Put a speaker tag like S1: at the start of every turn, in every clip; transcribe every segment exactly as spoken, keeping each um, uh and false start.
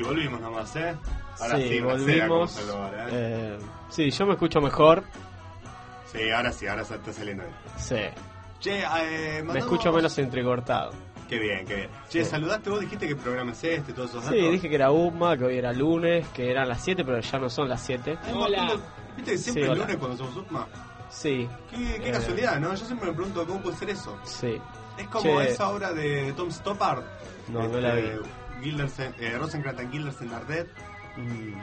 S1: Y volvimos nomás, ¿eh? Ahora
S2: sí,
S1: sí,
S2: volvimos.
S1: Salvador, ¿eh?
S2: Eh, sí, yo me escucho mejor.
S1: Sí, ahora sí, ahora se está saliendo bien.
S2: Sí.
S1: Che, eh, mandamos...
S2: Me escucho menos entrecortado.
S1: Qué bien, qué bien. Che,
S2: Sí.
S1: saludaste vos, dijiste que programa es este, todos esos
S2: Sí,
S1: datos.
S2: dije que era U M A, que hoy era lunes, que eran las siete, pero ya no son las siete.
S1: Hay un
S3: Hola.
S1: montón de- ¿Viste que siempre
S2: Sí,
S1: el
S2: hola.
S1: lunes cuando somos UPMA?
S2: Sí,
S1: Qué, qué
S2: Eh.
S1: casualidad, ¿no? Yo siempre me pregunto cómo puede ser eso.
S2: sí.
S1: Es como
S2: Che.
S1: esa obra de Tom Stoppard.
S2: No, no la vi.
S1: Gildersen, eh, Rosencrantz and Guildenstern are dead.
S2: Mm,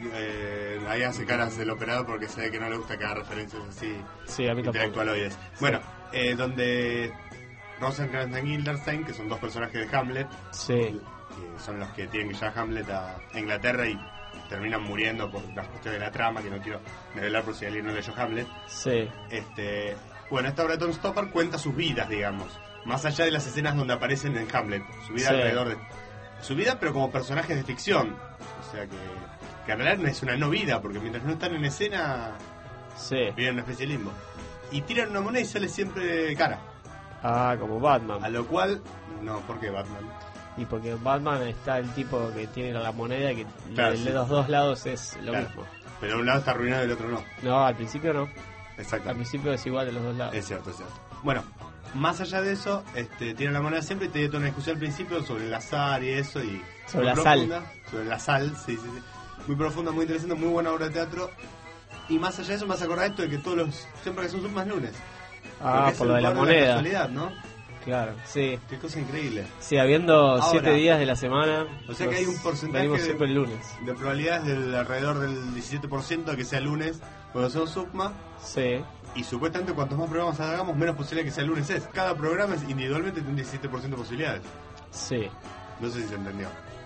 S1: Eh, ahí hace caras el operador porque se ve que no le gusta que haga referencias así
S2: sí, a mí tampoco.
S1: intelectualoides. Bueno, eh, donde Rosencrantz and Guildenstern, que son dos personajes de Hamlet,
S2: Sí,
S1: que son los que tienen que llevar a Hamlet a a Inglaterra y terminan muriendo por las cuestiones de la trama, que no quiero revelar por si alguien no leyó Hamlet.
S2: sí,
S1: Este, bueno, esta obra de Tom Stoppard cuenta sus vidas, digamos, más allá de las escenas donde aparecen en Hamlet, su vida
S2: Sí.
S1: alrededor de su vida, pero como personajes de ficción, o sea que, que en realidad no es una no vida, porque mientras no están en escena
S2: sí.
S1: viven una especie de limbo y tiran una moneda y sale siempre cara,
S2: Ah, como Batman.
S1: a lo cual no, ¿por qué Batman?
S2: Y porque en Batman está el tipo que tiene la moneda y que
S1: Claro,
S2: de
S1: sí.
S2: los dos lados es lo
S1: Claro.
S2: mismo.
S1: Pero un lado está arruinado y el otro no.
S2: No, al principio no.
S1: Exacto.
S2: Al principio es igual de los dos lados.
S1: Es cierto, es cierto. Bueno, más allá de eso, este, tiene la moneda siempre y te dio toda una discusión al principio sobre el azar y eso. Y
S2: Sobre
S1: muy
S2: la sal.
S1: profunda, sobre la sal, sí, sí, sí. Muy profunda, muy interesante, muy buena obra de teatro. Y más allá de eso, me vas a acordar esto de que todos los. Siempre que son sub más lunes.
S2: Ah,
S1: Porque es
S2: por
S1: el
S2: lo de la
S1: lugar
S2: moneda.
S1: casualidad, ¿no?
S2: Claro, sí.
S1: Qué cosa increíble.
S2: Sí, habiendo
S1: Ahora,
S2: siete días de la semana.
S1: o sea que hay un porcentaje
S2: venimos
S1: de-
S2: siempre el lunes.
S1: De probabilidades del alrededor del diecisiete por ciento de que sea lunes cuando son subma.
S2: Sí.
S1: Y supuestamente cuantos más programas hagamos, menos posible que sea lunes es. Cada programa es individualmente tiene un diecisiete por ciento de posibilidades.
S2: Sí.
S1: No sé si se entendió.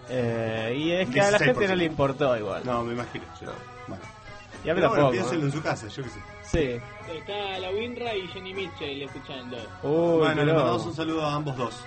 S2: Eh, y es que a la
S1: dieciséis por
S2: gente no
S1: ciento.
S2: le importó igual.
S1: No, me imagino. Yo, bueno.
S2: Y a mí
S1: Pero bueno,
S2: tampoco.
S1: piénsenlo
S2: ¿eh?
S1: en su casa, yo qué sé.
S2: Sí.
S3: Está la Winra y Johnny Mitchell escuchando.
S2: Uy,
S1: bueno, le
S2: pero-
S1: mandamos un saludo a ambos dos.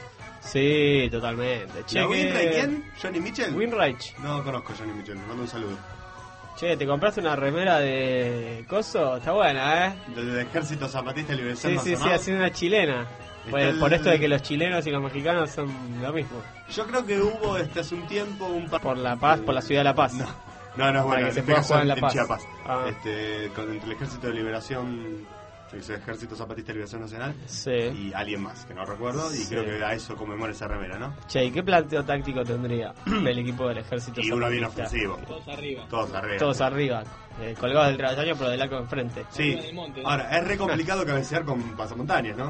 S2: Sí, totalmente. Che,
S1: ¿La
S2: que-
S1: Winra y quién? ¿Johnny Mitchell?
S2: Winreich.
S1: No conozco a Johnny Mitchell, le mando un saludo.
S2: Che, ¿te compraste una remera de coso? Está buena, ¿eh?
S1: Del Ejército Zapatista de
S2: Sí,
S1: Liberación
S2: sí, sí,
S1: Nacional.
S2: haciendo una chilena. Pues,
S1: el-
S2: por esto de que los chilenos y los mexicanos son lo mismo.
S1: Yo creo que hubo este hace un tiempo un par...
S2: Por la paz, por la ciudad de La Paz.
S1: No, no, no, bueno,
S2: que se
S1: en
S2: pueda
S1: este
S2: jugar en
S1: caso
S2: La Paz.
S1: Chiapas.
S2: Ah.
S1: Este, con, entre el Ejército de Liberación, el Ejército Zapatista de Liberación Nacional
S2: Sí.
S1: y alguien más, que no recuerdo, y
S2: Sí.
S1: creo que a eso conmemora esa remera, ¿no?
S2: Che, ¿y qué planteo táctico tendría el equipo del ejército?
S1: Y uno bien
S2: zapatista?
S1: ofensivo,
S3: Todos arriba.
S1: todos arriba.
S2: Todos arriba, eh, colgados del travesaño, pero del arco enfrente.
S1: Sí,
S3: Arriba del monte, ¿no?
S1: ahora, es re complicado cabecear con pasamontañas, ¿no?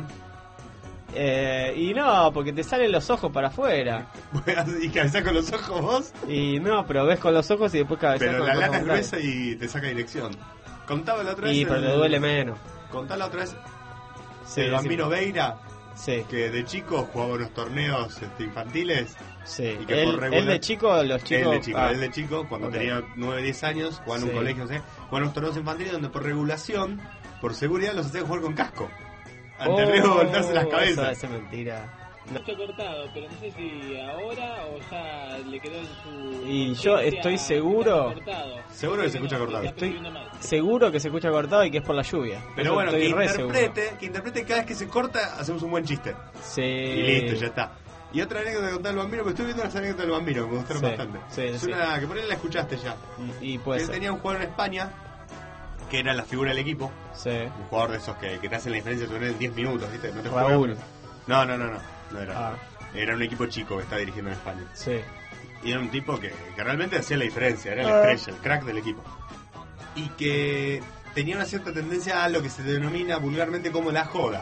S2: Eh, y no, porque te salen los ojos para afuera.
S1: ¿Y cabecear con los ojos vos?
S2: Y no, pero ves con los ojos y después cabeceas
S1: Pero
S2: con
S1: la
S2: los
S1: lata es
S2: ojos
S1: gruesa y te saca dirección. Contaba la otra vez...
S2: Y pero
S1: el-
S2: te duele menos.
S1: Contá la otra vez
S2: Sí,
S1: el Bambino Veira,
S2: Sí,
S1: que de chico jugaba unos torneos este, infantiles.
S2: sí.
S1: Y que
S2: Él,
S1: por regular-
S2: él de chico, los chicos.
S1: Él de chico,
S2: ah,
S1: él de chico, cuando
S2: ok.
S1: tenía nueve diez años, jugaba en
S2: Sí.
S1: un colegio, no sé, jugaba en unos torneos infantiles donde por regulación, por seguridad, los hacían jugar con casco. Ante el riesgo de golpearse las
S2: Oh,
S1: cabezas.
S2: Eso es mentira. No.
S3: Está cortado, pero no sé si ahora o ya le quedó en su.
S2: Y yo estoy seguro-
S3: cortado.
S1: Seguro que se escucha cortado.
S3: Está
S2: Estoy
S3: percibiendo mal.
S2: Seguro que se escucha cortado y que es por la lluvia.
S1: Pero
S2: Eso
S1: bueno, que
S2: estoy re seguro.
S1: interprete, que interprete cada vez que se corta, hacemos un buen chiste.
S2: Sí.
S1: Y listo, ya está. Y otra anécdota de contar el Bambino, porque estoy viendo las anécdotas del Bambino, que me gustaron
S2: Sí,
S1: bastante.
S2: sí,
S1: es
S2: sí.
S1: una que por ahí la escuchaste ya.
S2: Y puede
S1: Él
S2: ser.
S1: tenía un jugador en España, que era la figura del equipo.
S2: Sí.
S1: Un jugador de esos que, que te hacen la diferencia sobre en diez minutos, ¿viste? No te
S2: Raúl.
S1: juegan, pero- No, no, no, no. No era.
S2: Ah,
S1: Era un equipo chico que está dirigiendo en España.
S2: sí.
S1: Y era un tipo que, que realmente hacía la diferencia, era la
S2: Ah.
S1: estrella, el crack del equipo. Y que tenía una cierta tendencia a lo que se denomina vulgarmente como la joda.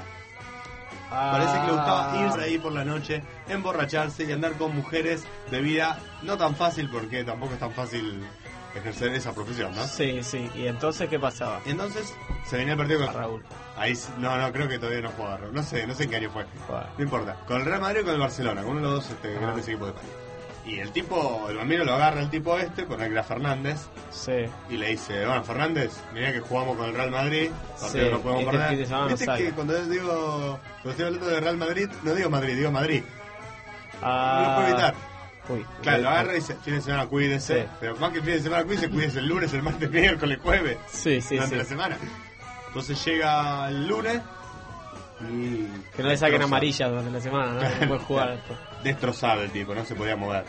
S1: Parece que le gustaba irse ahí por la noche, emborracharse y andar con mujeres de vida no tan fácil, porque tampoco es tan fácil ejercer esa profesión, ¿no?
S2: Sí, sí. ¿Y entonces qué pasaba?
S1: Entonces se venía el partido
S2: A
S1: con
S2: Raúl.
S1: Ahí sí- no, no, creo que todavía no juega Raúl. No sé, no sé en qué año fue.
S2: Bueno.
S1: No importa. Con el Real Madrid o con el Barcelona, con uno de los dos este,
S2: Ah.
S1: grandes equipos de España. Y el tipo, el Bambino lo agarra el tipo este, con el que era Fernández,
S2: Sí.
S1: y le dice, bueno, Fernández, mirá que jugamos con el Real Madrid, partido
S2: Sí,
S1: que no podemos
S2: este
S1: perder.
S2: fin de semana no
S1: Viste
S2: salga.
S1: que cuando yo digo, cuando estoy hablando de Real Madrid, no digo Madrid, digo Madrid.
S2: Ah,
S1: No lo puedo evitar.
S2: Uy,
S1: Claro,
S2: ok.
S1: lo agarra y dice, fin de semana cuídese,
S2: Sí.
S1: pero más que fin de semana cuídese, cuídese el lunes, el martes, miércoles, jueves,
S2: Sí, sí,
S1: durante
S2: sí.
S1: la semana. Entonces llega el lunes y...
S2: Que no le saquen
S1: destrozado.
S2: amarillas durante la semana, ¿no? No puede jugar después.
S1: Destrozado el tipo, no se podía mover.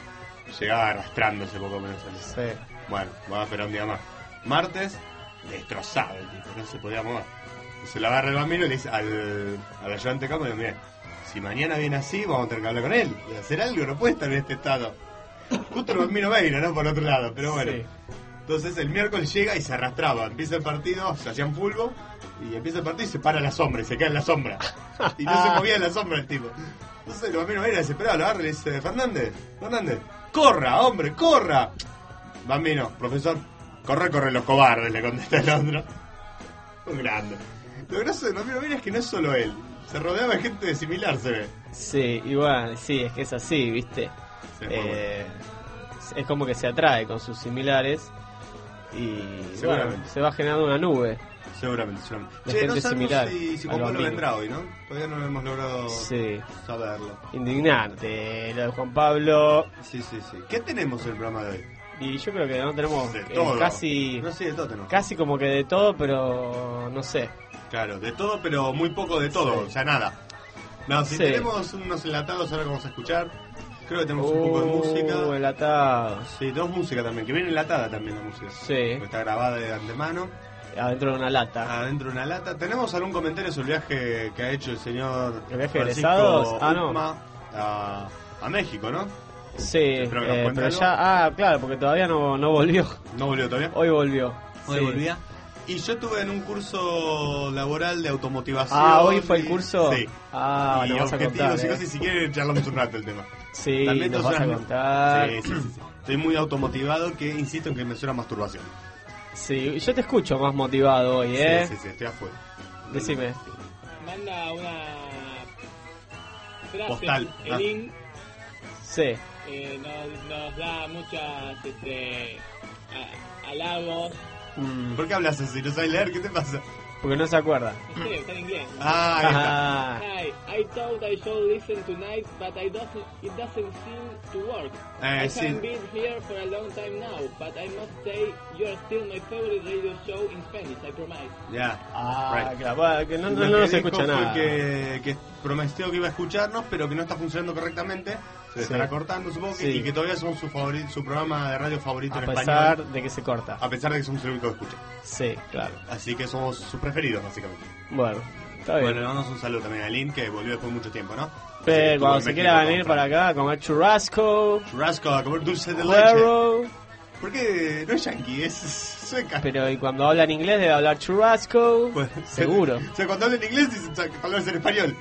S1: llegaba arrastrándose poco menos al
S2: Sí.
S1: Bueno, vamos a esperar un día más. Martes, destrozado el tipo, no se podía mover. Se lo agarra el bambino y le dice al, al ayudante de campo, mira, si mañana viene así, vamos a tener que hablar con él. Y hacer algo, no puede estar en este estado. Justo el bambino Veira, ¿no? Por otro lado, pero bueno.
S2: Sí.
S1: Entonces el miércoles llega y se arrastraba. Empieza el partido, se hacían fulbo, y empieza el partido y se para en la sombra, y se cae en la sombra. Y no se movía en la sombra el tipo. Entonces el bambino Veira desesperado lo agarra y le dice, Fernández, Fernández, corra, hombre, corra. Bambino, profesor, corre, corre los cobardes, le contesta el otro. Un grande. Lo groso de Bambino Veira es que no es solo él. Se rodeaba de gente similar, se ve.
S2: Sí, igual, sí, es que es así, ¿viste?
S1: Sí,
S2: Eh, es como que se atrae con sus similares y
S1: Seguramente.
S2: bueno, se va generando una nube.
S1: Seguramente, seguramente.
S2: De
S1: Che,
S2: gente
S1: no sabemos
S2: similar
S1: si, si
S2: al
S1: Juan Pablo
S2: Bambino.
S1: vendrá hoy, ¿no? Todavía no hemos logrado
S2: Sí,
S1: saberlo.
S2: indignante lo de Juan Pablo.
S1: Sí, sí, sí. ¿Qué tenemos en el programa de hoy?
S2: Y yo creo que no tenemos
S1: De
S2: eh,
S1: todo.
S2: casi
S1: No, sí, de todo tenemos.
S2: casi como que de todo, pero no sé.
S1: Claro, de todo, pero muy poco de todo.
S2: Sí.
S1: O sea, nada. No, si
S2: Sí.
S1: tenemos unos enlatados ahora que vamos a escuchar. Creo que tenemos un poco de
S2: Uh,
S1: música.
S2: enlatado.
S1: Sí, tenemos música también, que viene enlatada también la música.
S2: Sí,
S1: Porque está grabada de antemano.
S2: adentro de una lata.
S1: Adentro de una lata. ¿Tenemos algún comentario sobre el viaje que ha hecho el señor
S2: ¿El viaje de
S1: Francisco
S2: egresados? Ah, no.
S1: Uckma a, a México, no?
S2: Sí,
S1: Espero que nos
S2: eh,
S1: cuente
S2: pero
S1: algo.
S2: ya, ah, claro, porque todavía no, no volvió.
S1: ¿No volvió todavía?
S2: Hoy volvió.
S1: Hoy
S2: Sí.
S1: volvía. Y yo estuve en un curso laboral de automotivación.
S2: Ah, hoy fue el
S1: y-
S2: curso.
S1: Sí.
S2: Ah,
S1: y
S2: nos vas a
S1: objetivos
S2: contar.
S1: y
S2: eh.
S1: cosas, si quieren charlamos un rato el tema.
S2: Sí,
S1: También
S2: nos
S1: todos
S2: vas a
S1: son-
S2: contar.
S1: Sí, sí, sí, sí. Estoy muy automotivado que insisto en que me suena masturbación.
S2: Sí, yo te escucho más motivado hoy, ¿eh?
S1: Sí, sí, sí, estoy afuera.
S2: Decime.
S3: Manda una frase,
S1: Postal,
S3: el
S1: ah.
S3: link
S2: Sí.
S3: eh, nos, nos da muchas este, a- halagos.
S2: Mm,
S1: ¿Por qué hablas así? ¿No sabes leer? ¿Qué te pasa?
S2: porque no se acuerda.
S3: No sé, está en inglés.
S1: Ah, ahí está.
S2: Ah,
S3: Hi, I thought I should listen tonight, but I doesn't, it doesn't seem to work.
S1: Eh,
S3: I
S1: sí.
S3: haven't been here for a long time now, but I must say you're still my favorite radio show in Spanish, I promise.
S1: Ya.
S2: ah
S1: Right.
S2: claro, bueno, que no, no,
S1: Lo
S2: no
S1: que
S2: se
S1: dijo
S2: escucha
S1: fue
S2: nada.
S1: Que, que prometió que iba a escucharnos, pero que no está funcionando correctamente. Se
S2: Sí.
S1: estará cortando, supongo que,
S2: Sí.
S1: y que todavía somos su favorito, su programa de radio favorito
S2: A
S1: en
S2: pesar
S1: español.
S2: de que se corta.
S1: A pesar de que somos el único que escucha.
S2: Sí, claro.
S1: Así que somos sus preferidos, básicamente.
S2: Bueno, está bien.
S1: Bueno, le mandamos un saludo también a Lynn, que volvió después de mucho tiempo, ¿no?
S2: Pe-
S1: Así que estuvo
S2: cuando
S1: en
S2: se
S1: México
S2: quiera
S1: con
S2: venir
S1: Fran.
S2: para acá, comer churrasco,
S1: Churrasco, a comer dulce de leche.
S2: huevo.
S1: ¿Por qué no es yankee? Es sueca.
S2: Pero y cuando habla en inglés debe hablar churrasco.
S1: Pues,
S2: Seguro.
S1: O sea, cuando habla en inglés dice palabras en español.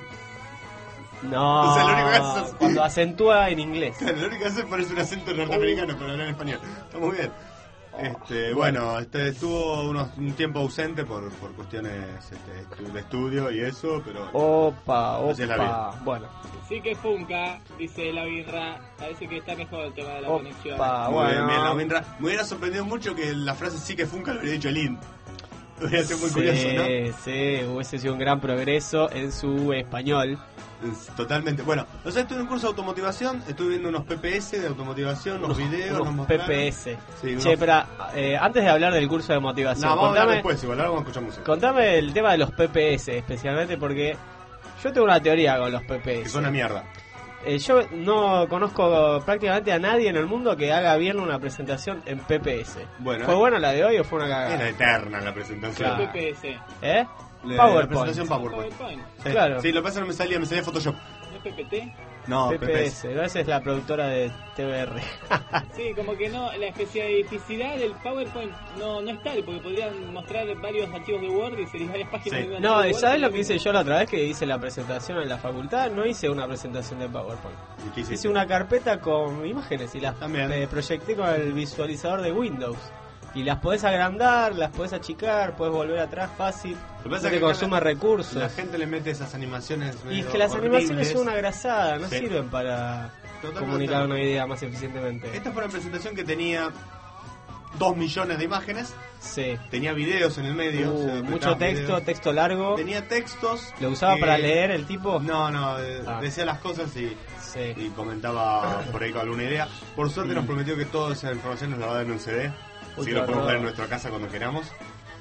S2: No,
S1: O sea, lo único que hace es-
S2: cuando acentúa en inglés.
S1: Claro, lo único que hace es ponerse un acento norteamericano para hablar en español. Está muy bien. Este, bueno, este estuvo unos, un tiempo ausente por, por cuestiones este, estu- de estudio y eso, pero
S2: Opa,
S1: Así es la
S2: opa.
S1: vida.
S2: Bueno,
S3: Sí que funca, dice la birra, parece que está mejor el tema de la
S2: Opa.
S3: conexión.
S2: Ah,
S1: muy bien,
S2: bueno.
S1: bien, la Winra. Me hubiera sorprendido mucho que la frase sí que funca lo hubiera dicho Lynn. Hubiera sido muy
S2: sí,
S1: curioso, ¿no?
S2: sí, hubiese sido un gran progreso en su español.
S1: Es Totalmente. Bueno, o sea, estuve en un curso de automotivación, estuve viendo unos P P S de automotivación, unos, videos,
S2: unos
S1: nos mostraron.
S2: P P S.
S1: Sí, unos-
S2: Che, pero eh, antes de hablar del curso de motivación,
S1: No, vamos a hablar
S2: contame,
S1: después, igual ahora vamos a escuchar música.
S2: contame el tema de los P P S, especialmente porque yo tengo una teoría con los P P S.
S1: Que son una mierda.
S2: Eh, yo no conozco prácticamente a nadie en el mundo que haga bien una presentación en P P S.
S1: Bueno,
S2: ¿Fue
S1: eh.
S2: buena la de hoy o fue una
S1: Era
S2: cagada?
S1: eterna la presentación.
S2: Claro.
S3: P P S,
S2: ¿Eh?
S1: La-
S2: PowerPoint.
S1: La presentación PowerPoint.
S3: PowerPoint,
S1: Sí.
S2: Claro.
S1: Sí, lo que pasa es que no me salía, me salía Photoshop.
S3: ¿no es P P T?
S1: No,
S2: P P
S1: P P S.
S2: S, ¿no? Esa es la productora de T V R.
S3: Sí, como que no, la especificidad del PowerPoint no, no es tal, porque podrían mostrar varios archivos de Word y serían varias páginas
S1: Sí.
S3: de un
S2: No,
S3: archivo
S2: ¿y
S3: de
S2: sabes
S3: Word,
S2: lo que hice yo la otra vez que hice la presentación en la facultad? No hice una presentación de PowerPoint.
S1: ¿Y qué hiciste?
S2: Hice una carpeta con imágenes y las
S1: También.
S2: eh, proyecté con el visualizador de Windows. Y las podés agrandar, las podés achicar, podés volver atrás fácil.
S1: Lo que
S2: No
S1: pasa
S2: te
S1: es que
S2: consume
S1: acá la-
S2: recursos.
S1: La gente le mete esas animaciones.
S2: Y es
S1: medio
S2: que las animaciones
S1: horribles.
S2: son una grasada, no
S1: Sí.
S2: sirven para
S1: Totalmente.
S2: comunicar una idea más eficientemente.
S1: Esta fue una presentación que tenía dos millones de imágenes,
S2: Sí.
S1: tenía videos en el medio.
S2: Uh,
S1: se
S2: mucho
S1: apretaban
S2: texto,
S1: videos.
S2: texto largo.
S1: Tenía textos.
S2: ¿Lo usaba
S1: que-
S2: para leer el tipo?
S1: No, no, eh,
S2: Ah.
S1: decía las cosas y,
S2: Sí.
S1: y comentaba por ahí con alguna idea. Por suerte
S2: Mm.
S1: nos prometió que toda esa información nos la va a dar en un C D.
S2: Uy,
S1: Así
S2: qué
S1: que lo podemos
S2: horror.
S1: ver en nuestra casa cuando queramos.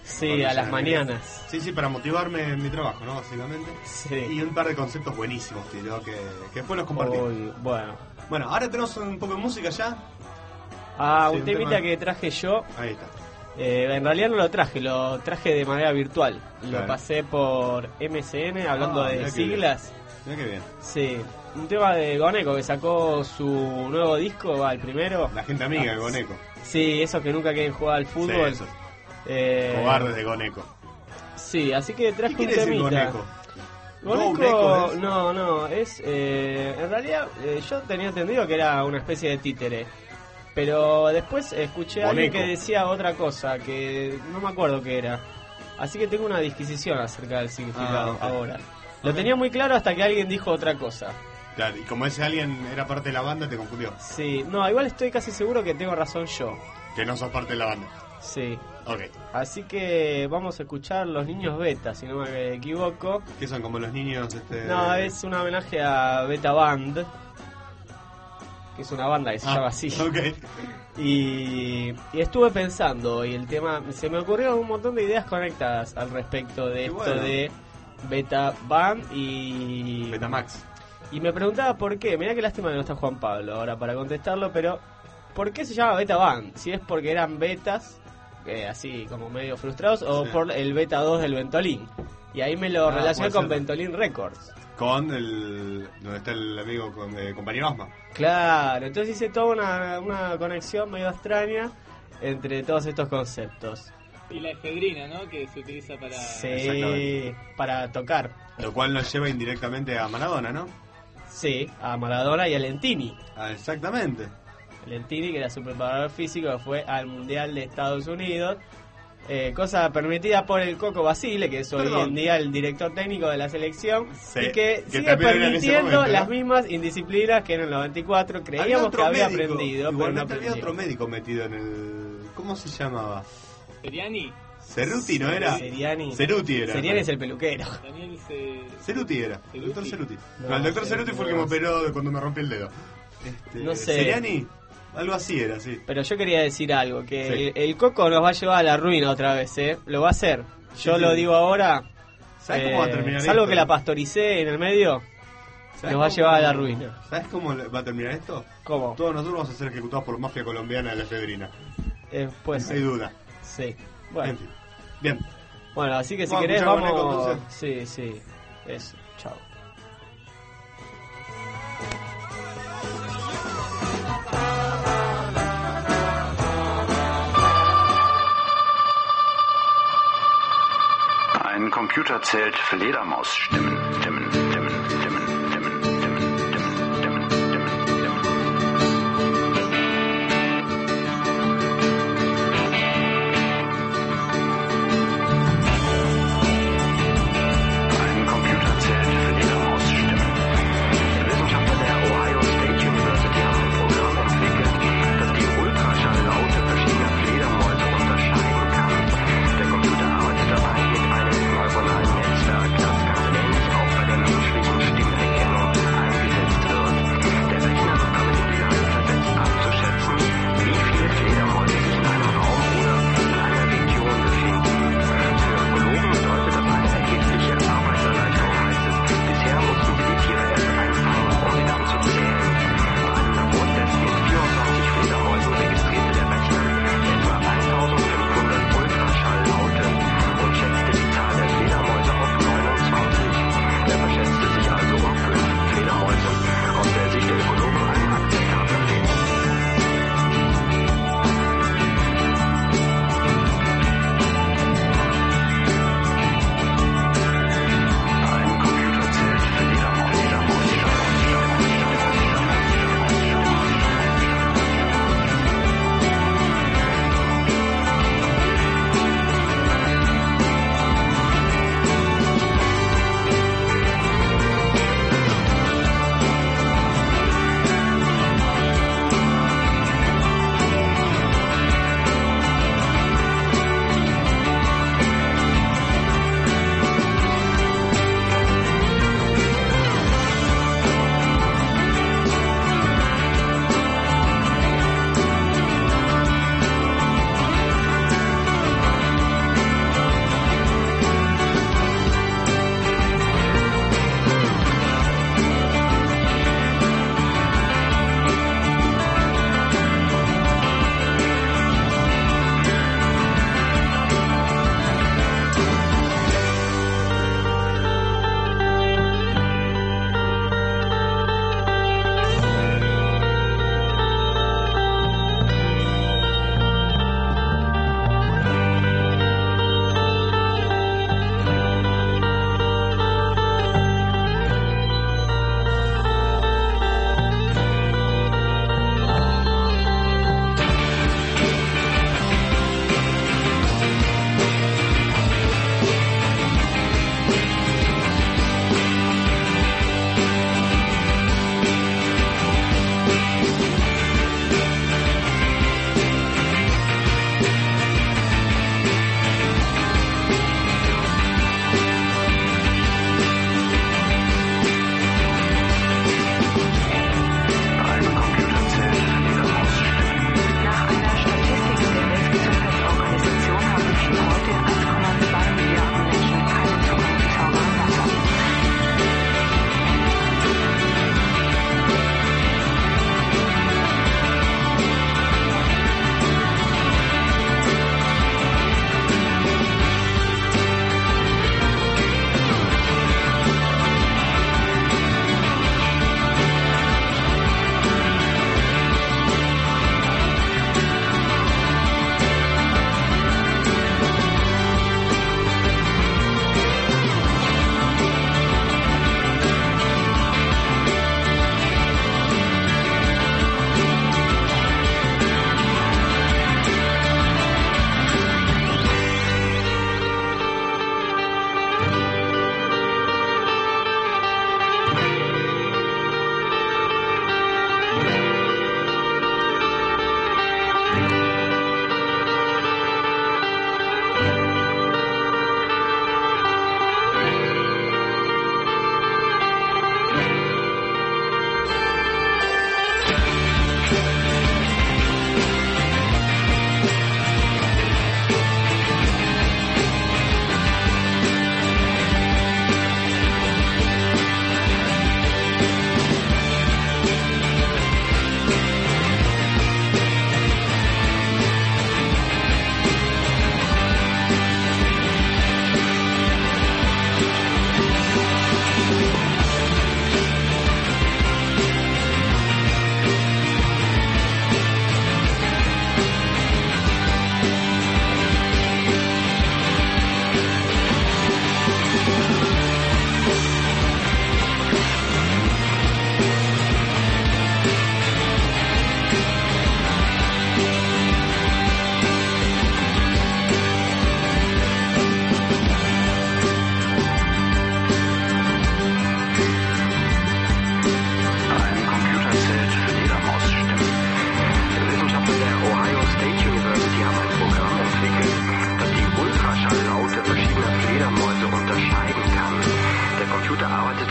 S2: Sí,
S1: Cuando
S2: a las
S1: llegan
S2: mañanas.
S1: Sí, sí, para motivarme en mi trabajo, ¿no? Básicamente.
S2: Sí.
S1: Y un par de conceptos buenísimos, tío, que, que después los compartimos.
S2: Uy, bueno.
S1: Bueno, ahora tenemos un poco de música ya.
S2: Ah,
S1: Sí,
S2: un
S1: un
S2: temita
S1: tema.
S2: que traje yo.
S1: Ahí está.
S2: Eh, en realidad no lo traje, lo traje de manera virtual.
S1: Claro.
S2: Lo pasé por M S N, hablando
S1: Ah,
S2: de
S1: mirá qué
S2: siglas.
S1: Mira qué bien.
S2: Sí, un tema de Goneco que sacó su nuevo disco, va, el primero.
S1: La gente amiga
S2: Ah,
S1: de Goneco.
S2: Sí, esos que nunca quieren jugar al fútbol.
S1: Sí, esos.
S2: Eh,
S1: Cobardes de Goneco.
S2: Sí, así que
S1: ¿Qué
S2: traje un
S1: quiere decir
S2: temita.
S1: Goneco?
S2: Goneco,
S1: Goneco es-
S2: no, no, es. Eh, en realidad, eh, yo tenía entendido que era una especie de títere. Pero después escuché a alguien
S1: Goneco.
S2: que decía otra cosa, que no me acuerdo qué era. Así que tengo una disquisición acerca del significado
S1: Ah, ok.
S2: ahora. Lo
S1: Ok.
S2: tenía muy claro hasta que alguien dijo otra cosa.
S1: Claro, y como ese alguien era parte de la banda, te confundió.
S2: Sí, no, igual estoy casi seguro que tengo razón yo.
S1: Que no sos parte de la banda.
S2: Sí.
S1: Ok.
S2: Así que vamos a escuchar Los Niños Beta, si no me equivoco.
S1: Que son como los niños. Este...
S2: No, es un homenaje a Beta Band, que es una banda que se
S1: Ah,
S2: llama así.
S1: Ok.
S2: Y, y estuve pensando, y el tema, se me ocurrieron un montón de ideas conectadas al respecto de
S1: Qué
S2: esto
S1: bueno.
S2: de Beta Band y...
S1: Betamax.
S2: Y me preguntaba por qué. Mirá qué lástima que no está Juan Pablo ahora para contestarlo, pero ¿por qué se llama Beta Band? Si es porque eran betas, eh, así como medio frustrados, o
S1: Sí.
S2: por el Beta dos del Ventolin. Y ahí me lo
S1: Ah,
S2: relacioné
S1: puede
S2: con
S1: ser.
S2: Ventolin Records.
S1: Con el. Donde está el amigo con, eh, compañero Asma.
S2: Claro, entonces hice toda una, una conexión medio extraña entre todos estos conceptos.
S3: Y la efedrina, ¿no? Que se utiliza para...
S2: Sí,
S1: Exactamente.
S2: para tocar.
S1: Lo cual nos lleva indirectamente a Maradona, ¿no?
S2: Sí, a Maradona y a Lentini.
S1: Ah, exactamente.
S2: Lentini, que era su preparador físico, que fue al Mundial de Estados Unidos. Eh, cosa permitida por el Coco Basile, que es hoy
S1: Perdón.
S2: en día el director técnico de la selección,
S1: Sí,
S2: y que,
S1: que
S2: sigue
S1: también era en ese
S2: permitiendo
S1: momento, ¿no?
S2: las mismas indisciplinas que en el noventa y cuatro
S1: Había
S2: creíamos
S1: otro
S2: que había
S1: médico,
S2: aprendido, pero no
S1: Igualmente había
S2: aprendió.
S1: otro médico metido en el. ¿Cómo se llamaba?
S3: Seriani.
S1: Ceruti, ¿no era?
S2: Seriani.
S1: Ceruti era.
S2: Seriani es el peluquero.
S3: Daniel se...
S1: Ceruti era. El
S3: Ceruti.
S1: doctor Ceruti.
S2: No,
S1: No, el doctor
S2: sí,
S1: Ceruti fue el que
S2: no.
S1: me operó de cuando me rompí el dedo. Este,
S2: No sé.
S1: Seriani, algo así era, sí.
S2: Pero yo quería decir algo, que
S1: Sí.
S2: el, el Coco nos va a llevar a la ruina otra vez, ¿eh? Lo va a hacer. Yo
S1: Sí,
S2: lo
S1: sí.
S2: digo ahora.
S1: ¿Sabes cómo va a terminar
S2: Salvo
S1: esto?
S2: que la pastoricé en el medio,
S1: ¿Sabes
S2: nos va a
S1: cómo-
S2: llevar a la ruina.
S1: ¿Sabes cómo va a terminar esto?
S2: ¿Cómo?
S1: Todos nosotros vamos a ser ejecutados por mafia colombiana de la efedrina.
S2: Eh, pues
S1: No hay duda.
S2: sí. Bueno,
S1: En fin. Bien.
S2: bueno, así que si
S1: Vamos a
S2: querés
S1: escuchar
S2: vamos...
S1: Goneco, entonces.
S2: Sí, sí. Eso. Chao.
S4: Ein Computer zählt Fledermausstimmen, Stimmen, Stimmen, Stimmen, Stimmen, Stimmen, Stimmen, Stimmen, Stimmen, Stimmen. Ein Computer zählt Fledermausstimmen. Wissenschaftler der Ohio State University haben ein Programm entwickelt, das die Ultraschalllaute verschiedener Fledermäuse unterscheiden kann. Der Computer arbeitet dabei mit einem neuronalen Netzwerk, das ganz ähnlich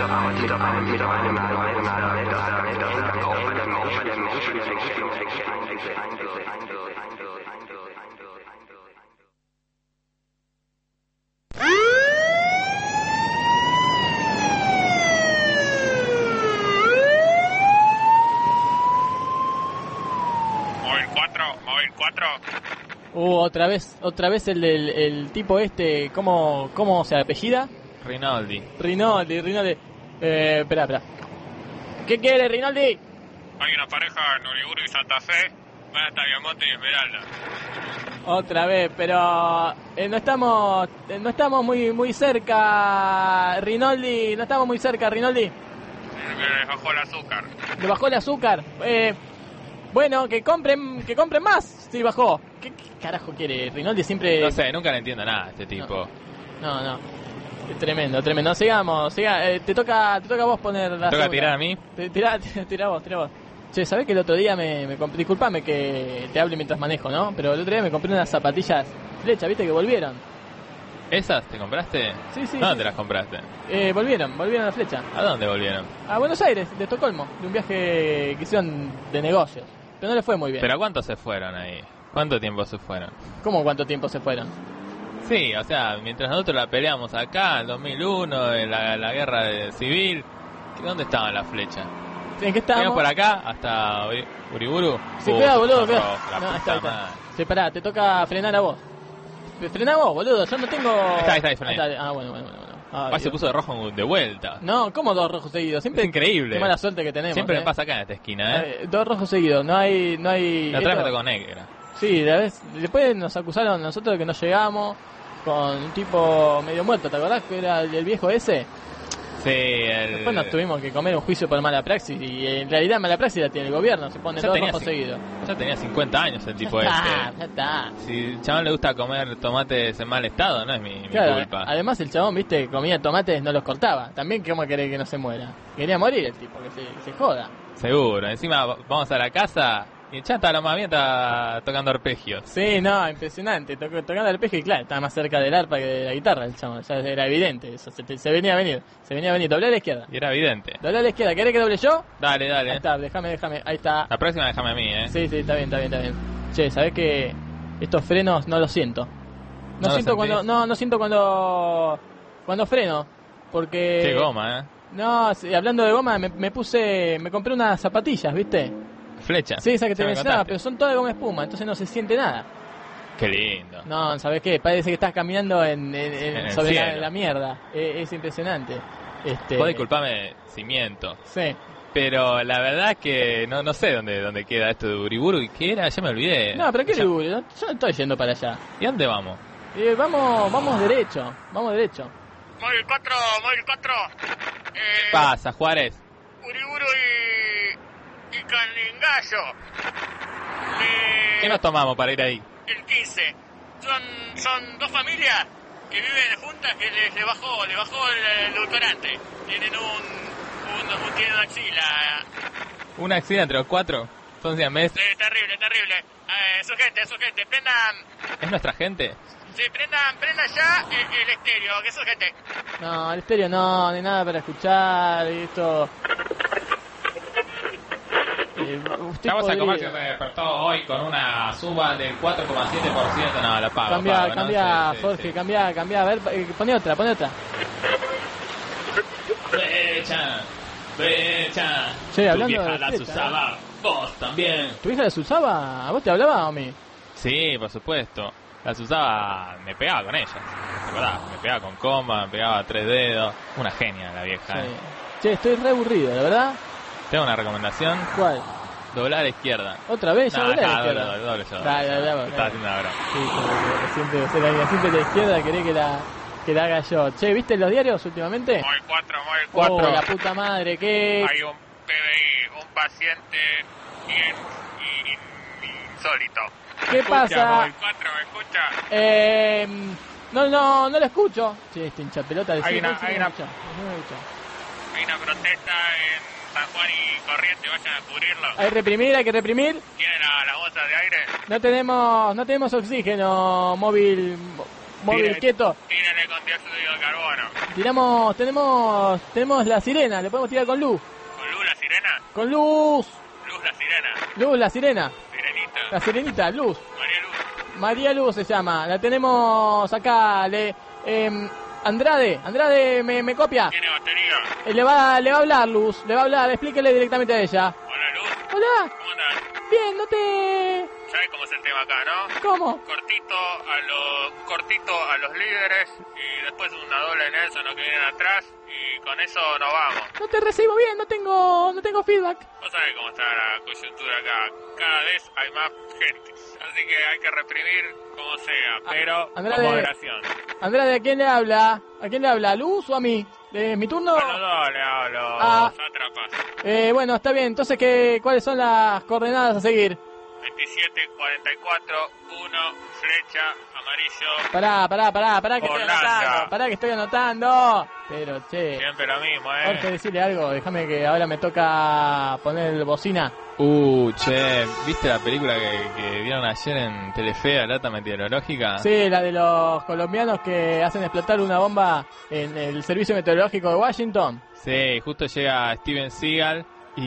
S4: mit auf einem, mit auf einem, mit einem, auch bei der Mensch, bei der menschlichen
S5: Móvil cuatro, móvil cuatro.
S6: Uh, otra vez, otra vez el del el tipo este, ¿cómo, cómo se apellida?
S7: Rinaldi.
S6: Rinaldi, Rinaldi. Eh, espera, espera. ¿Qué quiere, Rinaldi?
S5: Hay una pareja en Uriburu y Santa Fe. Van hasta Viamonte y Esmeralda.
S6: Otra vez, pero eh, no estamos, eh, no estamos muy, muy cerca, Rinaldi. No estamos muy cerca, Rinaldi.
S5: Les bajó el azúcar.
S6: ¿Le bajó el azúcar? Eh, bueno, que compren, que compren más. Sí, bajó. ¿Qué, qué carajo quiere? Rinaldi siempre.
S7: No sé, nunca le entiendo nada a este tipo.
S6: No, no. Es tremendo, tremendo. Sigamos, siga. Eh, te toca, te toca a vos poner la.
S7: ¿Te toca
S6: segunda.
S7: tirar a mí?
S6: Te- Tira, tira, tira vos, tira vos. Che, ¿sabés que el otro día me, me compré, disculpame que te hable mientras manejo, ¿no? Pero el otro día me compré unas zapatillas flecha, ¿viste? Que volvieron.
S7: ¿Esas te compraste?
S6: Sí, sí.
S7: ¿Dónde
S6: sí.
S7: te las compraste?
S6: Eh, volvieron, volvieron a la flecha.
S7: ¿A dónde volvieron?
S6: A Buenos Aires, de Estocolmo, de un viaje que hicieron de negocios. Pero no le fue muy bien.
S7: ¿Pero a cuánto se fueron ahí? ¿Cuánto tiempo se fueron?
S6: ¿Cómo cuánto tiempo se fueron?
S7: Sí, o sea, mientras nosotros la peleamos acá, en dos mil uno, en la, la guerra de civil, ¿dónde estaban las flechas?
S6: ¿En qué estábamos?
S7: ¿Venían por acá hasta Uri- Uriburu?
S6: Sí,
S7: Uh,
S6: cuidado, boludo,
S7: rojo,
S6: cuidado.
S7: la
S6: No,
S7: puta
S6: está, está.
S7: madre.
S6: Sí, pará, te toca frenar a vos. Frená vos, boludo, yo no tengo...
S7: Está, está ahí, frené.
S6: Ah, está, ah, bueno, bueno, bueno. bueno. Ah,
S7: Ah, se
S6: Dios.
S7: puso de rojo de vuelta.
S6: No, ¿cómo dos rojos seguidos? Siempre
S7: Es increíble.
S6: Qué mala suerte que tenemos.
S7: Siempre
S6: eh.
S7: me pasa acá en esta esquina, ¿eh?
S6: Eh, dos rojos seguidos, no hay... No hay
S7: La otra vez
S6: esto-
S7: me tocó negra.
S6: Sí, la vez, después nos acusaron nosotros de que no llegamos con un tipo medio muerto, ¿te acordás que era el, el viejo ese?
S7: Sí, el...
S6: Después nos tuvimos que comer un juicio por mala praxis y en realidad mala praxis la tiene el gobierno, se pone
S7: Ya
S6: dos
S7: tenía
S6: rojos
S7: cin-
S6: seguidos.
S7: Ya tenía cincuenta años el tipo
S6: ya
S7: este.
S6: está, ya está.
S7: Si el chabón le gusta comer tomates en mal estado, no es mi, mi
S6: Claro,
S7: culpa.
S6: además el chabón, viste, comía tomates, no los cortaba. También, ¿cómo querés que no se muera? Quería morir el tipo, que se, que se joda.
S7: Seguro. Encima vamos a la casa y el chata lo más bien está tocando arpegios.
S6: Sí, no, impresionante. Toc- tocando el peje y claro, estaba más cerca del arpa que de la guitarra el chabón. Ya era evidente eso. Se, te- se venía a venir. Se venía a venir. Doblé a la izquierda.
S7: Y era evidente.
S6: Doblé a la izquierda. ¿Querés que doble yo?
S7: Dale,
S6: Ahí
S7: dale.
S6: está, déjame, déjame. Ahí está.
S7: La próxima déjame a mí, ¿eh?
S6: Sí, sí, está bien, está bien, está bien. Che, ¿sabés que estos frenos no los siento? No,
S7: ¿No los
S6: siento cuando,
S7: sentís?
S6: no, no siento cuando, cuando freno. Porque...
S7: Qué goma, ¿eh?
S6: No, sí, hablando de goma, me, me puse, me compré unas zapatillas, ¿viste?
S7: Flecha.
S6: Sí, esa que te
S7: Ya me
S6: mencionaba,
S7: contaste.
S6: pero son todas de goma espuma, entonces no se siente nada.
S7: Qué lindo.
S6: No, ¿sabes qué? Parece que estás caminando en, en- en-
S7: En el
S6: sobre la,
S7: cielo.
S6: la mierda. Eh, es impresionante. Este,
S7: Vos disculpame si miento,
S6: Sí.
S7: pero la verdad es que no, no sé dónde, dónde queda esto de Uriburu y qué era, ya me olvidé.
S6: No, pero qué
S7: Ya-
S6: lujo, yo no estoy yendo para allá.
S7: ¿Y dónde vamos?
S6: Eh, vamos, vamos derecho, vamos derecho.
S5: Móvil cuatro, móvil cuatro.
S7: ¿Qué
S5: Eh,
S7: pasa, Juárez?
S5: Uriburu y. y Caningallo. Eh,
S7: ¿Qué nos tomamos para ir ahí?
S5: El quince. Son, son dos familias que viven juntas que les, le bajó, le bajó el, el edulcorante. Tienen un. un, un tienen una axila.
S7: ¿Un accidente entre los cuatro? ¿Son siameses?
S5: Eh, terrible, terrible. Eh, su gente, su gente, prendan.
S7: ¿Es nuestra gente?
S5: Sí, prendan, prendan ya el, el estéreo, que su gente.
S6: No, el estéreo no, no hay nada para escuchar y esto... Eh, usted
S7: Estamos a
S6: podría-
S7: comercio se despertó hoy con una suba del cuatro coma siete por ciento. No, la pago.
S6: Cambia,
S7: pago, ¿no?
S6: cambia,
S7: Sí, sí,
S6: Jorge,
S7: sí.
S6: cambia, cambia. A ver, eh, pone otra, pone otra.
S7: Brecha, brecha.
S6: Che,
S7: Tu
S6: hablando
S7: vieja
S6: de
S7: las
S6: flecha,
S7: usaba, vos también.
S6: ¿Tu hija las usaba? ¿A vos te hablaba o a mí?
S7: Sí, por supuesto. Las usaba, me pegaba con ellas. ¿Te acordás? Me pegaba con coma, me pegaba a tres dedos. Una genia la vieja.
S6: Sí.
S7: ¿eh?
S6: Che, estoy re aburrido, la verdad.
S7: Tengo una recomendación.
S6: ¿Cuál?
S7: Doblar a la izquierda.
S6: ¿Otra vez? Ya
S7: No,
S6: doblé a la
S7: acá, doble,
S6: izquierda.
S7: doble, doble yo.
S6: Dale, dale, dale,
S7: Estaba
S6: dale.
S7: haciendo una broma.
S6: Sí, como que siempre, o sea, la, siempre de la izquierda querés que la, que la haga yo. Che, ¿viste los diarios últimamente?
S5: Móvil cuatro, móvil
S6: Oh,
S5: cuatro.
S6: la puta madre, ¿qué?
S5: Hay un P B I, un paciente bien in- in- insólito.
S6: ¿Qué
S5: Escucha,
S6: pasa?
S5: móvil cuatro, ¿me escucha?
S6: Eh, no, no, no lo escucho. Che, este hincha pelota de
S5: Hay una- hay una-
S6: Hay
S5: Hay una protesta en San Juan y Corrientes, vayan a cubrirlo.
S6: que reprimir, hay que reprimir.
S5: ¿Tienen la, la bolsa de aire?
S6: No tenemos, no tenemos oxígeno móvil. móvil
S5: Tire-
S6: quieto.
S5: Tírale con dióxido de carbono.
S6: Tiramos, tenemos, tenemos la sirena, le podemos tirar con luz.
S5: ¿Con luz la sirena?
S6: Con luz.
S5: Luz la sirena.
S6: Luz, la sirena.
S5: Sirenita.
S6: La sirenita, luz.
S5: María Luz.
S6: María Luz se llama. La tenemos acá. Le, eh, Andrade, Andrade me, me copia.
S5: ¿Tiene batería?
S6: Eh, le va, le va a hablar Luz, le va a hablar, explíquele directamente a ella.
S5: Hola Luz.
S6: Hola,
S5: ¿Cómo andás?
S6: bien, no te...
S5: ¿Sabes cómo es el tema acá, no?
S6: ¿Cómo?
S5: Cortito a los cortito a los líderes y después una doble Nelson que vienen atrás y con eso nos vamos.
S6: No te recibo bien, no tengo, no tengo feedback.
S5: Vos sabés cómo está la coyuntura acá. Cada vez hay más gente. Así que hay que reprimir como sea, pero
S6: Andrade-
S5: con moderación.
S6: Andrade, ¿a quién le habla? ¿A quién le habla? ¿A Luz o a mí? ¿De mi turno?
S5: A los dos le hablo,
S6: Ah.
S5: sátrapas.
S6: Eh, bueno, está bien, entonces, ¿qué, ¿cuáles son las coordenadas a seguir?
S5: veintisiete cuarenta y cuatro, uno, flecha, amarillo.
S6: Pará, pará, pará, pará que estoy
S5: Holanda.
S6: anotando, pará que estoy anotando. Pero, che,
S5: Siempre lo mismo, ¿eh?
S6: Jorge, decirle algo, déjame que ahora me toca poner el bocina.
S7: Uh, che, ¿viste la película que, que dieron ayer en Telefe, Alerta Meteorológica?
S6: Sí, la de los colombianos que hacen explotar una bomba en el servicio meteorológico de Washington.
S7: Sí, justo llega Steven Seagal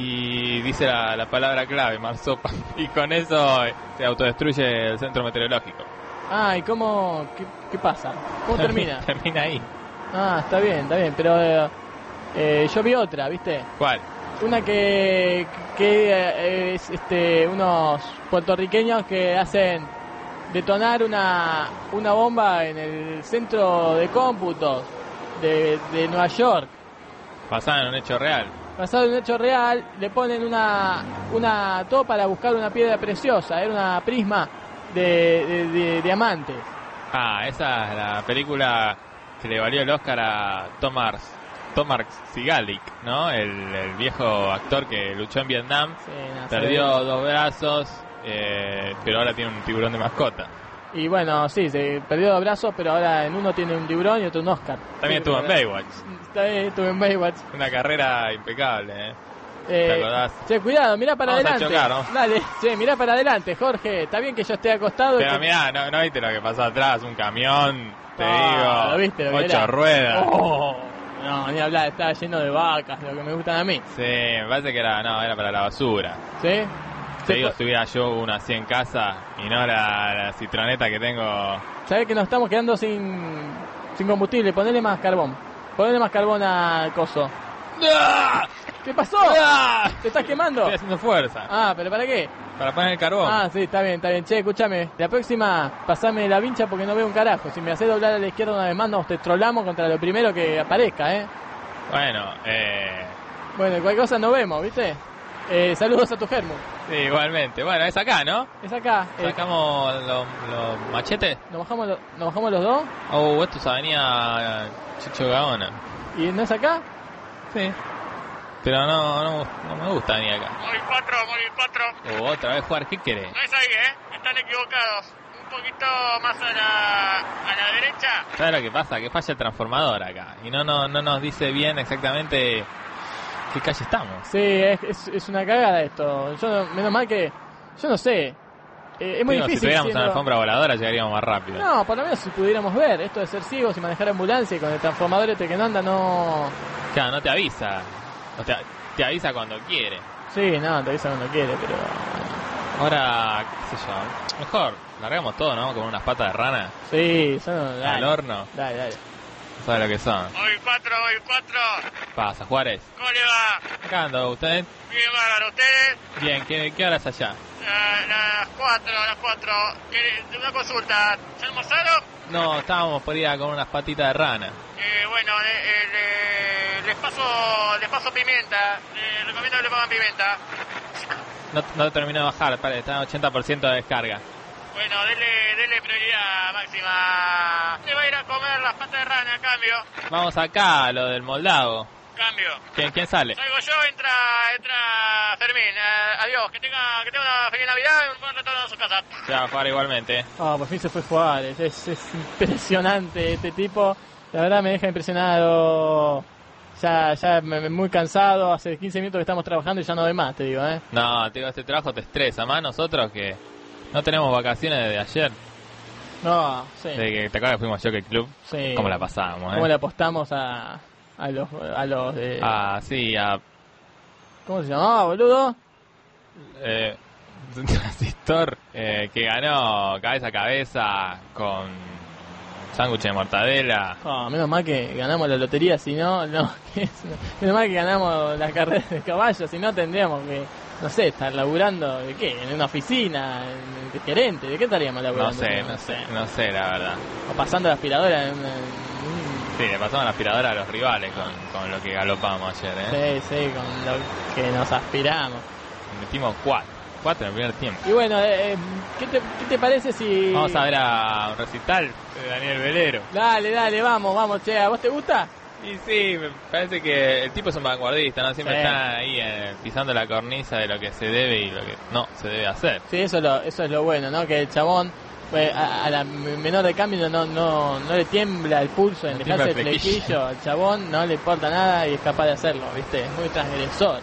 S7: y dice la, la palabra clave, marsopa, y con eso eh, se autodestruye el centro meteorológico.
S6: Ah, ¿y cómo? ¿Qué, qué pasa? ¿Cómo termina?
S7: Termina ahí.
S6: Ah, está bien, está bien, pero eh, eh, yo vi otra, ¿viste?
S7: ¿Cuál?
S6: Una que, que eh, es este, unos puertorriqueños que hacen detonar una, una bomba en el centro de cómputos de, de Nueva York.
S7: Basada en un hecho real.
S6: Basado en un hecho real, le ponen una, una todo para buscar una piedra preciosa, era una prisma de, de, de diamantes.
S7: Ah, esa es la película que le valió el Oscar a Thomas Thomas Sigalik, ¿no? El, el viejo actor que luchó en Vietnam,
S6: Sí, no sé.
S7: perdió dos brazos, eh, pero ahora tiene un tiburón de mascota.
S6: Y bueno, sí, se perdió dos brazos, pero ahora en uno tiene un tiburón y otro un Oscar.
S7: También
S6: Sí,
S7: estuvo en
S6: pero-
S7: Baywatch.
S6: Está bien, estuvo en Baywatch.
S7: Una carrera impecable, ¿eh?
S6: Eh,
S7: ¿Te acordás?
S6: che, cuidado, mirá para
S7: Vamos a
S6: adelante.
S7: chocar, ¿no?
S6: Dale, che, mirá para adelante, Jorge. Está bien que yo esté acostado. y
S7: Pero
S6: que-
S7: mirá, ¿no, no viste lo que pasó atrás? Un camión, te
S6: Ah,
S7: digo,
S6: ¿lo viste lo que
S7: ocho
S6: era?
S7: ruedas.
S6: Oh, no, ni hablar, estaba lleno de vacas, lo que me gustan a mí.
S7: Sí, me parece que era, no, era para la basura.
S6: ¿Sí?
S7: Te
S6: Se
S7: digo,
S6: pu-
S7: si tuviera yo una así en casa y no la, la citroneta que tengo.
S6: ¿Sabés que nos estamos quedando sin, sin combustible? Ponele más carbón. Ponele más carbón al coso.
S7: ¡Ah!
S6: ¿Qué pasó?
S7: ¡Ah!
S6: ¿Te estás quemando?
S7: Estoy haciendo fuerza
S6: Ah, ¿pero para qué?
S7: para poner el carbón.
S6: Ah, sí, está bien, está bien. Che, escúchame. La próxima, pasame la vincha porque no veo un carajo. Si me haces doblar a la izquierda una vez más, nos te trolamos contra lo primero que aparezca, ¿eh?
S7: Bueno, eh,
S6: Bueno, cualquier cosa nos vemos, ¿viste? Eh, saludos a tu germo.
S7: sí, igualmente. Bueno, es acá, ¿no?
S6: Es acá. Eh,
S7: Sacamos los los machetes.
S6: ¿nos, bajamos lo- ¿Nos bajamos los dos?
S7: Oh, esto es Avenida Chicho Gaona.
S6: ¿Y no es acá?
S7: Sí. Pero no, no, no me gusta ni acá.
S5: Móvil cuatro, móvil cuatro.
S7: Oh, otra vez jugar, ¿qué querés?
S5: No es ahí, ¿eh? Están equivocados. Un poquito más a la, a la derecha.
S7: ¿Sabes lo que pasa? Que falla el transformador acá. Y no, no, no nos dice bien exactamente qué calle estamos.
S6: Sí, es, es, es una cagada esto. Yo no- menos mal que... Yo no sé. Eh, es muy
S7: Digo, si
S6: difícil.
S7: tuviéramos una
S6: siendo-
S7: alfombra voladora llegaríamos más rápido.
S6: No, por lo menos si pudiéramos ver. Esto de ser ciegos y manejar ambulancia y con el transformador este que no anda, no...
S7: Claro, no te avisa. O sea, te avisa cuando quiere.
S6: Sí, no, te avisa cuando quiere, pero...
S7: Ahora, qué sé yo, mejor largamos todo, ¿no? Con unas patas de rana
S6: Sí, son... Dale,
S7: al horno.
S6: Dale, dale.
S7: ¿Sabes lo que son?
S5: Móvil cuatro, móvil cuatro.
S7: Pasa, Juárez.
S5: ¿Cómo le va?
S7: Acá ando, ¿usted?
S5: Bien, bárbaro. ¿Ustedes?
S7: Bien, ¿qué, qué hora es allá?
S5: Eh, las cuatro, las cuatro. ¿Quiere- Una consulta. ¿Ya almorzaron?
S7: No, estábamos por ir a con unas patitas de rana.
S5: Eh, bueno, eh, eh, le- les paso les paso pimienta. Les recomiendo que le pongan pimienta.
S7: No, no terminó de bajar, parece, está en ochenta por ciento de descarga.
S5: Bueno, dele, dele prioridad máxima. Le va a ir a comer las patas de rana a cambio.
S7: Vamos acá, lo del moldavo.
S5: Cambio.
S7: ¿Quién, quién sale?
S5: Salgo yo, entra, entra Fermín. Eh, adiós, que tenga, que tenga una feliz Navidad y un buen retorno a su casa.
S7: Ya, Juárez igualmente.
S6: Ah, por fin se fue Juárez. Es, es impresionante este tipo. La verdad me deja impresionado. Ya, ya me, me- muy cansado. Hace quince minutos que estamos trabajando y ya no doy más, te digo, ¿eh?
S7: No, te digo, este trabajo te estresa. Más nosotros que no tenemos vacaciones desde ayer.
S6: No, sí.
S7: De que te acuerdas que fuimos a Jockey Club.
S6: Sí.
S7: ¿Cómo la pasábamos, eh?
S6: ¿Cómo le apostamos a, a los a los de...
S7: Ah, sí, a...
S6: ¿Cómo se llamaba, boludo?
S7: Eh, Transistor, eh, que ganó cabeza a cabeza con sándwich de mortadela.
S6: Oh, menos mal que ganamos la lotería, si no, no. Menos mal que ganamos la carrera de caballos, si no tendríamos que, no sé, estar laburando, ¿de qué? En una oficina, de gerente, ¿de qué estaríamos
S7: No
S6: laburando?
S7: sé, no sé, no sé, la verdad.
S6: O pasando la aspiradora en una...
S7: Sí, le pasamos la aspiradora a los rivales con, con lo que galopamos ayer, ¿eh?
S6: Sí, sí, con lo que nos aspiramos.
S7: Metimos cuatro, cuatro en el primer tiempo.
S6: Y bueno, eh, ¿qué, te, ¿qué te parece si...?
S7: Vamos a ver a un recital de Daniel Velero.
S6: Dale, dale, vamos, vamos, che, ¿a vos te gusta?
S7: Y sí, me parece que el tipo es un vanguardista, ¿no? Siempre
S6: Sí.
S7: está ahí eh, pisando la cornisa de lo que se debe y lo que no se debe hacer.
S6: Sí, eso es lo, eso es lo bueno, ¿no? Que el chabón, pues, a, a la menor de cambio no, no, no le tiembla el pulso en
S7: No
S6: dejarse el
S7: tiembla el flequillo.
S6: flequillo. Al chabón no le importa nada y es capaz de hacerlo, ¿viste? Es muy transgresor.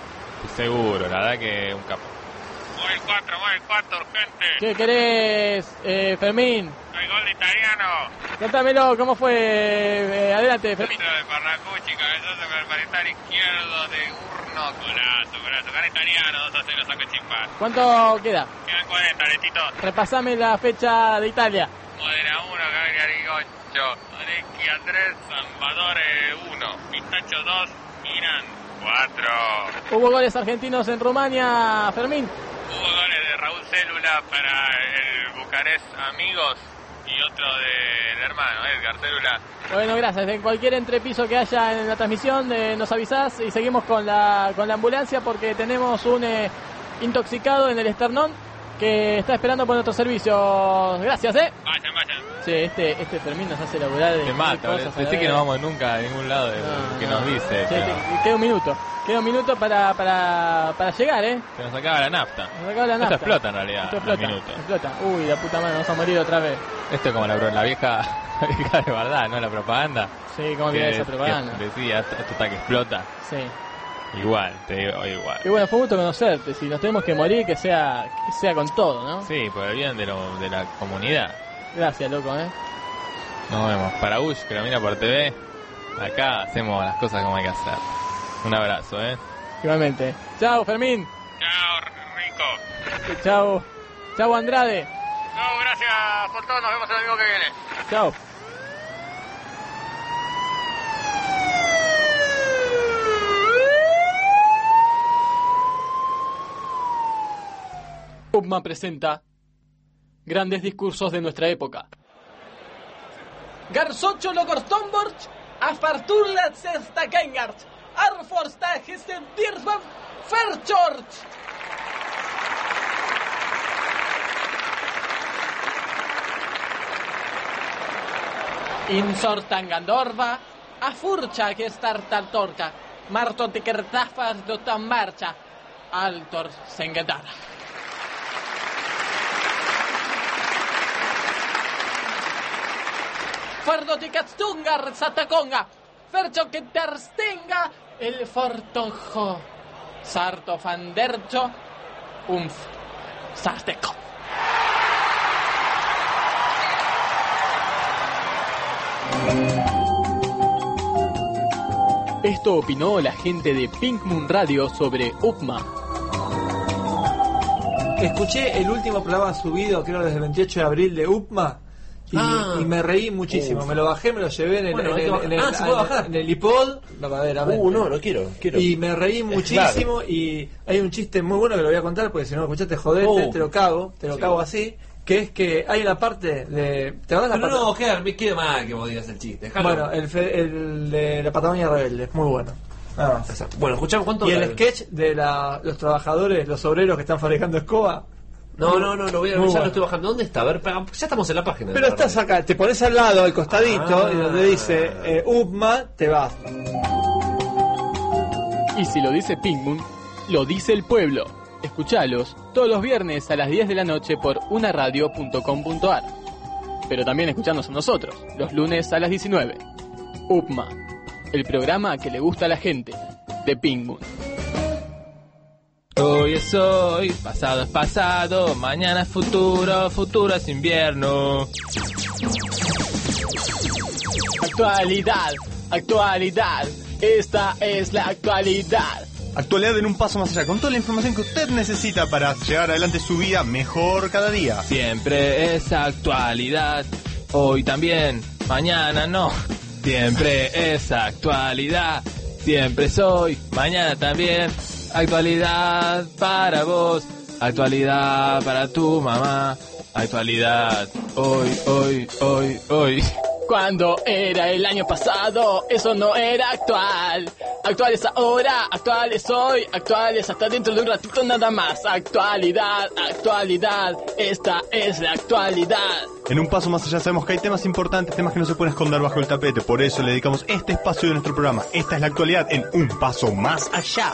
S7: Seguro, la verdad que un capo.
S5: Mueve el cuatro, mueve el cuatro, urgente.
S6: ¿Qué querés, eh, Fermín?
S5: El gol de Italiano.
S6: Contámelo, ¿cómo fue? Eh, adelante, Fermín.
S5: Centro de Parracucci, cabezazo con el parital izquierdo de Urno. Golazo, golazo. Gana Italiano, dos a cero, saco chimpa.
S6: ¿Cuánto queda?
S5: Quedan cuarenta, Letito.
S6: Repasame la fecha de Italia.
S5: Modena uno, Cagliari ocho. Orecchia tres, Salvadore uno. Pistacho dos, Milan cuatro.
S6: ¿Hubo goles argentinos en Rumania, Fermín?
S5: Hubo goles de Raúl Célula para el Bucarest Amigos y otro del hermano, Edgar Célula.
S6: Bueno, gracias. En cualquier entrepiso que haya en la transmisión eh, nos avisás y seguimos con la con la ambulancia porque tenemos un eh, intoxicado en el esternón que está esperando por nuestros servicios. Gracias, ¿eh?
S5: Vayan, vayan.
S6: Sí, este, este Fermín nos hace laburar de
S7: Te mata,
S6: cosas. a
S7: decís
S6: la
S7: que
S6: vez.
S7: no vamos nunca a ningún lado de
S6: No,
S7: que
S6: no.
S7: nos dice.
S6: Sí,
S7: pero
S6: te- queda un minuto. Queda un minuto para, para, para llegar, ¿eh?
S7: se nos acaba la nafta.
S6: Nos acaba la
S7: Esto
S6: nafta.
S7: explota en realidad,
S6: Esto
S7: en
S6: explota.
S7: un minuto.
S6: Explota. Uy, la puta madre, vamos a morir otra vez.
S7: Esto es como la, la vieja la vieja de verdad, ¿no? La propaganda.
S6: Sí, ¿cómo
S7: que,
S6: olvidar esa propaganda?
S7: que decía, esto, esto está que explota.
S6: Sí.
S7: Igual, te digo, igual.
S6: Y bueno, fue un gusto conocerte. Si nos tenemos que morir, que sea que sea con todo, ¿no?
S7: Sí, por el bien de, lo, de la comunidad.
S6: Gracias, loco, ¿eh?
S7: Nos vemos. Para Bush, que lo mira por T V, acá hacemos las cosas como hay que hacer. Un abrazo, ¿eh?
S6: Igualmente. Chao, Fermín.
S5: Chao, Rico.
S6: Chao. Chao, Andrade.
S5: No, gracias por todo. Nos vemos el domingo que viene.
S6: Chao. Upma presenta grandes discursos de nuestra época. Garsocho Logortomborch, Afarturla Sesta Kengart, Arforsta Histen Birsbam, Ferchorch. Insortangandorva, Afurcha que estar tartorca, Marto te kertafas do tan marcha, Altor Sengetara. Fardo te katstungar sataconga, Fercho que terstenga el fortojo, Sarto fandercho, umf, sarteco. Esto opinó la gente de Pink Moon Radio sobre Upma.
S8: Escuché el último programa subido, creo desde el veintiocho de abril de Upma. Y,
S9: Ah.
S8: y me reí muchísimo.
S9: Uf.
S8: Me lo bajé, me lo llevé en el,
S9: Bueno,
S8: en
S9: hay que
S8: el-
S9: bajar.
S8: en el-
S9: Ah, ¿se puede
S8: en-
S9: bajar?
S8: en el iPod, verdaderamente.
S9: Uh, no, no quiero, quiero.
S8: Y me reí muchísimo. Y hay un chiste muy bueno que lo voy a contar porque si no lo escuchaste, jodete,
S9: Oh.
S8: te lo cago, te lo
S9: Sí.
S8: cago así. Que es que hay una parte de. ¿Te acordás la
S9: No,
S8: parte?
S9: no, queda, me queda mal que vos digas el chiste. Dejalo.
S8: Bueno, el, fe- el de la Patagonia Rebelde, es muy bueno. Nada más.
S9: Bueno, escuchamos cuánto.
S8: Y el sketch de la, los trabajadores, los obreros que están fabricando escoba.
S9: No, no, no, lo voy a
S8: Muy
S9: ya
S8: bueno.
S9: lo estoy bajando. ¿Dónde está? A ver, pa- ya estamos en la página.
S8: Pero
S9: de la
S8: estás
S9: radio.
S8: acá, te pones al lado, al costadito,
S9: Ah.
S8: y donde dice eh, Upma, te vas.
S6: Y si lo dice Pink Moon, lo dice el pueblo. Escuchalos todos los viernes a las diez de la noche por unaradio punto com punto ar. Pero también escuchanos a nosotros, los lunes a las diecinueve. Upma, el programa que le gusta a la gente, de Pink Moon.
S7: Hoy es hoy, pasado es pasado, mañana es futuro, futuro es invierno.
S6: Actualidad, actualidad, esta es la actualidad.
S1: Actualidad en un paso más allá, con toda la información que usted necesita para llevar adelante su vida mejor cada día.
S7: Siempre es actualidad, hoy también, mañana no. Siempre es actualidad, siempre es hoy, mañana también. Actualidad para vos, actualidad para tu mamá, actualidad hoy, hoy, hoy, hoy.
S6: Cuando era el año pasado, eso no era actual. Actual es ahora, actual es hoy, actual es hasta dentro de un ratito nada más. Actualidad, actualidad, esta es la actualidad.
S1: En un paso más allá sabemos que hay temas importantes, temas que no se pueden esconder bajo el tapete. Por eso le dedicamos este espacio de nuestro programa. Esta es la actualidad en un paso más allá.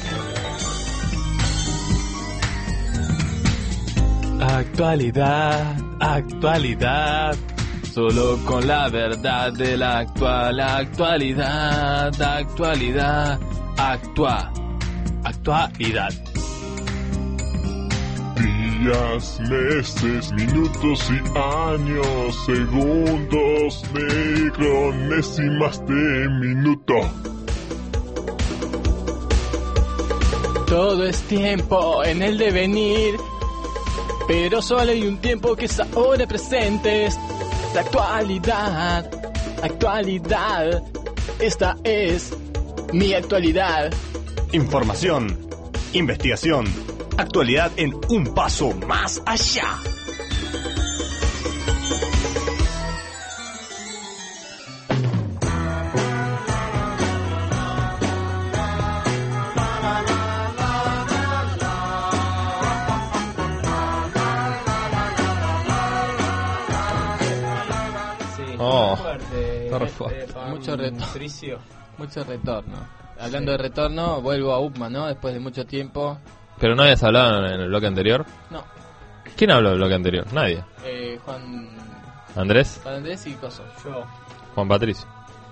S7: Actualidad, actualidad. Solo con la verdad de la actual actualidad, actualidad, actua, actualidad.
S10: Días, meses, minutos y años, segundos, micronésimas de minuto.
S6: Todo es tiempo en el devenir, pero solo hay un tiempo que es ahora presente. La actualidad, actualidad, esta es mi actualidad.
S1: Información, investigación, actualidad en un paso más allá.
S7: Oh,
S2: fuerte,
S7: por
S2: este,
S7: favor.
S2: pan
S6: Mucho retorno.
S2: fricio.
S6: Mucho retorno. Hablando de retorno, vuelvo a Upma, ¿no? Después de mucho tiempo.
S7: ¿Pero no habías hablado en el bloque anterior?
S6: No,
S7: ¿Quién habló del bloque anterior? Nadie.
S6: eh, Juan,
S7: ¿Andrés?
S6: Juan Andrés y Coso.
S2: Yo.
S7: Juan Patricio.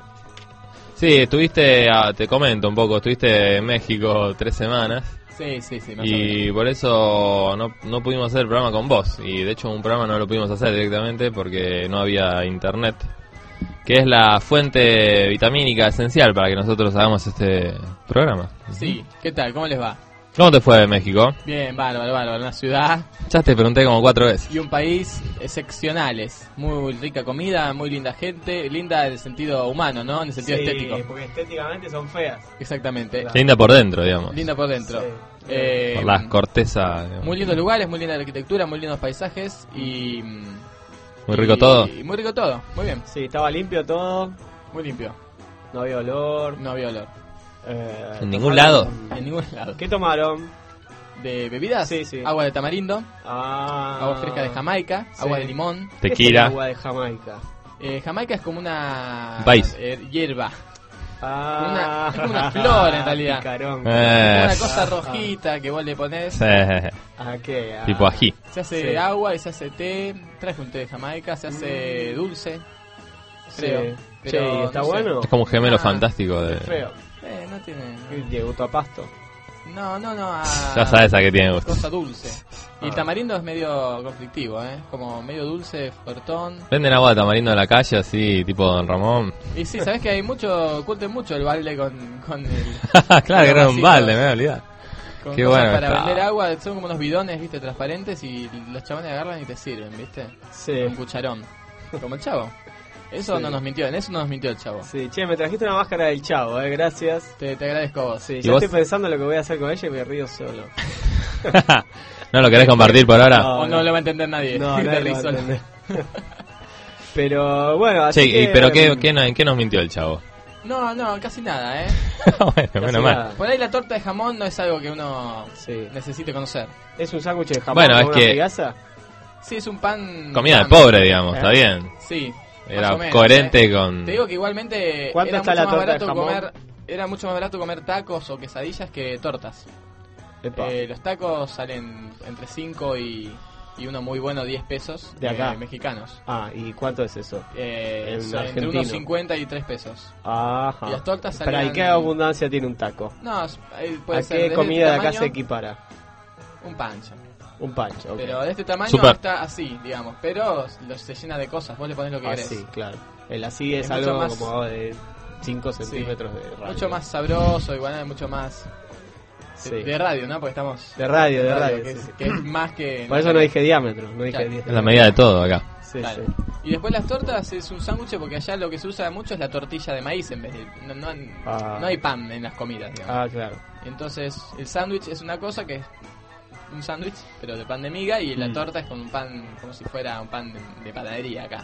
S7: Sí, estuviste, ah, te comento un poco, estuviste en México tres semanas.
S6: Sí, sí, sí, más o menos.
S7: Y por eso no, no pudimos hacer el programa con vos. Y de hecho un programa no lo pudimos hacer directamente porque no había internet, que es la fuente vitamínica esencial para que nosotros hagamos este programa.
S6: Sí, ¿qué tal? ¿Cómo les va?
S7: ¿Cómo te fue en México?
S6: Bien, bárbaro, bárbaro. Una ciudad
S7: Ya te pregunté como cuatro veces.
S6: y un país excepcionales. Muy rica comida, muy linda gente. Linda en el sentido humano, ¿no? En el sentido
S2: Sí,
S6: estético.
S2: porque estéticamente son feas.
S6: Exactamente.
S2: Claro.
S7: Linda por dentro, digamos.
S6: Linda por dentro.
S2: Sí.
S6: Eh,
S7: Por las cortezas. digamos.
S6: muy lindos lugares, muy linda arquitectura, muy lindos paisajes y...
S7: Muy rico
S6: y-
S7: todo.
S6: y muy rico todo, muy bien.
S2: Sí, estaba limpio todo,
S6: Muy limpio.
S2: no había olor.
S6: No había olor.
S2: Eh,
S7: ¿En ningún
S2: tomaron-
S7: lado?
S6: En ningún lado.
S2: ¿Qué tomaron?
S6: ¿De bebidas?
S2: Sí, sí.
S6: Agua de tamarindo,
S2: Ah,
S6: agua fresca de Jamaica,
S2: sí.
S6: agua de limón.
S2: ¿Qué es el
S7: Tequila.
S2: agua de Jamaica.
S6: Eh, Jamaica es como una...
S7: Un país.
S6: eh, hierba.
S2: Ah,
S6: Una- es como una flor, en realidad.
S2: Picarón.
S7: Eh,
S6: Una cosa rojita que vos le ponés.
S7: sí,
S2: ¿A qué? Ah.
S7: tipo ají.
S6: Se hace
S2: Sí.
S6: agua y se hace té. Traje un té de Jamaica, se hace dulce.
S2: Sí.
S6: Creo.
S2: Che,
S6: Pero
S2: ¿y está
S6: no sé.
S2: bueno?
S7: Es como un gemelo
S6: Ah,
S7: fantástico de...
S2: Feo.
S6: Eh, no tiene...
S2: ¿De gusto a pasto?
S6: No, no, no. A...
S7: Ya sabes a qué tiene gusto.
S6: Cosa dulce. Y el
S2: Ah.
S6: tamarindo es medio conflictivo, ¿eh? Como medio dulce, fuertón.
S7: Venden agua de tamarindo en la calle así, tipo Don Ramón.
S6: Y sí, sabes que hay mucho, curten mucho el balde con, con el...
S7: Claro, que era un
S6: vasitos.
S7: balde, me voy a olvidar.
S6: Con
S7: Qué
S6: cosas
S7: bueno
S6: para
S7: está.
S6: vender agua, son como unos bidones, viste, transparentes y los chabones agarran y te sirven, viste.
S2: Sí.
S6: Con cucharón. Como el chavo. Eso
S2: Sí.
S6: no nos mintió, en eso no nos mintió el chavo.
S2: Sí, che, me trajiste una máscara del Chavo, eh, gracias.
S6: Te, te agradezco a vos.
S2: Sí,
S7: ¿Y
S2: ya
S7: vos?
S2: estoy pensando en lo que voy a hacer con ella y me río solo.
S7: ¿No lo querés compartir por ahora?
S2: No,
S6: O no lo va a entender nadie.
S2: No,
S6: Te
S2: nadie lo
S6: reí
S2: va a
S6: solo.
S2: entender. Pero bueno, así
S7: Che,
S2: que...
S7: y- ¿pero qué, qué no- en qué nos mintió el chavo?
S6: No, no, casi nada, ¿eh?
S7: bueno,
S2: Casi
S7: menos mal.
S2: nada.
S6: Por ahí la torta de jamón no es algo que uno
S2: Sí.
S6: necesite conocer.
S2: ¿Es un sándwich de jamón
S7: Bueno,
S2: con
S7: es
S2: una
S7: que-
S2: frigaza?
S6: Sí, es un pan...
S7: Comida de
S6: pan.
S7: pobre, digamos,
S2: ¿Eh?
S7: está bien.
S6: Sí.
S7: Era
S6: más o menos,
S7: coherente
S6: ¿eh?
S7: con...
S6: Te digo que igualmente
S2: ¿Cuánto
S6: era
S2: está
S6: mucho
S2: la
S6: más
S2: torta de
S6: barato
S2: jamón?
S6: comer era mucho más barato comer tacos o quesadillas que tortas.
S2: Epa.
S6: Eh, los tacos salen entre cinco y, y uno muy bueno diez pesos
S2: de acá,
S6: eh, mexicanos.
S2: Ah, ¿y cuánto es eso?
S6: Eh,
S2: En
S6: so- entre
S2: argentino.
S6: unos cincuenta y tres pesos.
S2: Ajá.
S6: Y las tortas
S2: Pero
S6: salían...
S2: ¿y qué abundancia tiene un taco?
S6: No, es- eh, puede
S2: ¿A
S6: ser
S2: qué
S6: de
S2: comida de
S6: este
S2: acá se
S6: tamaño,
S2: equipara?
S6: un pancho.
S2: Un pancho, ok.
S6: Pero de este tamaño
S7: Super.
S6: está así, digamos. Pero lo- se llena de cosas, vos le pones lo que
S2: Ah,
S6: querés.
S2: sí, claro. El así es,
S6: Es mucho
S2: algo
S6: más-
S2: como de cinco
S6: Sí.
S2: centímetros de radio.
S6: Mucho más sabroso, igual es mucho más...
S2: Sí.
S6: De radio, ¿no? Porque estamos...
S2: De radio, de radio.
S6: que,
S2: sí.
S6: es, que es más que...
S2: Por eso no dije diámetro, no dije
S6: Claro.
S2: diámetro.
S7: Es la medida de todo acá.
S2: Sí,
S6: Claro.
S2: sí.
S6: Y después las tortas es un sándwich porque allá lo que se usa mucho es la tortilla de maíz en vez de... No, no,
S2: Ah.
S6: no hay pan en las comidas, digamos.
S2: Ah, claro.
S6: Entonces el sándwich es una cosa que es un sándwich, pero de pan de miga, y la
S2: Mm.
S6: torta es con un pan como si fuera un pan de, de panadería acá.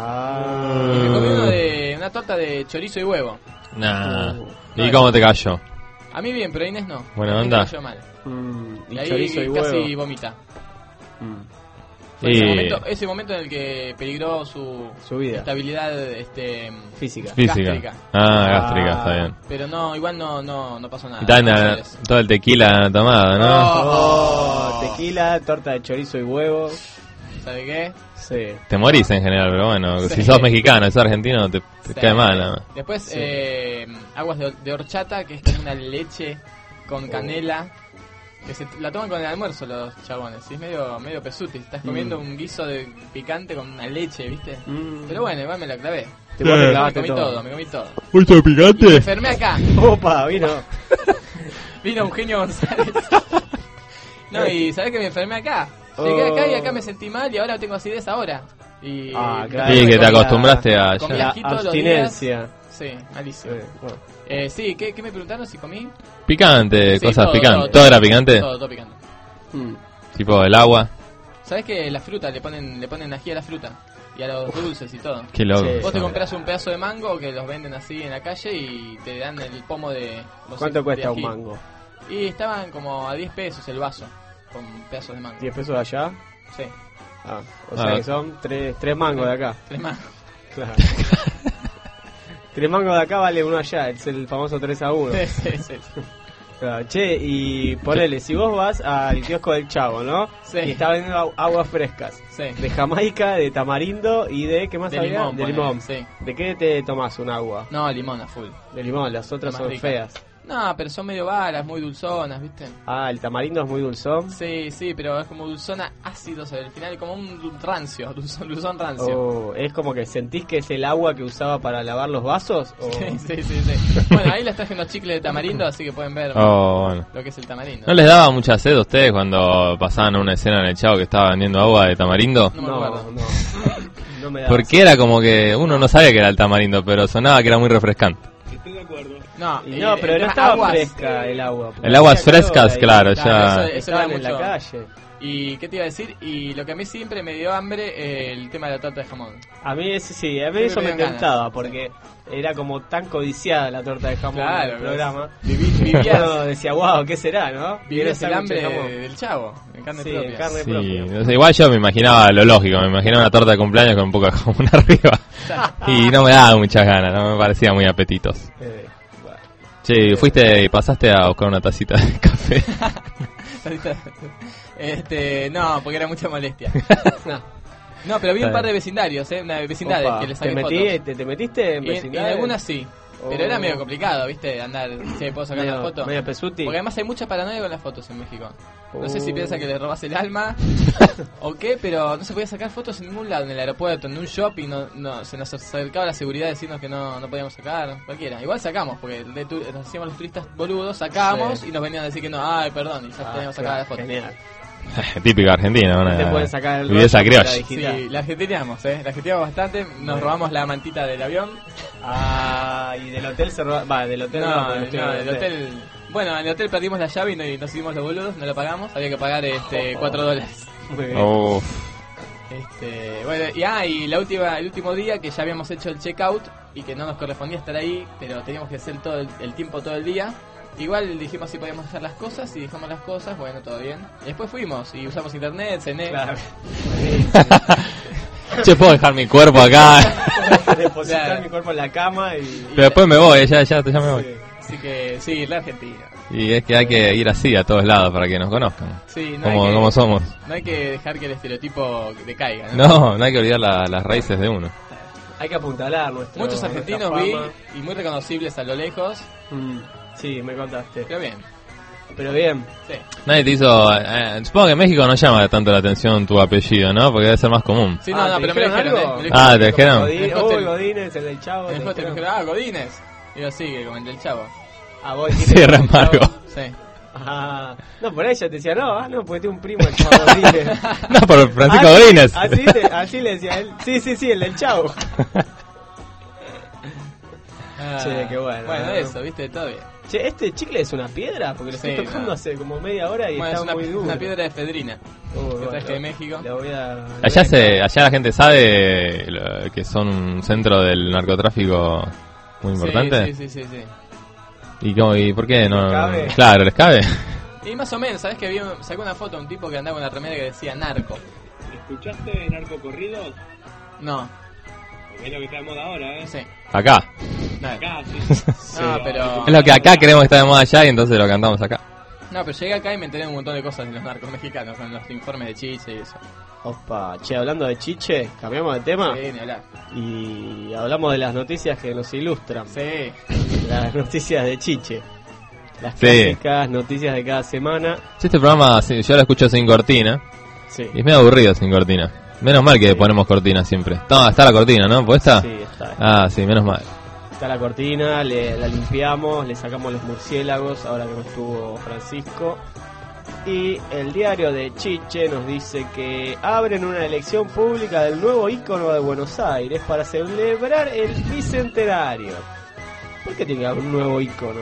S2: Ah.
S6: Y me comí uno de, una torta de chorizo y huevo.
S7: Nah.
S2: Uh.
S7: ¿Y cómo te cayó?
S6: A mí bien, pero a Inés no.
S7: Buena
S6: A mí
S7: onda.
S6: me cayó mal.
S2: Mm,
S6: Y,
S2: y
S6: ahí
S2: chorizo y
S6: casi
S2: huevo.
S6: vomita.
S2: Mm.
S6: Fue ese,
S7: Y-
S6: momento, ese momento en el que peligró su,
S2: Su vida.
S6: estabilidad este,
S2: Física.
S7: Física.
S6: gástrica.
S7: Ah, gástrica,
S2: Ah.
S7: está bien.
S6: Pero no, igual no, no, no pasó nada.
S7: Y está en la-
S6: Entonces,
S7: todo el tequila tomado, ¿no?
S2: Oh, tequila, torta de chorizo y huevo.
S6: ¿sabe qué?
S2: Sí.
S7: Te morís en general, pero bueno,
S6: Sí.
S7: si sos mexicano, si sos argentino, te, te
S6: Sí.
S7: cae mal. ¿no?
S6: Después,
S2: Sí.
S6: eh, aguas de, de horchata, que es como una leche con canela. Que se la toman con el almuerzo los chabones. ¿Sí? Es medio, medio pesuti. Estás comiendo
S2: Mm.
S6: un guiso de picante con una leche, ¿viste?
S2: Mm.
S6: Pero bueno, igual me la clavé.
S2: Te vos te
S6: Me
S2: clavaste
S6: comí
S2: todo.
S6: todo, me comí todo.
S7: ¿Mucho
S6: Y me
S7: picante?
S6: enfermé acá.
S2: Opa, vino.
S6: Vino Eugenio González. No, y ¿sabés que me enfermé acá? Llegué acá y acá me sentí mal y ahora tengo acidez ahora. Y
S2: Ah, claro.
S7: Sí, que te
S2: Comía-
S7: acostumbraste a...
S6: comía
S7: ya.
S6: ají todos los
S2: abstinencia.
S6: Sí, malísimo.
S2: Sí, bueno.
S6: Eh, sí, ¿qué, ¿qué me preguntaron si comí?
S7: Picante,
S6: Sí,
S7: cosas
S6: todo,
S7: picantes.
S6: todo,
S7: ¿Todo era picante?
S6: Todo, todo picante.
S2: Mm.
S7: Tipo el agua.
S6: ¿Sabés que la fruta le ponen le ponen ají a la fruta? Y a los dulces y todo.
S7: Qué loco.
S2: Sí.
S6: Vos te
S7: eso.
S6: compras un pedazo de mango que los venden así en la calle y te dan el pomo de... no sé,
S2: ¿Cuánto
S6: de
S2: cuesta un
S6: ají.
S2: mango?
S6: Y estaban como a diez pesos el vaso con pedazos de mango.
S2: ¿diez pesos de allá?
S6: Sí,
S2: Ah, o
S7: Ah.
S2: sea que son tres, tres mangos de acá.
S6: tres más.
S2: Claro. Tres mangos de acá vale uno allá, es el famoso tres a uno.
S6: Sí, sí, sí.
S2: Claro, che, y ponele, si vos vas al kiosco del Chavo, ¿no?
S6: Sí.
S2: Y está vendiendo agu- aguas frescas.
S6: Sí.
S2: De Jamaica, de tamarindo y de, ¿qué más
S6: De
S2: había?
S6: limón,
S2: de
S6: ponele,
S2: limón.
S6: sí.
S2: ¿De qué te tomás un agua?
S6: No, limón a full.
S2: De limón, las otras
S6: Más
S2: son
S6: rica.
S2: feas.
S6: No, pero son medio varas, muy dulzonas, ¿viste?
S2: Ah, el tamarindo es muy dulzón.
S6: Sí, sí, pero es como dulzona ácido, o sea, al final como un dul- rancio, dulzón, dulzón rancio.
S2: O es como que sentís que es el agua que usaba para lavar los vasos. O...
S6: Sí, sí, sí, sí. Bueno, ahí les traje unos chicles de tamarindo, así que pueden ver
S7: Oh, bueno.
S6: lo que es el tamarindo.
S7: ¿No les daba mucha sed a ustedes cuando pasaban una escena en el Chavo que estaba vendiendo agua de tamarindo?
S6: No me
S2: No,
S6: acuerdo.
S2: no. No me da.
S7: Porque era como que uno no sabía que era el tamarindo, pero sonaba que era muy refrescante.
S3: Estoy de acuerdo.
S6: No,
S2: Y
S6: eh,
S2: no, pero
S6: el
S2: no
S6: tema
S2: estaba
S6: aguas,
S2: fresca el agua.
S7: El agua
S2: Hacía
S7: frescas,
S2: calor ahí.
S7: claro,
S6: Claro,
S7: ya...
S6: eso- eso
S2: Estaban
S6: era
S2: en la
S6: mucho.
S2: calle.
S6: ¿Y qué te iba a decir? Y lo que a mí siempre me dio hambre, eh, el tema de la torta de jamón.
S2: A mí ese sí, a mí
S6: Siempre
S2: eso
S6: me
S2: me
S6: dan
S2: tentaba
S6: ganas,
S2: porque era como tan codiciada la torta de jamón
S6: Claro,
S2: en el programa.
S6: Viví-
S2: Uno
S6: vivías,
S2: decía, wow, ¿qué será, no?
S6: vivías el
S2: sándwich
S6: hambre
S2: de jamón.
S6: del chavo, en carne
S2: Sí,
S6: propia.
S2: en carne
S7: Sí,
S2: propia.
S7: no sé, igual yo me imaginaba lo lógico, me imaginaba una torta de cumpleaños con un poco de jamón arriba. Y no me daba muchas ganas, no me parecía muy apetitos.
S2: Eh, bueno.
S7: Che, fuiste y pasaste a buscar una tacita de café.
S6: este, no, porque era mucha molestia.
S2: No.
S6: No, pero vi un
S7: Está
S6: par
S7: bien.
S6: de vecindarios, eh, una vecindades
S2: Opa,
S6: que les
S2: ¿te,
S6: saqué
S2: metí,
S6: fotos.
S2: te, te metiste en
S6: Y en, y en
S2: vecindades?
S6: algunas sí, pero
S2: Oh.
S6: era medio complicado, ¿viste? Andar, si puedo sacar
S2: medio,
S6: la foto.
S2: medio pesuti.
S6: Porque además hay mucha paranoia con las fotos en México. No sé si
S2: Oh.
S6: piensa que le robas el alma o qué, pero no se podía sacar fotos en ningún lado, en el aeropuerto, en un shopping, no, no, se nos acercaba la seguridad a decirnos que no, no podíamos sacar, cualquiera. Igual sacamos, porque de tu- nos hacíamos los turistas boludos, sacábamos
S2: Sí.
S6: y nos venían a decir que no, ay, perdón, y ya
S2: Ah,
S6: teníamos
S2: claro,
S6: sacada la foto.
S2: Genial.
S7: Típico argentino,
S2: No te
S7: una
S2: pueden sacar el
S7: viveza
S2: rollo por la
S7: criolla.
S2: digital.
S6: Sí, la argentineamos, eh, la argentineamos bastante, nos
S2: Bueno.
S6: robamos la mantita del avión.
S2: Ah, y del hotel se roba... Va, del hotel no,
S6: No,
S2: porque
S6: no,
S2: estoy en
S6: el hotel... Bueno, en el hotel perdimos la llave y no- y nos hicimos los boludos, no lo pagamos, había que pagar este
S2: Oh.
S6: cuatro dólares.
S2: Muy bien.
S7: Uf.
S6: Este, bueno, y, ah, y la última, el último día que ya habíamos hecho el checkout y que no nos correspondía estar ahí, pero teníamos que hacer todo el, el tiempo todo el día. Igual dijimos si podíamos hacer las cosas y dejamos las cosas, bueno, todo bien. Y después fuimos y usamos internet, cené.
S2: Claro.
S7: Che, puedo dejar mi cuerpo acá.
S2: Depositar
S6: Claro.
S2: mi cuerpo en la cama y...
S7: Pero después me voy, ya, ya, ya me voy.
S2: Sí.
S6: Así que sí, la Argentina.
S7: Y es que hay que ir así a todos lados para que nos conozcan.
S6: Sí, no
S7: como,
S6: hay que,
S7: como somos.
S6: No hay que dejar que el estereotipo decaiga, ¿no?
S7: No, no hay que olvidar la, las raíces de uno.
S2: Hay que apuntalar nuestro,
S6: Muchos argentinos vi y muy reconocibles a lo lejos.
S2: Mm, sí, me contaste.
S6: Pero bien.
S2: Pero bien.
S6: Sí.
S7: Nadie te hizo... Eh, supongo que en México no llama tanto la atención tu apellido, ¿no? Porque debe ser más común.
S6: Sí, no,
S2: Ah,
S6: no,
S2: ¿te
S6: pero me
S2: dijeron
S6: dijeron,
S2: algo?
S6: ¿eh? Me dijeron.
S7: Ah, ¿te dijeron?
S2: Godín,
S6: Después
S2: uy,
S6: te-
S2: Godínez, el del Chavo.
S6: Después te
S2: dijeron.
S6: dijeron, ah, Godínez. Y yo sí, que como el del Chavo.
S2: Ah, vos
S7: Sí,
S2: dijiste
S7: re
S2: el Chavo.
S7: amargo.
S6: Sí.
S2: Ah, no, por ahí yo te decía, no, ah, no, porque tiene un primo el Chavo Godínez.
S7: No, por Francisco
S2: Ah, sí,
S7: Godínez.
S2: Así, te- así le decía él. Sí, sí, sí, el del Chavo.
S6: Ah,
S2: Che, qué bueno.
S6: Bueno, eso, viste, todo bien.
S2: Che, ¿este chicle es una piedra? Porque lo
S6: Sí,
S2: estoy tocando
S6: no.
S2: hace como media hora y
S6: Bueno,
S2: está
S6: es una,
S2: muy duro.
S6: una piedra de efedrina.
S2: Uy,
S6: que
S2: bueno,
S6: traje de México.
S2: la voy a-
S7: Allá se, allá la gente sabe lo- que son un centro del narcotráfico muy importante.
S6: Sí, sí, sí, sí, sí.
S7: ¿Y, cómo, ¿Y por qué no?
S2: ¿Les cabe?
S7: Claro, ¿les cabe?
S6: Y más o menos, ¿sabes que vi, un- sacó una foto de un tipo que andaba con una remera que decía narco?
S3: ¿Escuchaste narcocorridos?
S6: No,
S3: Porque es lo que está de moda ahora, ¿eh?
S6: sí.
S7: Acá.
S3: Acá, sí.
S6: No, pero...
S7: Es lo que acá creemos que está de moda allá y entonces lo cantamos acá.
S6: No, pero llegué acá y me enteré de un montón de cosas de los narcos mexicanos, con los informes de Chiche y eso.
S2: Opa, che, hablando de chiche, cambiamos de tema
S6: Sí, ni hablar.
S2: y hablamos de las noticias que nos ilustran.
S6: Sí.
S2: Las noticias de chiche. Las
S7: Sí.
S2: clásicas noticias de cada semana.
S7: Sí, este programa sí, yo lo escucho sin cortina
S2: Sí.
S7: y es medio aburrido sin cortina. Menos mal que ponemos cortina siempre. No, está la cortina, ¿no? ¿Pues está?
S2: Sí, está.
S7: Ah, sí, menos mal.
S2: Está la cortina, le, la limpiamos, le sacamos los murciélagos, ahora que no estuvo Francisco. Y el diario de Chiche nos dice que abren una elección pública del nuevo ícono de Buenos Aires para celebrar el bicentenario. ¿Por qué tiene que haber un nuevo ícono?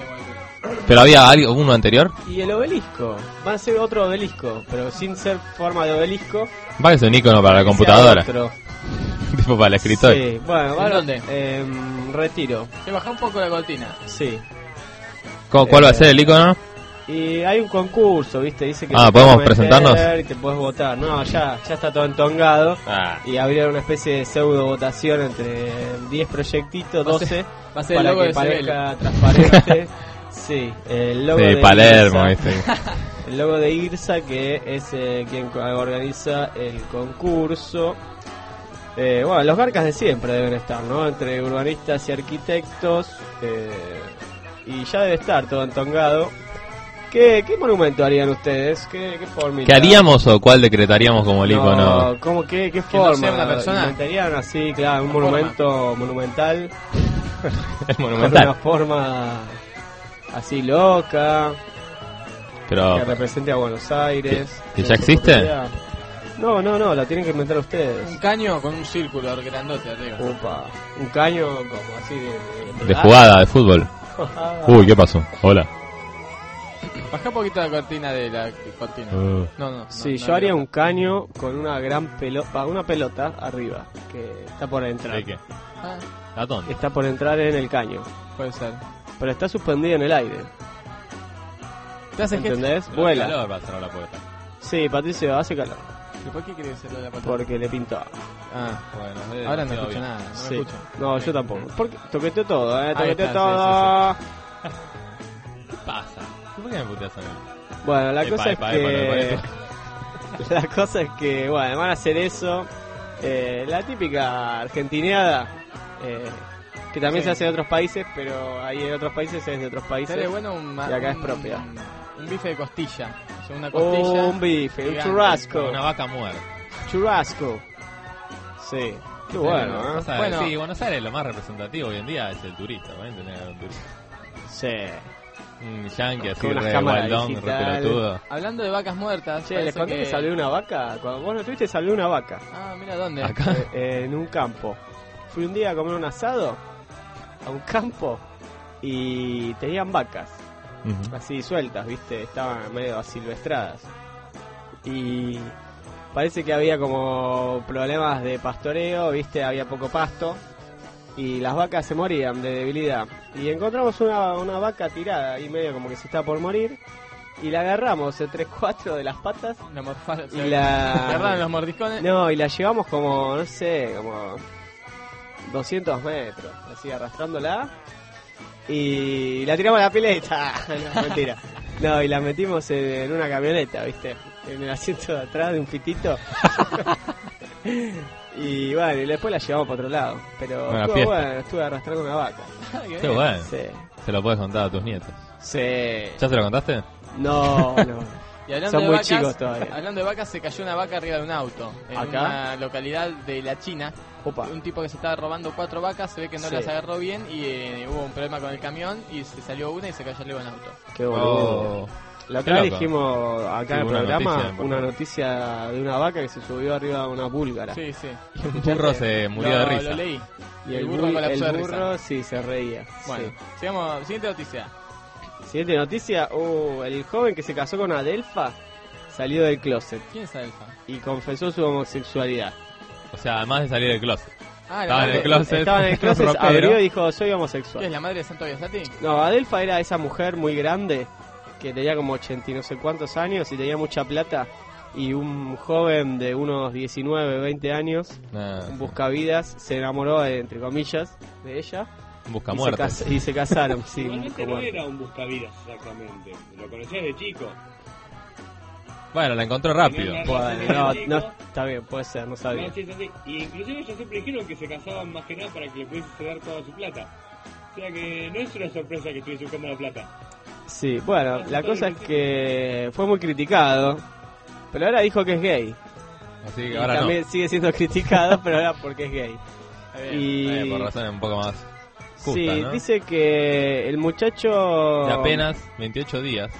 S7: ¿Pero había algo, uno anterior?
S2: Y el obelisco, va a ser otro obelisco, pero sin ser forma de obelisco.
S7: Va que es un icono para la
S2: que sea
S7: computadora.
S2: otro.
S7: Tipo para el escritorio.
S2: Sí, bueno,
S6: ¿En
S2: va-
S6: dónde?
S2: em, retiro,
S6: Que bajá un poco la cortina.
S2: sí.
S7: ¿Cuál, cuál va a
S2: Eh,
S7: ser el icono?
S2: Y hay un concurso, ¿viste? Dice que
S7: Ah,
S2: te
S7: ¿podemos
S2: puedes meter
S7: presentarnos?
S2: y te puedes votar. No, ya, ya está todo entongado.
S7: Ah.
S2: Y abrieron una especie de pseudo votación entre diez proyectitos,
S6: Va a ser-
S2: doce,
S6: va a ser el
S2: para
S6: logo
S2: que
S6: de
S2: parezca transparente. Sí, el logo
S7: Sí,
S2: de
S7: Palermo,
S2: Irsa,
S7: ¿viste?
S2: el logo de Irsa, que es eh, quien co- organiza el concurso. Eh, bueno, los garcas de siempre deben estar, ¿no? Entre urbanistas y arquitectos. eh, y ya debe estar todo entongado. ¿Qué, qué monumento harían ustedes? ¿Qué, qué formita?
S7: ¿Qué haríamos o cuál decretaríamos como el icono?
S2: No, ¿cómo qué, qué
S6: ¿Que no
S2: forma?
S6: sea una persona?
S2: Inventarían así, claro, un
S6: Una
S2: monumento monumental.
S7: El
S2: Con una
S7: monumental.
S2: forma así loca,
S7: Pero,
S2: que represente a Buenos Aires.
S7: ¿Que- que ya existe?
S2: No, no, no, la tienen que inventar ustedes.
S6: Un caño con un círculo grandote arriba.
S2: Upa, un caño como así de...
S7: de jugada, de fútbol. Uy, ¿qué pasó? Hola.
S6: Bajá un poquito la cortina de la cortina.
S7: Uh.
S6: No, no.
S2: Sí,
S6: no,
S2: yo
S6: no,
S2: haría
S6: no.
S2: un caño con una gran pelota, una pelota arriba, que está por entrar.
S7: ¿De qué?
S6: Ah,
S7: ¿Latón?
S2: Está por entrar en el caño,
S6: puede ser.
S2: pero está suspendida en el aire.
S6: ¿Te hace gesto?
S2: ¿Entendés? Vuela.
S7: calor va a cerrar la puerta.
S2: Sí, Patricio, hace calor,
S6: ¿Y por qué querés hacerlo de la patada?
S2: porque le pintó.
S6: Ah,
S7: Bueno,
S6: ahora no escucho nada, no
S2: Sí.
S6: me escucho.
S2: No, yo tampoco. Porque toqueteo todo, eh,
S6: Ahí
S2: toqueteo
S6: está,
S2: todo.
S7: ¿Qué pasa? ¿Por qué me puteas a mí?
S2: Bueno, la
S7: Epa,
S2: cosa
S7: epa,
S2: es
S7: epa,
S2: que...
S7: epa,
S2: La cosa es que, bueno, van a hacer eso. Eh, la típica argentineada, eh, que también
S6: Sí.
S2: se hace en otros países, pero ahí en otros países es de otros países.
S6: Sería bueno un,
S2: Y acá es
S6: un-
S2: propia.
S6: Un bife de costilla. O sea, una costilla.
S2: Un bife, un
S6: gigante.
S2: churrasco.
S7: Una vaca muerta.
S2: Churrasco. Sí, qué bueno, ¿eh?
S7: O sea,
S6: Bueno.
S7: sí, Buenos Aires lo más representativo hoy en día es el turista, ¿no? Tenés que haber un turista.
S2: Sí.
S7: Un yankee así,
S2: Con unas
S7: re
S2: cámaras
S7: gualdón, re
S2: digital.
S7: pelotudo.
S6: Hablando de vacas muertas.
S2: Che, ¿les
S6: parece
S2: conté que...
S6: que
S2: salió una vaca? Cuando vos no estuviste, salió una vaca.
S6: Ah, mira dónde.
S7: Acá.
S2: Eh, en un campo. Fui un día a comer un asado a un campo y tenían vacas.
S7: Ujú.
S2: Así sueltas, viste, estaban medio asilvestradas. Y parece que había como problemas de pastoreo, viste, había poco pasto. Y las vacas se morían de debilidad. Y encontramos una, una vaca tirada ahí medio como que se está por morir. Y la agarramos entre cuatro de las patas.
S6: La morfa-
S2: Y la...
S6: Agarraron los mordiscones.
S2: No, y la llevamos como, no sé, como doscientos metros, así arrastrándola. y la tiramos a la pileta. No, mentira. No, y la metimos en, en una camioneta, ¿viste? En el asiento de atrás de un pitito. Y bueno, y después la llevamos para otro lado. Pero
S7: Buena
S2: estuvo
S7: fiesta.
S2: bueno, estuve arrastrando una vaca.
S7: Qué bueno.
S2: Sí.
S7: Se lo puedes contar a tus nietos.
S2: Sí.
S7: ¿Ya se lo contaste?
S2: No, no.
S6: Y hablando
S2: Son
S6: de
S2: muy
S6: vacas,
S2: chicos todavía.
S6: Hablando de vacas, se cayó una vaca arriba de un auto. En
S2: ¿Acá?
S6: una localidad de la China.
S2: Opa.
S6: Un tipo que se estaba robando cuatro vacas, se ve que no
S2: Sí.
S6: las agarró bien y eh, hubo un problema con el camión y se salió una y se cayó arriba de un auto.
S2: Qué boludo.
S7: Oh.
S2: La
S7: Qué
S2: otra vez
S7: loco.
S2: dijimos acá
S7: Sí,
S2: en el
S7: una
S2: programa
S7: noticia importante.
S2: una noticia de una vaca que se subió arriba de una búlgara.
S6: Sí, sí.
S7: Y un burro se murió
S6: lo,
S7: de risa.
S6: Lo leí.
S2: Y
S6: el
S2: el,
S6: burro
S2: bu-
S6: colapsó
S2: el
S6: de risa.
S2: burro sí se reía.
S6: Bueno,
S2: Sí.
S6: sigamos. Siguiente noticia.
S2: Siguiente noticia, uh, el joven que se casó con Adelfa salió del closet
S6: ¿Quién es Adelfa?
S2: y confesó su homosexualidad.
S7: O sea, además de salir del closet.
S6: Ah, la
S7: Estaba en
S6: madre-
S7: el closet.
S2: Estaba en el closet,
S7: ropero.
S2: abrió y dijo, soy
S6: ¿Qué es
S2: homosexual.
S6: la madre de Santo Biasati?
S2: No, Adelfa era esa mujer muy grande que tenía como ochenta y no sé cuántos años y tenía mucha plata. Y un joven de unos diecinueve, veinte años,
S7: Nah,
S2: un buscavidas, se enamoró, eh, entre comillas, de ella.
S7: busca
S2: y, se
S7: muertos.
S2: cas- y se casaron, sí.
S3: Igualmente
S2: como-
S3: no era un buscavidas exactamente. Lo conocías de chico.
S7: Bueno, la encontró rápido.
S3: Tenía
S2: Bueno,
S3: una
S2: no,
S3: relación de
S2: no,
S3: chico.
S2: está bien, puede ser, no sabía.
S3: No, sí, es así. Y inclusive ellos siempre dijeron que se casaban más que nada para que le pudiese ceder toda su plata. O sea que no es una sorpresa que estuviese buscando la plata.
S2: Sí, bueno, la cosa es que fue muy criticado, pero ahora dijo que es gay.
S7: Así
S2: Y
S7: que ahora
S2: también sigue siendo criticado, pero ahora porque es gay.
S7: no.
S2: Y
S7: Eh, por razones un poco más justas,
S2: sí,
S7: ¿no?
S2: dice que el muchacho...
S7: De apenas veintiocho días.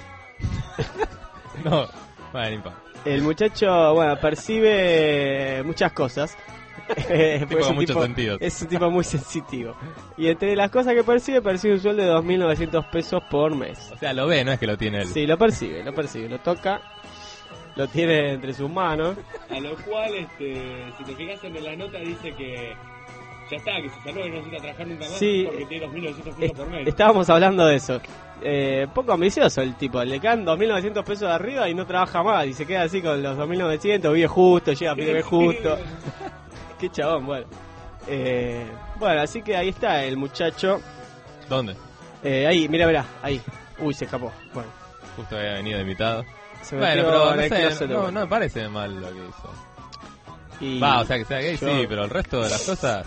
S7: No, bueno, ni importa.
S2: El muchacho, bueno, percibe muchas cosas. Eh,
S7: Tipo
S2: pues es
S7: con
S2: un
S7: muchos
S2: tipo-
S7: sentidos.
S2: Es un tipo muy sensitivo. Y entre las cosas que percibe, percibe un sueldo de dos mil novecientos pesos por mes.
S7: O sea, lo ve, no es que lo tiene él.
S2: Sí, lo percibe, lo percibe, lo toca, lo tiene entre sus manos.
S3: A lo cual, este, si te fijas en la nota, dice que ya está, que se salvó y no necesita trabajar nunca más
S2: Sí,
S3: porque tiene dos mil novecientos pesos por mes.
S2: Estábamos hablando de eso. Eh, poco ambicioso el tipo, le quedan dos mil novecientos pesos de arriba y no trabaja más. Y se queda así con los dos mil novecientos, vive justo, llega a fin de mes justo. Qué chabón, bueno. Eh, bueno, así que ahí está el muchacho.
S7: ¿Dónde?
S2: Eh, ahí, mira, mira, ahí. Uy, se escapó. Bueno,
S7: Justo había venido de invitado.
S2: se
S7: Bueno,
S2: metió
S7: pero
S2: en
S7: no,
S2: el
S7: sé,
S2: closet de
S7: no,
S2: vuelta.
S7: no me parece mal lo que hizo.
S2: Y
S7: Va, o sea, que sea gay,
S2: yo-
S7: sí, pero el resto de las cosas...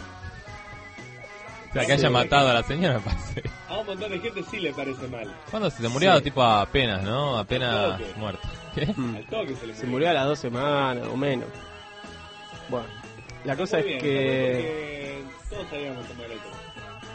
S7: O sea, que haya
S2: Sí.
S7: matado a la señora, me parece.
S3: A un montón de gente sí le parece mal.
S7: ¿Cuándo se murió?
S2: Sí.
S7: Tipo apenas, ¿no? Apenas
S3: Al toque.
S7: muerto. ¿Qué?
S2: Mm.
S3: Al toque se le
S2: Se murió a las dos semanas o menos. Bueno, la cosa
S3: Muy
S2: es
S3: bien,
S2: que...
S3: porque todos sabíamos cómo era el tema.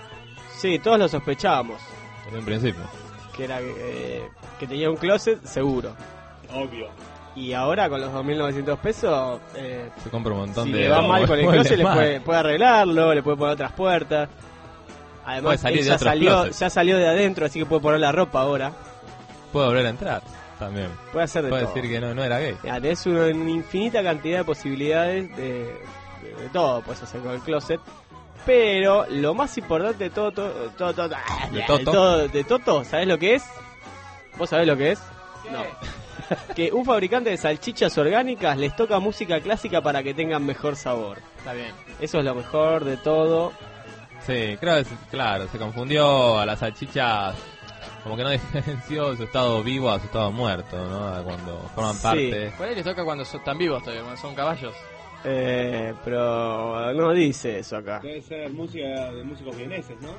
S2: Sí, todos lo sospechábamos.
S7: Desde un principio.
S2: Que era eh, que tenía un closet seguro.
S3: Obvio.
S2: Y ahora con los dos mil novecientos pesos, eh,
S7: Se compra un montón
S2: si
S7: de...
S2: le va mal con el
S7: muebles
S2: closet, le
S7: más.
S2: puede, puede arreglarlo, le puede poner otras puertas.
S7: Puede
S2: Además,
S7: salir
S2: él
S7: de
S2: ya
S7: otros
S2: salió,
S7: closets.
S2: ya salió de adentro, así que puede poner la ropa ahora.
S7: Puede volver a entrar también.
S2: Puede hacer de
S7: Puede
S2: todo.
S7: decir que no, no era gay.
S2: Mira, tenés una, una infinita cantidad de posibilidades de, de, de todo, puedes hacer con el closet. Pero lo más importante de todo, todo, todo, todo, ah,
S7: ¿De
S2: de
S7: Toto?
S2: todo, de Toto, ¿sabés lo que es? ¿Vos sabés lo que es? No. Que un fabricante de salchichas orgánicas les toca música clásica para que tengan mejor sabor.
S6: Está bien.
S2: Eso es lo mejor de todo.
S7: Sí, creo que, es- claro, se confundió a las salchichas, como que no diferenció su estado vivo a su estado muerto, ¿no? Cuando forman
S2: Sí.
S7: parte.
S6: Por ahí les toca cuando son, están vivos todavía, cuando son caballos.
S2: Eh, pero no dice eso acá.
S3: Debe ser música de músicos vieneses, ¿no?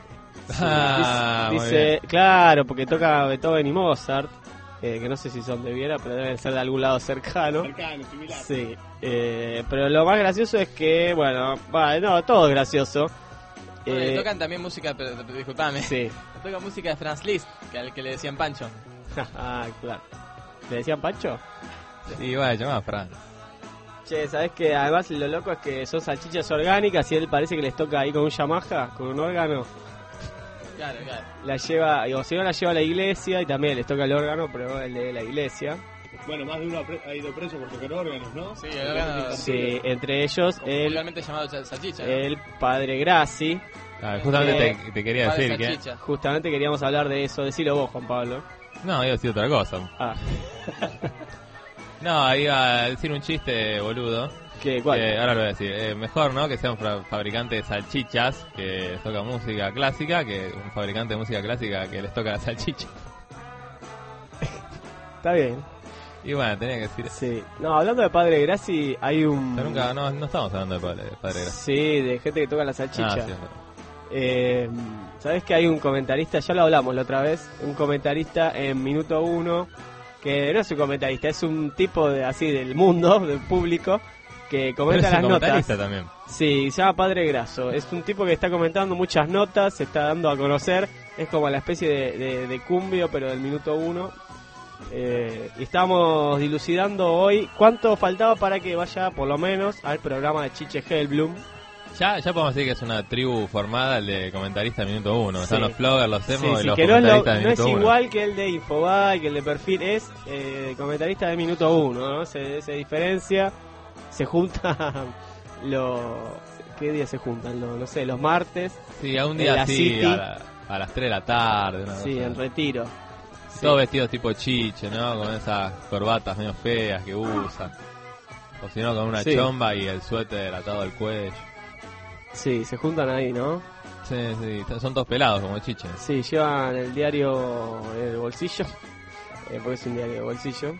S7: Ah, muy
S2: Dice,
S7: bien.
S2: claro, porque toca Beethoven y Mozart, eh, que no sé si son de Viena, pero deben ser de algún lado cercano.
S3: Cercano, similar.
S2: Sí, eh, pero lo más gracioso es que, bueno, va, no, todo es gracioso.
S6: Bueno,
S2: Eh,
S6: le tocan también música, pero, pero disculpame.
S2: Sí.
S6: Le toca música de Franz Liszt, que al que le decían Pancho.
S2: Ah, claro. ¿Le decían Pancho?
S7: Y bueno, llamaba Fran.
S2: Che, ¿sabés que además lo loco es que son salchichas orgánicas y él parece que les toca ahí con un Yamaha, con un órgano?
S6: Claro, claro.
S2: La lleva, o si no la lleva a la iglesia y también les toca el órgano, pero el de la iglesia.
S3: Bueno, más de uno ha pre- ha ido preso por tocar órganos, ¿no?
S6: Sí, el órgano.
S2: Sí, entre ellos el,
S6: Popularmente llamado sal- salchicha. ¿no?
S2: el padre Grassi.
S7: Ah, justamente
S2: Eh,
S7: te, te quería
S6: Padre
S7: decir que...
S6: salchicha.
S2: Justamente queríamos hablar de eso, decilo vos, Juan Pablo.
S7: No, iba a decir otra cosa.
S2: Ah,
S7: No, iba a decir un chiste, boludo.
S2: ¿Qué, cuál?
S7: Eh, ahora lo voy a decir. Eh, mejor, ¿no? Que sea un fra- fabricante de salchichas que toca música clásica que un fabricante de música clásica que les toca la salchicha.
S2: Está bien.
S7: Y bueno, tenía que decir.
S2: Sí. No, hablando de Padre Grassi, hay un...
S7: Pero nunca, no, no estamos hablando de Padre, de padre Grassi.
S2: Sí, de gente que toca la salchicha.
S7: Ah, sí,
S2: eh, ¿Sabes que hay un comentarista? Ya lo hablamos la otra vez. Un comentarista en Minuto Uno, que no es un comentarista, es un tipo de así del mundo, del público, que comenta
S7: Pero es
S2: las
S7: un
S2: notas.
S7: comentarista también.
S2: Sí, se llama Padre Graso. Es un tipo que está comentando muchas notas, se está dando a conocer. Es como la especie de, de, de cumbio, pero del Minuto Uno. Eh, y estamos dilucidando hoy cuánto faltaba para que vaya, por lo menos, al programa de Chiche Hellblum.
S7: Ya, ya podemos decir que es una tribu formada el de comentarista de Minuto Uno.
S2: Sí.
S7: Están los floggers, los emos
S2: Sí,
S7: y
S2: sí,
S7: los
S2: que no es, lo-
S7: comentaristas de
S2: no es
S7: Minuto Uno.
S2: igual que el de Infobae, que el de Perfil, es eh, comentarista de Minuto Uno, ¿no? Se, se diferencia, se juntan los... ¿Qué día se juntan? Lo- no sé, los martes.
S7: Sí, a un
S2: en
S7: día
S2: la
S7: así,
S2: City.
S7: a, la- a las tres de la tarde. Una
S2: Sí,
S7: cosa.
S2: en retiro. Sí.
S7: Todos vestidos tipo chiche, ¿no? Con esas corbatas medio feas que usan. O si no, con una
S2: Sí.
S7: chomba y el suéter atado al cuello.
S2: Sí, se juntan ahí, ¿no?
S7: Sí, sí, son todos pelados como chiche.
S2: Sí, llevan el diario en el bolsillo, eh, porque es un diario de bolsillo.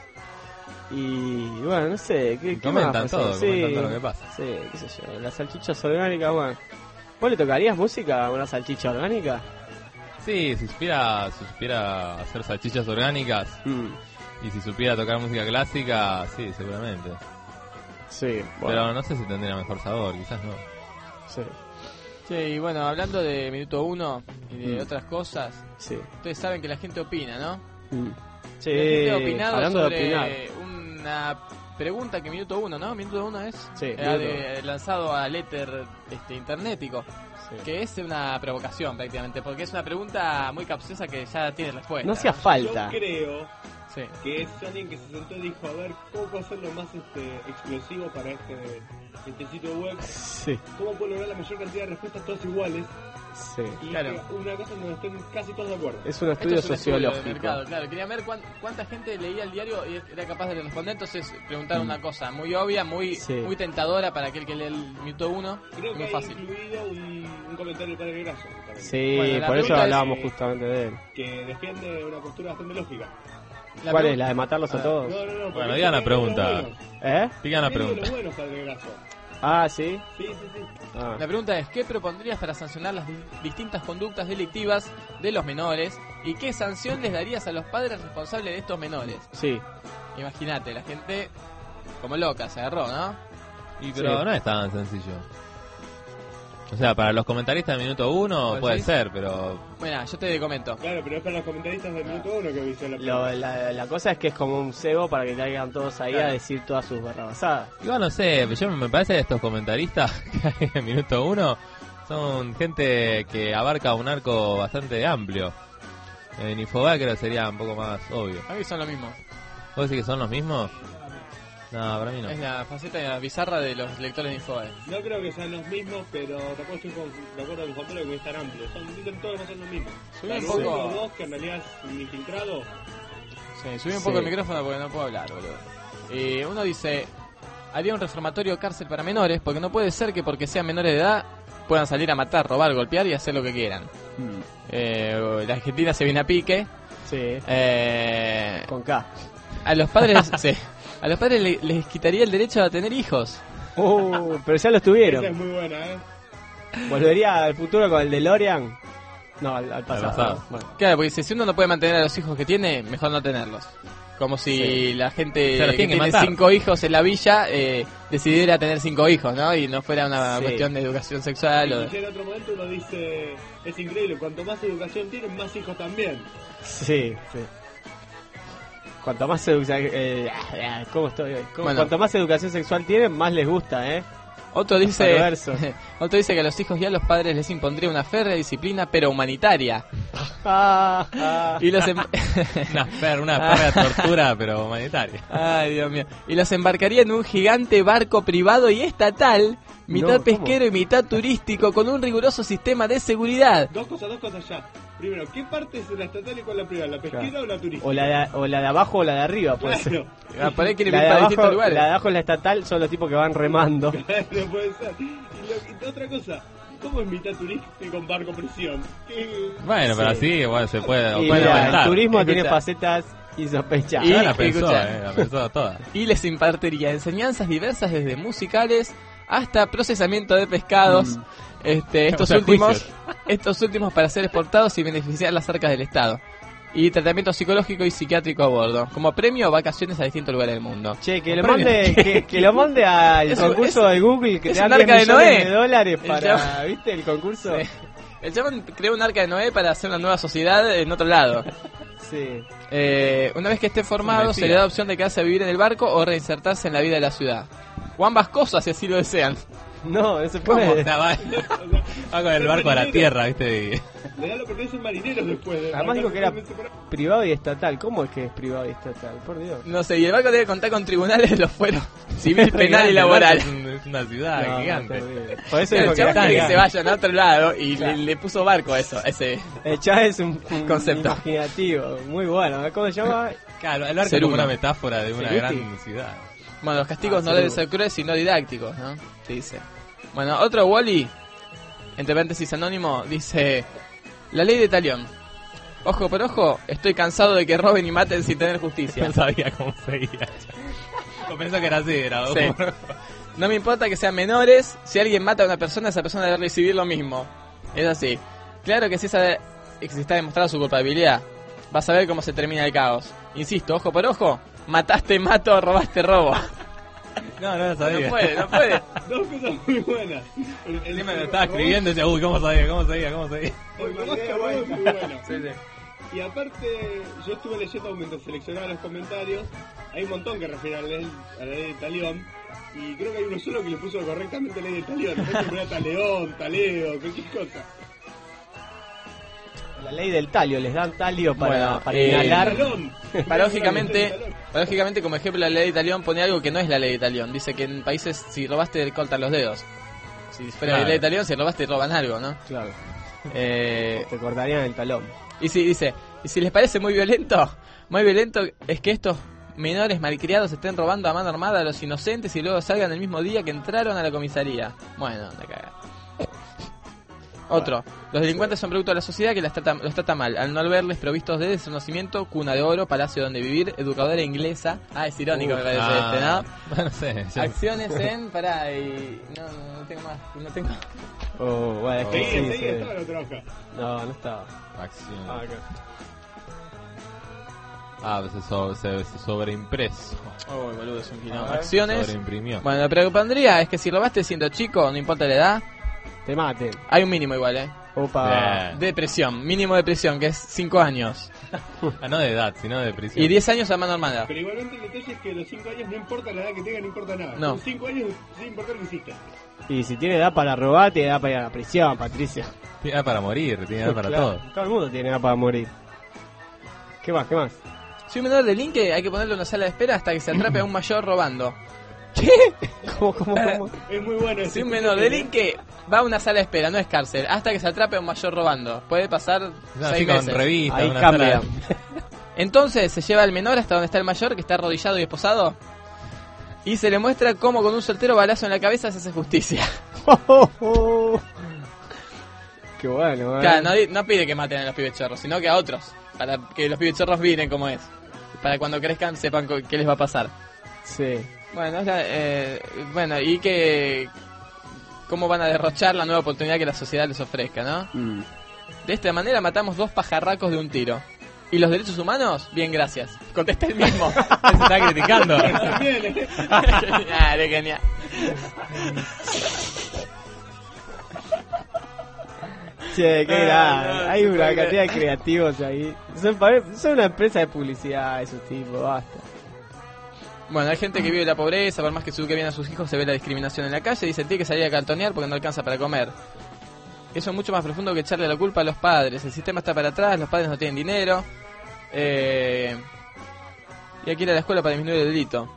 S2: Y bueno, no sé, ¿qué,
S7: Y
S2: qué
S7: comentan
S2: más?
S7: todo,
S2: Sí,
S7: comentan todo lo que pasa.
S2: Sí, qué sé yo, las salchichas orgánicas, bueno. ¿Vos le tocarías música a una salchicha orgánica?
S7: Sí, si supiera, si supiera hacer salchichas orgánicas
S2: Mm.
S7: y si supiera tocar música clásica, sí, seguramente.
S2: Sí,
S7: Pero no sé si tendría mejor sabor, quizás no.
S2: Sí.
S6: Sí, y bueno, hablando de Minuto Uno y de
S2: Mm.
S6: otras cosas,
S2: Sí.
S6: ustedes saben que la gente opina, ¿no?
S2: Mm. Sí,
S6: La gente ha opinado
S2: hablando
S6: sobre
S2: de opinar.
S6: una pregunta que Minuto Uno, ¿no? Minuto Uno es
S2: Sí,
S6: ha
S2: Minuto
S6: de- lanzado al éter este, internetico,
S2: Sí.
S6: que es una provocación prácticamente, porque es una pregunta muy capciosa que ya tiene respuesta.
S2: No hacía falta.
S3: Yo creo
S6: Sí.
S3: que es alguien que se sentó y dijo, a ver, ¿cómo puedo hacerlo más este, explosivo para este, este sitio web?
S2: Sí,
S3: ¿Cómo puedo lograr la mayor cantidad de respuestas todas iguales?
S2: sí.
S3: Y
S6: Claro.
S3: que una cosa en donde estén casi todos de acuerdo.
S2: Es un
S6: Esto
S2: estudio
S6: es un estudio de
S2: sociológico.
S6: mercado, claro. Quería ver cuán- cuánta gente leía el diario y era capaz de responder, entonces preguntar una cosa muy obvia, muy
S2: Sí.
S6: muy tentadora para aquel que lee el Minuto Uno,
S3: Creo que
S6: muy
S3: hay
S6: fácil.
S3: incluido un, un comentario del padre Grasso también,
S2: Sí,
S6: Bueno, la
S2: por eso
S6: pregunta es,
S2: hablábamos
S3: eh,
S2: justamente de él.
S3: que defiende una postura bastante lógica.
S6: La
S2: ¿Cuál
S6: pregun-
S2: es? ¿La de matarlos a
S6: Ah,
S2: todos?
S3: No, no, no. porque
S7: Bueno,
S3: es
S7: digan la
S3: uno de los
S7: pregunta.
S3: buenos.
S2: ¿Eh?
S7: Digan la
S3: Es uno de
S7: pregunta.
S3: los buenos, padre Grasso.
S2: Ah, sí.
S3: Sí, sí, sí.
S2: Ah.
S6: La pregunta es, ¿qué propondrías para sancionar las di- distintas conductas delictivas de los menores? ¿Y qué sanción les darías a los padres responsables de estos menores?
S2: Sí.
S6: Imagínate, la gente como loca se agarró, ¿no?
S7: Y pero
S2: Sí.
S7: no es tan sencillo. O sea, para los comentaristas de Minuto Uno
S6: ¿Vos
S7: puede
S6: decís?
S7: ser, pero...
S6: Bueno, yo te comento.
S3: Claro, pero es para los comentaristas del minuto uno que dice la
S2: Lo-
S3: pregunta.
S2: la, la cosa es que es como un cebo para que caigan todos ahí
S6: Claro.
S2: a decir todas sus barrabasadas.
S7: Igual no sé, yo me parece que estos comentaristas que hay en Minuto Uno son gente que abarca un arco bastante amplio. En Infobae creo que sería un poco más obvio.
S6: A mí son lo mismo.
S7: ¿Vos decís que son los mismos? No, para mí no.
S6: Es la faceta bizarra de los lectores de Infobae.
S3: No creo que sean los mismos, pero tampoco estoy con- de acuerdo con Juan Pablo que es tan amplio. Son, dicen todos que son los mismos.
S6: Subí un
S3: Salvo
S6: poco-
S3: uno o dos que en realidad es un infiltrado.
S6: Sí, subí un
S2: Sí.
S6: poco el micrófono porque no puedo hablar, boludo. Eh, uno dice, haría un reformatorio cárcel para menores, porque no puede ser que porque sean menores de edad puedan salir a matar, robar, golpear y hacer lo que quieran. Eh, la Argentina se viene a pique.
S2: Sí.
S6: Eh,
S2: Con K.
S6: a los padres, sí, a los padres le- les quitaría el derecho a tener hijos.
S2: Uh, pero ya los
S3: Esa es
S2: tuvieron.
S3: muy buena, ¿eh?
S2: ¿Volvería al futuro con el DeLorean? No, al, al pasado.
S7: pasado.
S2: Bueno.
S6: Claro, porque si uno no puede mantener a los hijos que tiene, mejor no tenerlos. Como si
S2: Sí.
S6: la gente
S7: Se los
S6: que
S7: tienen que
S6: tiene
S7: matar.
S6: cinco hijos en la villa eh, decidiera tener cinco hijos, ¿no? Y no fuera una
S2: Sí.
S6: cuestión de educación sexual. O
S3: Y
S6: de...
S3: ya en otro momento uno dice, es increíble, cuanto más educación tienen, más hijos también.
S2: Sí, sí. Cuanto más educación... Eh, ah, ¿Cómo estoy hoy? ¿Cómo-
S6: Bueno.
S2: Cuanto más educación sexual tienen, más les gusta, ¿eh?
S6: Otro dice,
S2: Perverso.
S6: otro dice que a los hijos y a los padres les impondría una férrea disciplina, pero humanitaria.
S2: Ah, ah.
S6: Y los em-
S7: Una fer, una perra de tortura, pero humanitaria.
S6: Ay, Dios mío. Y los embarcaría en un gigante barco privado y estatal, mitad
S2: No, ¿cómo?
S6: pesquero y mitad turístico, con un riguroso sistema de seguridad.
S3: Dos cosas, dos cosas ya. Primero, ¿qué parte es la estatal y cuál la privada? ¿La pesquera
S2: Claro.
S3: o la turística?
S2: O la, de, o la de abajo o la de arriba, pues.
S3: Claro.
S6: Ah, por ahí quiere
S2: La
S6: ir
S2: de,
S6: para
S2: abajo,
S6: distintos lugares.
S2: la de abajo es la estatal, son los tipos que van remando.
S3: Claro, puede ser. Y, lo- y otra cosa, ¿cómo es mitad turística con barco presión? ¿Qué-
S7: Bueno, pero
S2: Sí.
S7: así igual se puede,
S2: Y
S7: puede
S2: mira, el
S7: aumentar.
S2: turismo
S6: Escucha.
S2: tiene facetas insospechadas.
S6: Y-
S7: Ah, la pensó,
S6: escucha.
S7: eh, la pensó toda.
S6: Y les impartiría enseñanzas diversas desde musicales hasta procesamiento de pescados.
S2: Mm.
S6: Este, estos
S7: O sea,
S6: últimos,
S7: juicios.
S6: estos últimos para ser exportados y beneficiar las arcas del Estado. Y tratamiento psicológico y psiquiátrico a bordo. Como premio, vacaciones a distintos lugares del mundo.
S2: Che, que lo
S6: Premio.
S2: mande, que, que lo mande al
S6: Es-
S2: concurso
S6: es-
S2: de Google que
S6: es
S2: te dan
S6: un
S2: diez
S6: arca de
S2: millones
S6: Noé.
S2: de dólares
S6: El
S2: para,
S6: chabón-
S2: ¿viste? El concurso.
S6: Sí. El chabón creó un arca de Noé para hacer una nueva sociedad en otro lado.
S2: Sí.
S6: Eh, una vez que esté formado, se le da opción de quedarse a vivir en el barco o reinsertarse en la vida de la ciudad. O ambas cosas, si así lo desean.
S2: No, no se
S7: ¿Cómo?
S2: puede.
S7: O sea, va, va con el barco a la tierra, ¿viste? Y-
S3: Le da lo que pertenece marineros después. De
S2: Además dijo que era
S3: totalmente separado.
S2: privado y estatal. ¿Cómo es que es privado y estatal? Por Dios.
S6: No sé, y el barco debe contar con tribunales de los fueros civil, penal y
S7: Gigante,
S6: laboral.
S7: Es, un- es una ciudad
S2: No,
S7: gigante.
S2: terrible. Por eso
S6: El
S2: dijo que
S6: chabón
S2: era
S6: quiere que se
S2: gigante.
S6: vayan a otro lado y
S2: Claro.
S6: le, le puso barco a eso, a ese.
S2: El Chávez es un, un
S6: Concepto.
S2: imaginativo. Muy bueno. ¿Cómo se llama?
S7: Claro, el barco es
S6: Ser
S7: como
S6: uno.
S7: una metáfora de una
S2: Sí,
S7: gran
S2: sí.
S7: ciudad.
S6: Bueno, los castigos
S2: Ah,
S6: no
S2: seguro.
S6: deben ser crueles sino didácticos, ¿no? Se dice. Bueno, otro Wally, entre paréntesis anónimo, dice: la ley de talión. Ojo por ojo, estoy cansado de que roben y maten sin tener justicia.
S7: No sabía cómo seguía. Yo pensé que era así, era
S6: Sí. No me importa que sean menores, si alguien mata a una persona, esa persona debe recibir lo mismo. Es así. Claro que si esa si está demostrada su culpabilidad, vas a ver cómo se termina el caos. Insisto, ojo por ojo, mataste, mato, robaste, robo.
S7: No, no lo sabía.
S6: No puede, no puede.
S3: Dos cosas muy buenas. El, el-
S7: Encima me lo estaba escribiendo y decía, uy, ¿cómo sabía? ¿Cómo seguía? ¿Cómo seguía?
S3: el robaste robo es muy bueno.
S6: Sí, sí.
S3: Y aparte, yo estuve leyendo mientras seleccionaba los comentarios. Hay un montón que refieren a la ley, a la ley de talión. Y creo que hay uno solo que le puso correctamente ley de talión. No sé si era taleón, taleo, cualquier cosa.
S2: La ley del talio. Les dan talio para,
S6: Bueno,
S2: para
S6: eh,
S2: inhalar.
S3: Talón.
S6: Paradójicamente, paradójicamente, como ejemplo, la ley de talión pone algo que no es la ley de talión. Dice que en países, si robaste, te cortan los dedos. Si fuera
S7: Claro.
S6: la ley de talión, si robaste, roban algo, ¿no?
S2: Claro.
S6: Eh,
S2: Te cortarían el talón.
S6: y si dice, y si les parece muy violento, muy violento es que estos menores malcriados estén robando a mano armada a los inocentes y luego salgan el mismo día que entraron a la comisaría. Bueno, la caga. Otro, los delincuentes son producto de la sociedad que las trata, los trata mal, al no verles provistos de desconocimiento, cuna de oro, palacio donde vivir, educadora inglesa. Ah, es irónico
S2: Uf,
S6: me parece este, ¿no?
S7: Ah, no sé. yo-
S6: Acciones en, pará, y... No, no, no tengo más, no tengo...
S2: Oh, bueno, es que
S3: Seguía,
S2: sí,
S3: seguía,
S2: sí.
S3: estaba la otra hoja.
S2: No, no estaba.
S7: Acción.
S2: Ah,
S7: Ah, pues se, so- se, se sobreimpreso.
S6: Oh, boludo, es un quilombo.
S2: A ver.
S6: Acciones...
S7: Sobreimprimió.
S6: Bueno, lo que propondría es que si robaste siendo chico, no importa la edad,
S2: Te maten.
S6: hay un mínimo igual, ¿eh?
S2: Opa.
S7: Bien.
S6: De prisión, mínimo de prisión, que es cinco años.
S7: Ah, no de edad, sino de prisión.
S6: Y diez años a mano armada.
S3: Pero igualmente el detalle es que los cinco años no importa la edad que tenga, no importa nada.
S6: No.
S3: Con cinco años sin importar lo que hiciste.
S2: Y si tiene edad para robar, tiene edad para ir a la prisión, Patricia.
S7: Tiene edad para morir, tiene edad para
S2: Claro,
S7: todo.
S2: Todo el mundo tiene edad para morir. ¿Qué más? ¿Qué más?
S6: Si un menor delinque, hay que ponerlo en una sala de espera hasta que se atrape a un mayor robando.
S2: ¿Qué? ¿Cómo, cómo, cómo?
S3: Es muy bueno.
S6: Si un menor delinque, va a una sala de espera, no es cárcel, hasta que se atrape a un mayor robando. Puede pasar
S7: No,
S6: seis
S7: así con
S6: meses.
S7: revistas,
S2: Ahí
S7: una
S2: cambia.
S7: sala-
S6: Entonces se lleva al menor hasta donde está el mayor, que está arrodillado y esposado, y se le muestra cómo con un soltero balazo en la cabeza se hace justicia.
S2: Qué bueno, ¿eh?
S6: Claro, no, di- no pide que maten a los pibes chorros, sino que a otros, para que los pibes chorros miren cómo es. Para cuando crezcan sepan co- qué les va a pasar.
S2: Sí.
S6: Bueno, es la- eh, bueno, y que cómo van a derrochar la nueva oportunidad que la sociedad les ofrezca, ¿no?
S2: Mm.
S6: De esta manera matamos dos pajarracos de un tiro. ¿Y los derechos humanos? Bien, gracias. Contesta el mismo.
S7: Se está criticando.
S3: También, ¿eh?
S6: Genial, es genial.
S2: Che, qué
S6: Ah,
S2: grande.
S6: no,
S2: Hay
S6: se
S2: una
S6: puede
S2: cantidad de
S6: creer.
S2: creativos ahí. Son, pa- son una empresa de publicidad esos tipos, basta.
S6: Bueno, hay gente que vive la pobreza, por más que se eduque bien a sus hijos, se ve la discriminación en la calle y dice, tiene que salir a cartonear porque no alcanza para comer. Eso es mucho más profundo que echarle la culpa a los padres. El sistema está para atrás, los padres no tienen dinero. Eh, y hay que ir a la escuela para disminuir el delito.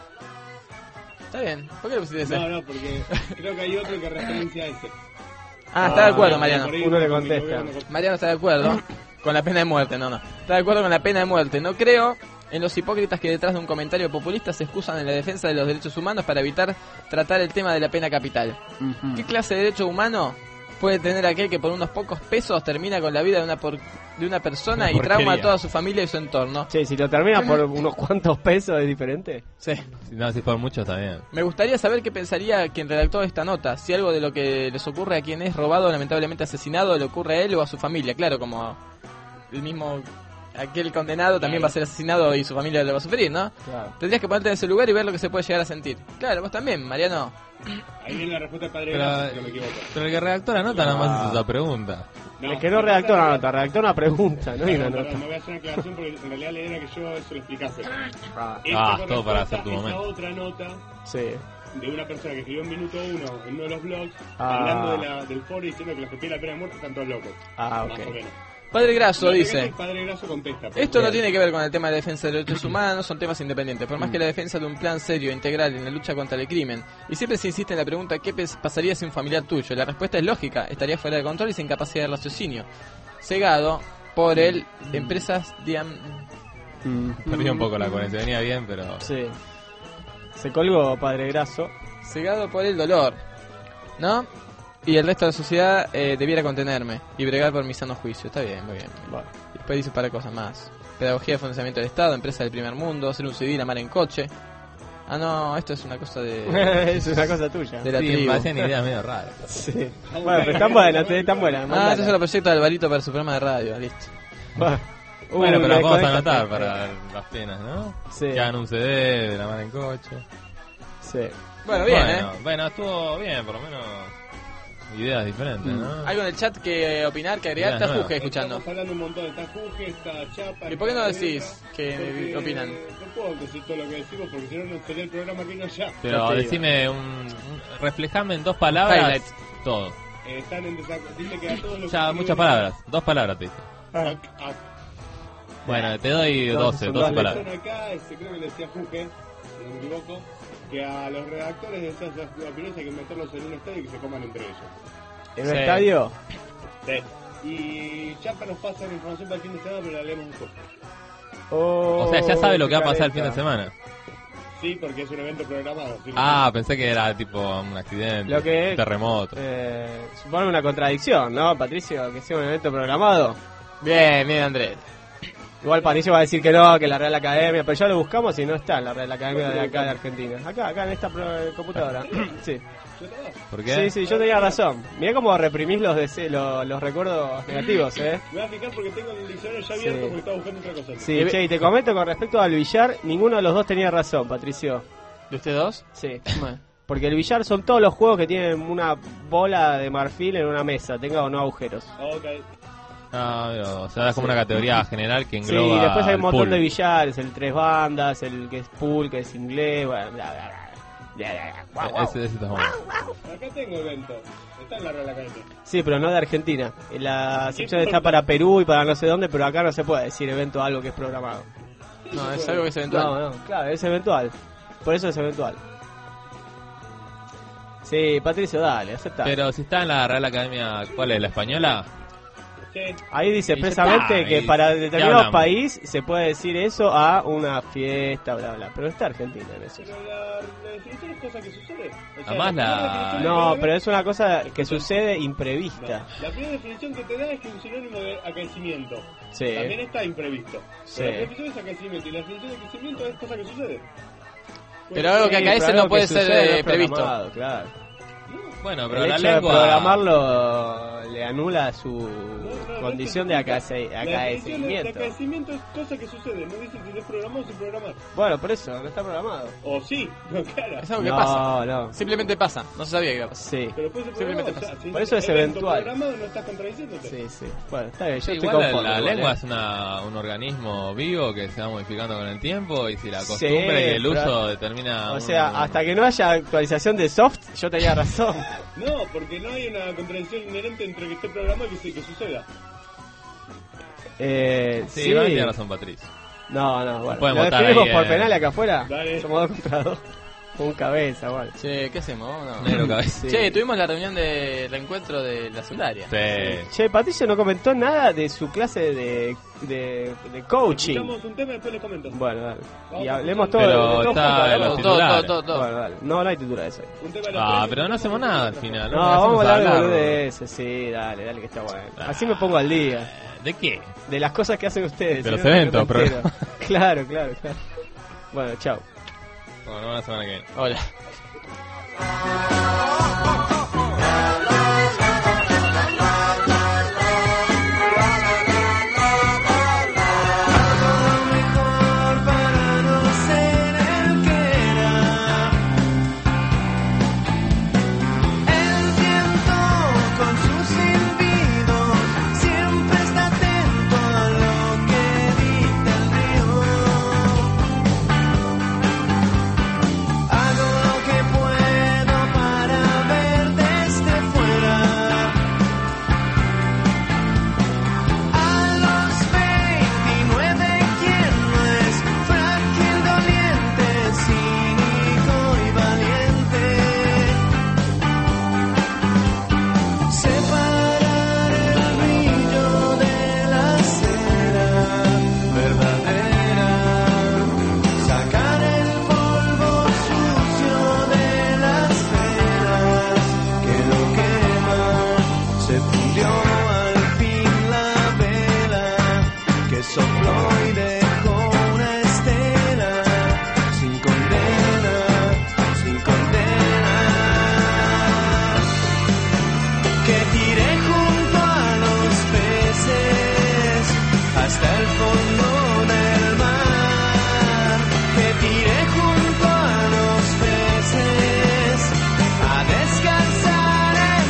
S6: Está bien. ¿Por qué lo pusiste ese?
S3: No, no, porque creo que hay otro que referencia a ese.
S6: Ah, está de acuerdo, Mariano.
S2: Uno le contesta.
S6: Mariano está de acuerdo con la pena de muerte, no, no. Está de acuerdo con la pena de muerte. No creo en los hipócritas que detrás de un comentario populista se excusan en la defensa de los derechos humanos para evitar tratar el tema de la pena capital.
S2: Uh-huh.
S6: ¿Qué clase de derecho humano puede tener aquel que por unos pocos pesos termina con la vida de una por, de una persona
S7: Una
S6: y trauma a
S7: porquería.
S6: toda su familia y su entorno?
S2: Che, si lo termina por unos cuantos pesos es diferente.
S6: Sí.
S7: No, si por mucho está bien.
S6: Me gustaría saber qué pensaría quien redactó esta nota. Si algo de lo que les ocurre a quien es robado o lamentablemente asesinado le ocurre a él o a su familia. Claro, como el mismo... Aquel condenado también va a ser asesinado y su familia lo va a sufrir, ¿no?
S2: Claro.
S6: Tendrías que ponerte en ese lugar y ver lo que se puede llegar a sentir. Claro, vos también, Mariano.
S3: Ahí viene la respuesta del padre
S7: Pero,
S3: Grasso, si no me equivoco.
S7: pero el que redactó la nota nada más hizo esa pregunta.
S2: Es que no redactó una nota, redactó una pregunta, no hay una
S3: Perdón,
S2: nota.
S3: perdón, no voy a hacer una aclaración porque en realidad la idea era que yo eso lo explicase.
S2: Ah,
S3: Esta
S7: Ah,
S3: con
S7: todo para
S3: respuesta
S7: hacer tu
S3: a esa
S7: momento.
S3: otra nota
S2: sí.
S3: de una persona que escribió en Minuto Uno en uno de los blogs
S2: Ah.
S3: hablando de la, del foro diciendo que los que piden la pena de muerte están todos locos.
S2: Ah,
S3: Más
S2: ok.
S3: o menos.
S6: Padre Grasso
S3: No,
S6: dice...
S3: El padre Grasso contesta. por
S6: Esto no
S3: favor.
S6: tiene que ver con el tema de la defensa de los derechos humanos, son temas independientes. Por más que la defensa de un plan serio e integral en la lucha contra el crimen. Y siempre se insiste en la pregunta, ¿qué pes- pasaría si un familiar tuyo? La respuesta es lógica, estaría fuera de control y sin capacidad de raciocinio. Cegado por el Empresas Diam...
S2: Mm.
S7: Perdí un poco la coherencia, venía bien, pero...
S2: Sí. Se colgó, Padre Grasso.
S6: Cegado por el dolor, ¿no? Y el resto de la sociedad eh, debiera contenerme y bregar por mi sano juicio. Está bien, muy bien.
S2: Bueno.
S6: Después dice para cosas más. Pedagogía de financiamiento del Estado, empresa del primer mundo, hacer un civil, amar en coche. Ah, no, esto es una cosa de...
S2: Es una cosa tuya.
S6: de la
S7: Sí,
S6: tribu.
S7: me hacían ideas medio raras.
S2: Sí. Bueno, pero están buenas, están buenas.
S6: Ah,
S2: mandala.
S6: eso es el proyecto de Alvarito para su programa de radio, listo.
S2: Bueno,
S7: Bueno,
S2: Uh,
S7: pero
S2: me
S7: las vamos a
S2: conecta-
S7: anotar para las penas, ¿no?
S2: Sí.
S7: Que hagan un C D de la mano en coche.
S2: Sí.
S6: Bueno, bien,
S7: bueno,
S6: ¿eh?
S7: Bueno, estuvo bien, por lo menos ideas diferentes, ¿no?
S6: Algo en el chat que opinar, que agregar.
S7: Ideas
S6: Está
S7: nuevas.
S6: Juge escuchando.
S3: Estamos hablando un montón. Está Juge, está Chapa.
S6: ¿Y por qué no
S3: está
S6: decís
S3: Elena,
S6: qué
S3: porque
S6: opinan?
S3: No puedo decir todo lo que decimos porque si no, no sería el programa que no ya.
S7: Pero
S2: No te
S7: decime un, un- reflejame en dos palabras
S6: Highlight.
S7: todo.
S3: Eh, están en desacuerdo. Dice que a todos los
S7: Ya,
S3: que
S7: muchas
S3: escriben-
S7: palabras, dos palabras te dije.
S3: A- a-
S7: Bueno, te doy
S2: Dos,
S7: doce,
S2: son
S7: doce
S2: dos
S7: palabras.
S3: Están acá, este, creo que le decía Juge, si no me equivoco, que a los redactores de esas esas opiniones hay que meterlos en un estadio y que se coman entre ellos.
S2: ¿En un
S6: Sí.
S2: estadio?
S3: Sí. Y Chapa nos pasa la información para el fin de semana, pero la leemos después.
S2: Oh,
S7: O sea, ya sabe lo
S2: qué
S7: que va a pasar el fin de
S2: careta.
S7: semana.
S3: Sí, porque es un evento programado. ¿sí?
S7: Ah, pensé que era tipo un accidente,
S2: Lo que
S7: un terremoto.
S2: Eh, supone una contradicción, ¿no, Patricio? Que sea un evento programado.
S6: Bien, bien, Andrés.
S2: Igual Patricio va a decir que no, que la Real Academia, pero ya lo buscamos y no está en la Real Academia de acá de Argentina. Acá, acá en esta pro- computadora. Sí.
S7: ¿Por qué?
S2: Sí, sí, yo tenía razón. Mirá cómo reprimís los, dese- los, los recuerdos negativos, ¿eh?
S3: Me voy a fijar porque tengo el diccionario ya abierto
S2: Sí.
S3: porque estaba buscando otra cosa.
S2: Sí, che, y te comento con respecto al billar, ninguno de los dos tenía razón, Patricio.
S6: ¿De ustedes dos?
S2: Sí. Porque el billar son todos los juegos que tienen una bola de marfil en una mesa, tenga o no agujeros.
S3: Ok.
S7: Ah, pero, o sea, es como una categoría general que
S2: Sí,
S7: engloba
S2: y después hay un
S7: al
S2: montón
S7: pool.
S2: de billares, el tres bandas, el que es pool, que es inglés, bueno, bla, bla, bla, bla, bla, bla, guau, guau.
S7: Ese, ese está bueno.
S3: Acá tengo evento. Está en la Real Academia.
S2: Sí, pero no de Argentina. La sección está para Perú y para no sé dónde, pero acá no se puede decir evento algo que es programado.
S6: No, es algo que es eventual.
S2: No, no, claro, es eventual. Por eso es eventual. Sí, Patricio, dale, acepta.
S7: Pero si está en la Real Academia, ¿cuál es? ¿La española?
S3: Sí.
S2: Ahí dice
S7: Y ya
S2: expresamente
S7: está,
S2: que
S7: y
S2: para
S7: ya
S2: determinado
S7: hablamos.
S2: país se puede decir eso a una fiesta, bla, bla. Pero está Argentina en eso.
S3: Pero la, la definición es cosa que sucede. O sea,
S7: Además, la-
S3: primera definición que
S2: No,
S3: te
S2: pero
S3: da-
S2: es una cosa que sucede imprevista.
S3: La primera definición que te da es que es un sinónimo de acaecimiento.
S2: Sí.
S3: También está imprevisto.
S2: Sí.
S3: Pero la definición es acaecimiento y la definición de acaecimiento es cosa que sucede.
S6: Pero algo que
S2: Sí,
S6: acaece
S2: pero
S6: no
S2: algo
S6: puede
S2: que
S6: ser
S2: sucede
S6: eh,
S2: no es
S6: previsto.
S2: programado, Claro.
S7: Bueno, pero
S2: El
S7: la
S2: hecho de
S7: lengua...
S2: programarlo le anula su
S3: No, no,
S2: condición
S3: no
S2: de
S3: especifica.
S2: acaece-
S3: La definición de
S2: acaecimiento.
S3: acaecimiento es cosa que sucede. No dice si es programado o sin programar.
S2: Bueno, por eso, no está programado.
S3: O sí, no, claro.
S6: Es algo que
S2: No,
S6: pasa.
S2: no.
S6: Simplemente pasa. No se sabía que iba a pasar.
S2: Sí,
S3: Pero después se
S6: Simplemente
S3: programó, o sea,
S6: pasa.
S3: si
S2: Por eso es
S3: evento
S2: eventual.
S3: programado no estás contradiciéndote.
S2: sí, sí. Bueno, está bien, yo
S7: Sí,
S2: estoy
S7: igual la-
S2: conforme.
S7: la
S2: igual,
S7: lengua
S2: ¿eh?
S7: es una, un organismo vivo que se va modificando con el tiempo y si la
S2: Sí,
S7: costumbre y el
S2: pero-
S7: uso determina...
S2: O
S7: un-
S2: sea, hasta que no haya actualización de soft, yo tenía razón.
S3: No, porque no hay una contradicción inherente entre que esté programado y que, se- que suceda.
S2: Eh,
S7: Sí,
S2: sí.
S7: igual tiene razón Patricio.
S2: No, no, bueno.
S7: Pueden
S2: ¿Lo
S7: votar
S2: definimos
S7: ahí,
S2: por
S7: eh.
S2: penal acá afuera?
S3: Dale.
S2: Somos dos contra dos. Un cabeza, bueno.
S6: Che, ¿qué hacemos? Vámonos.
S7: Negro cabeza.
S2: Sí.
S6: Che, tuvimos la reunión de reencuentro de la secundaria.
S7: Sí.
S2: Che, Patricio no comentó nada de su clase de, de, de coaching.
S3: Escuchamos un tema y después les comento.
S2: Bueno, dale.
S3: Vamos
S2: Y
S3: a
S2: hablemos
S3: escuchar-
S2: todo.
S7: Pero
S2: de todo
S7: está
S2: juntos,
S7: de
S2: hablemos
S7: los
S2: todo.
S7: titulares.
S6: todo, todo.
S2: Bueno, dale. No, no hay titulares hoy.
S3: Un tema de los
S7: Ah,
S3: tres,
S7: pero no hacemos nada al final.
S2: No,
S7: ¿no?
S2: vamos a
S7: Hacemos
S2: hablar de
S7: hablar.
S2: boludeces, sí, dale, dale que está bueno. Así me pongo al día.
S7: ¿De qué?
S2: De las cosas que hacen ustedes.
S7: De
S2: si
S7: los
S2: no, no me
S7: eventos,
S2: entero.
S7: pero-
S2: Claro, claro, claro. Bueno, chao.
S7: Bueno, la semana que viene.
S6: Hola.
S11: Para no ser el que era. El viento con sus silbidos siempre está atento a lo que dicta el río. Hago lo que puedo para ver desde fuera. A los veintinueve, ¿quién no es frágil, doliente, cínico y valiente? Separar el brillo de la cera verdadera, sacar el polvo sucio de las venas que lo queman. Se fundió al fin la vela que sopló y dejó una estela sin condena, sin condena. Que tiré junto a los peces hasta el fondo del mar. Que tiré junto a los peces a descansar en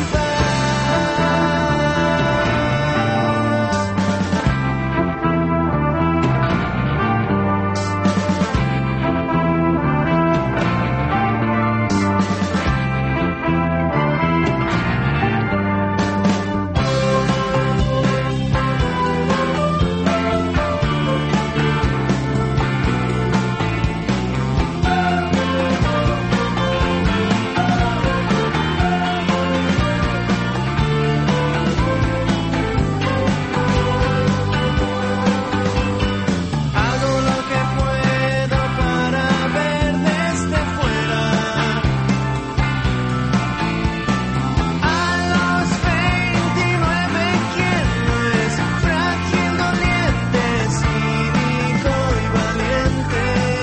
S11: Hago lo que puedo para ver desde fuera. A los veintinueve, ¿quién no es frágil, doliente, cínico y valiente?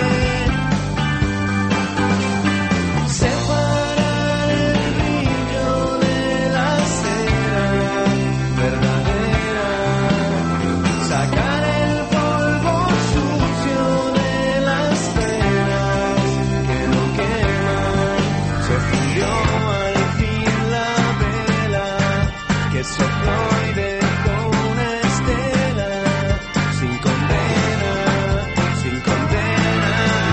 S11: Separar el brillo de la cera verdadera, sacar el polvo sucio de las venas que lo queman. Se fundió al fin la vela que sopló y dejó una estela sin condena, sin condena.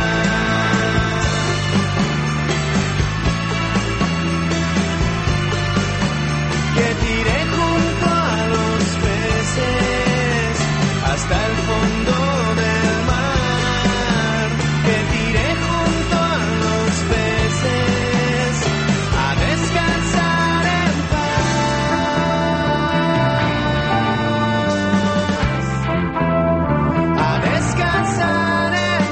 S11: Que tiré junto a los peces hasta el fondo del mar. Que tiré junto a los peces a descansar en paz. A descansar en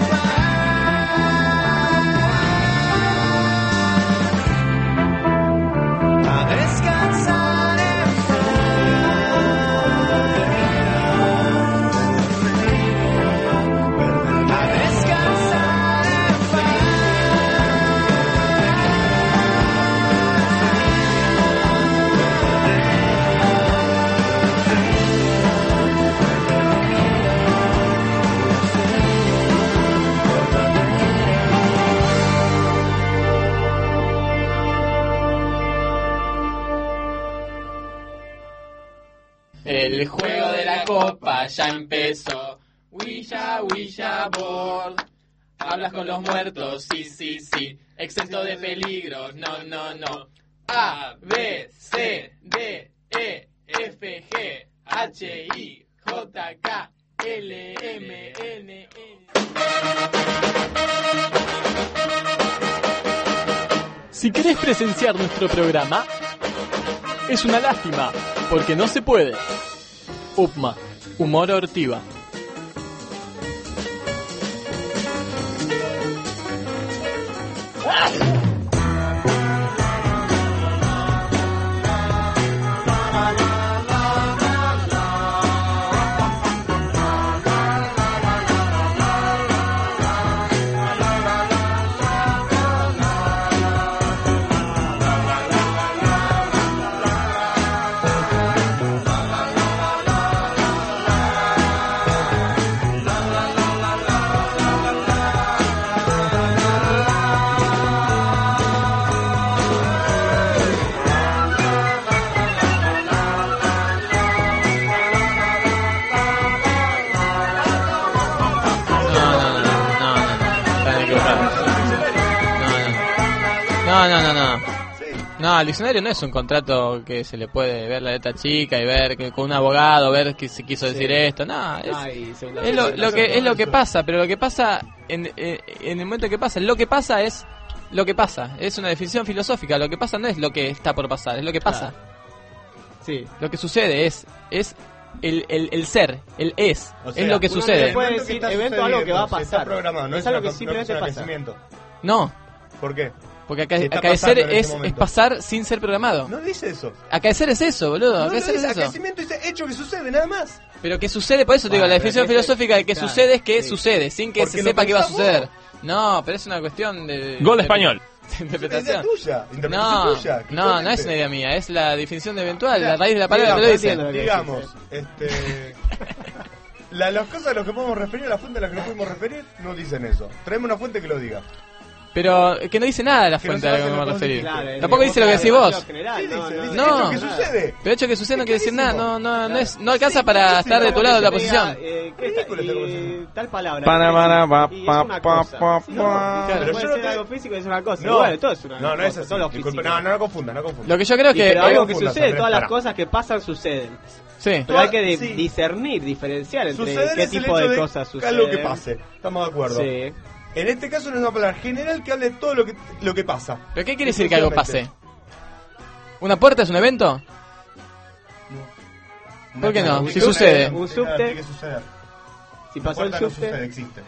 S11: paz. A descansar en paz. A descansar en
S6: El juego de la copa ya empezó. Ouija, Ouija board. Hablas con los muertos, sí, sí, sí. Exento de peligros, no, no, no. A, B, C, D, E, F, G, H, I, J, K, L, M, N, N. Si querés presenciar nuestro programa, es una lástima, porque no se puede. U P M A, Humor Ortiva. No, no, no, no. No, el diccionario no es un contrato que se le puede ver la letra chica y ver que con un abogado, ver que se quiso decir esto. No, es,
S2: Ay,
S6: es, lo, lo que, es lo que pasa, pero lo que pasa, en, en, en el momento que pasa, lo que pasa es lo que pasa. Es una definición filosófica. Lo que pasa no es lo que está por pasar, es lo que pasa.
S2: Sí.
S6: Lo que sucede es es el, el, el ser, el es,
S1: O sea,
S6: es lo que
S1: uno
S6: sucede.
S1: puede decir evento algo que va a pasar. Está programado, no
S2: es
S1: es
S2: algo
S1: una-
S2: que simplemente
S1: no es un
S2: pasa.
S1: acontecimiento.
S6: No,
S1: ¿Por qué?
S6: porque aca-
S1: Si está
S6: acaecer
S1: pasando en
S6: es,
S1: este
S6: es
S1: momento.
S6: pasar sin ser programado.
S1: No dice eso.
S6: Acaecer es eso, boludo.
S1: No, no
S6: Acaecer
S1: dice
S6: es eso.
S1: acontecimiento, dice hecho que sucede, nada más.
S6: Pero que sucede, por eso te digo,
S1: Bueno,
S6: la definición
S1: pero que-
S6: filosófica de que
S1: claro,
S6: sucede es que
S1: sí.
S6: sucede, sin que
S1: Porque
S6: se
S1: lo
S6: sepa que va a
S1: pensás
S6: suceder.
S1: vos.
S6: No, pero es una cuestión de...
S7: Gol
S6: de-
S7: español.
S6: de
S1: Es
S6: interpretación.
S1: tuya, interpretación
S6: No,
S1: tuya.
S6: no, no es una idea mía, es la definición de eventual,
S1: Mira,
S6: la raíz de la palabra te lo dice.
S1: digamos, digamos, este... la, las cosas a las que podemos referir, a la fuente a la que nos podemos referir, no dicen eso. Traeme una fuente que lo diga.
S6: Pero que no dice nada de la
S1: Que no
S6: fuente
S1: se
S6: a la que
S1: basa en
S6: me
S1: lo
S6: voy a
S1: que vos
S6: referir.
S1: dijiste. Claro,
S6: Tampoco dice lo que decís vos.
S1: Sí, dice, dice,
S6: No,
S1: hecho que sucede.
S6: pero hecho que sucede no quiere decir nada, no, no, no, es, no alcanza
S1: Sí,
S6: para
S1: sí,
S6: estar de
S1: no,
S6: tu lado de la
S1: que te
S6: posición.
S2: Eh, ¿qué está? Y tal palabra.
S7: Para, para, pa,
S2: Y es
S7: pa,
S2: una
S7: pa,
S2: cosa.
S7: pa,
S2: Sí,
S7: pa.
S2: no,
S1: Pero
S2: puede
S1: yo
S2: ser
S1: no te-
S2: algo físico y es una cosa.
S1: No,
S2: Igual, todo es una
S1: no, no
S2: cosa,
S1: es así.
S2: todo lo
S1: Disculpe,
S2: físico.
S1: no, no, no confunda, no confunda.
S6: Lo que yo creo
S2: Y
S6: que...
S2: pero algo que
S1: confundas,
S2: sucede,
S1: Andrés,
S2: todas las
S1: pará.
S2: cosas que pasan suceden.
S6: Sí.
S2: Pero hay que di-
S1: Sí.
S2: discernir, diferenciar entre
S1: Suceder
S2: qué
S1: es el
S2: tipo
S1: hecho
S2: de,
S1: de
S2: cosas
S1: que
S2: suceden.
S1: algo que pase. Estamos de acuerdo.
S2: Sí.
S1: En este caso no es una palabra general que hable de todo lo que, lo que pasa.
S6: ¿Pero qué quiere decir que algo pase?
S1: Exclusivamente.
S6: ¿Una puerta es un evento? ¿Por qué no?
S1: Un
S6: Si
S1: subte-
S6: sucede.
S2: Un
S1: Tiene
S2: subte,
S1: que suceder.
S2: si
S1: La
S2: pasó el
S1: puerta no
S2: subte,
S1: sucede, existe.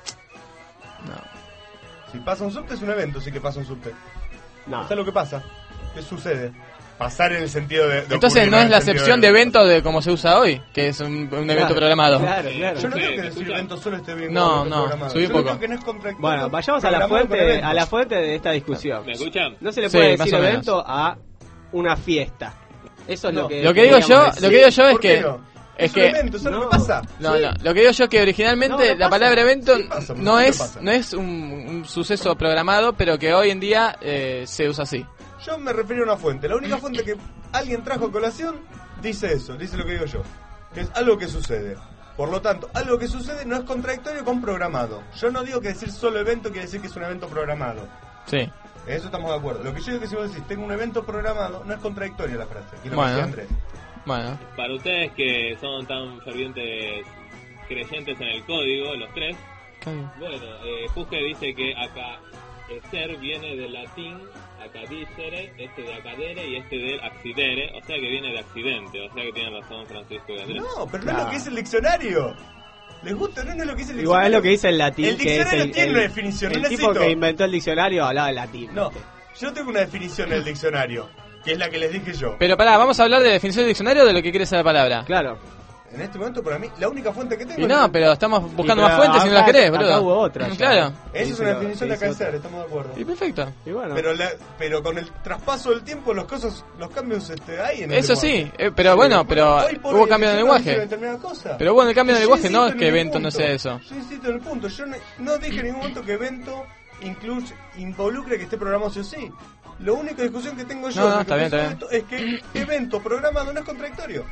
S6: No.
S1: Si pasa un subte es un evento, sí que pasa un subte.
S2: no.
S1: ¿Sabes lo que pasa? ¿Qué sucede? Pasar en el sentido de... de
S6: Entonces
S1: ocurrir,
S6: no
S1: en
S6: es
S1: el
S6: la
S1: sentido
S6: acepción de evento de como se usa hoy, que es un, un evento programado.
S2: Claro, claro.
S1: Yo no
S3: Sí,
S1: creo que
S3: ¿me
S1: decir
S3: escuchan?
S1: evento solo esté bien.
S6: No,
S1: con
S6: no,
S1: programado.
S6: subí un
S1: Yo
S6: poco.
S1: creo que no es contradictorio.
S2: Bueno, vayamos a la
S1: programado con
S2: fuente,
S1: eventos.
S2: a la fuente de esta discusión.
S3: ¿Me escuchan?
S2: No se le
S6: Sí,
S2: puede
S6: más
S2: decir
S6: o menos.
S2: evento a una fiesta. Eso es
S1: No.
S2: lo que
S6: Lo que digo yo,
S2: queríamos
S6: lo
S2: decir.
S6: que digo yo es
S1: ¿Por qué
S6: que...
S1: no?
S6: Es
S1: un
S6: que...
S1: evento, ¿sabes lo
S2: No.
S1: que pasa?
S6: No,
S1: Sí.
S6: no, lo que digo yo es que originalmente
S2: No, no
S6: la
S2: pasa.
S6: palabra evento
S1: Sí pasa,
S6: no
S1: ¿por qué
S6: es
S1: no pasa?
S6: no es un, un suceso programado, pero que hoy en día eh, se usa así.
S1: Yo me refiero a una fuente. La única fuente que alguien trajo a colación dice eso, dice lo que digo yo. Que es algo que sucede. Por lo tanto, algo que sucede no es contradictorio con programado. Yo no digo que decir solo evento quiere decir que es un evento programado.
S6: Sí.
S1: En eso estamos de acuerdo. Lo que yo digo es que si vos decís, tengo un evento programado, no es contradictoria la frase. Que es lo que
S6: Bueno.
S1: decía Andrés.
S6: Bueno.
S3: Para ustedes que son tan fervientes creyentes en el código, los tres, bueno, eh, Fuge dice que acá eh, ser viene del latín acadicere, este de acadere y este del accidere, o sea que viene de accidente, o sea que tiene razón Francisco y Andrés.
S1: No, pero no
S2: Claro.
S1: es lo que dice el diccionario. ¿Les gusta? No, no es lo que dice el
S2: Igual
S1: diccionario.
S2: es lo que dice el latín.
S1: El
S2: que es
S1: diccionario
S2: el,
S1: tiene
S2: el-
S1: una definición,
S2: El
S1: no
S2: tipo
S1: necesito.
S2: que inventó el diccionario hablaba de latín.
S1: No, yo tengo una definición del diccionario, que es la que les dije yo.
S6: Pero pará, ¿vamos a hablar de definición del diccionario o de lo que quiere ser la palabra?
S2: Claro.
S1: En este momento, para mí, la única fuente que tengo
S6: Y
S1: es
S6: no,
S1: la-
S6: pero estamos buscando
S2: Y
S6: más
S2: pero
S6: fuentes si no las
S2: acá-
S6: querés,
S2: acá
S6: boludo.
S2: hubo otra ya.
S6: Claro.
S1: Esa es
S2: Sí,
S1: una
S2: pero-
S1: definición
S2: sí,
S1: de
S2: sí,
S1: acaecer,
S2: otra.
S1: estamos de acuerdo.
S6: Y perfecto.
S2: Y bueno.
S1: Pero, la, pero con el traspaso del tiempo, los cosas, los cambios este, hay en el
S6: Eso
S1: lenguaje.
S6: sí, eh, pero bueno, pero
S1: hoy por
S6: hubo
S1: hoy
S6: cambio en el
S1: diciendo dice
S6: lenguaje.
S1: determinada cosa.
S6: Pero bueno, el cambio en el
S1: Yo
S6: lenguaje no
S1: insisto
S6: es
S1: en
S6: que
S1: el
S6: evento no
S1: punto.
S6: sea eso.
S1: Yo insisto en el punto. Yo no, no dije en ningún momento que evento incluye, involucre que esté programado sí o sí. La única discusión que tengo yo
S6: No, no,
S1: en
S6: está bien,
S1: respecto
S6: está
S1: a esto es que evento programado no es contradictorio.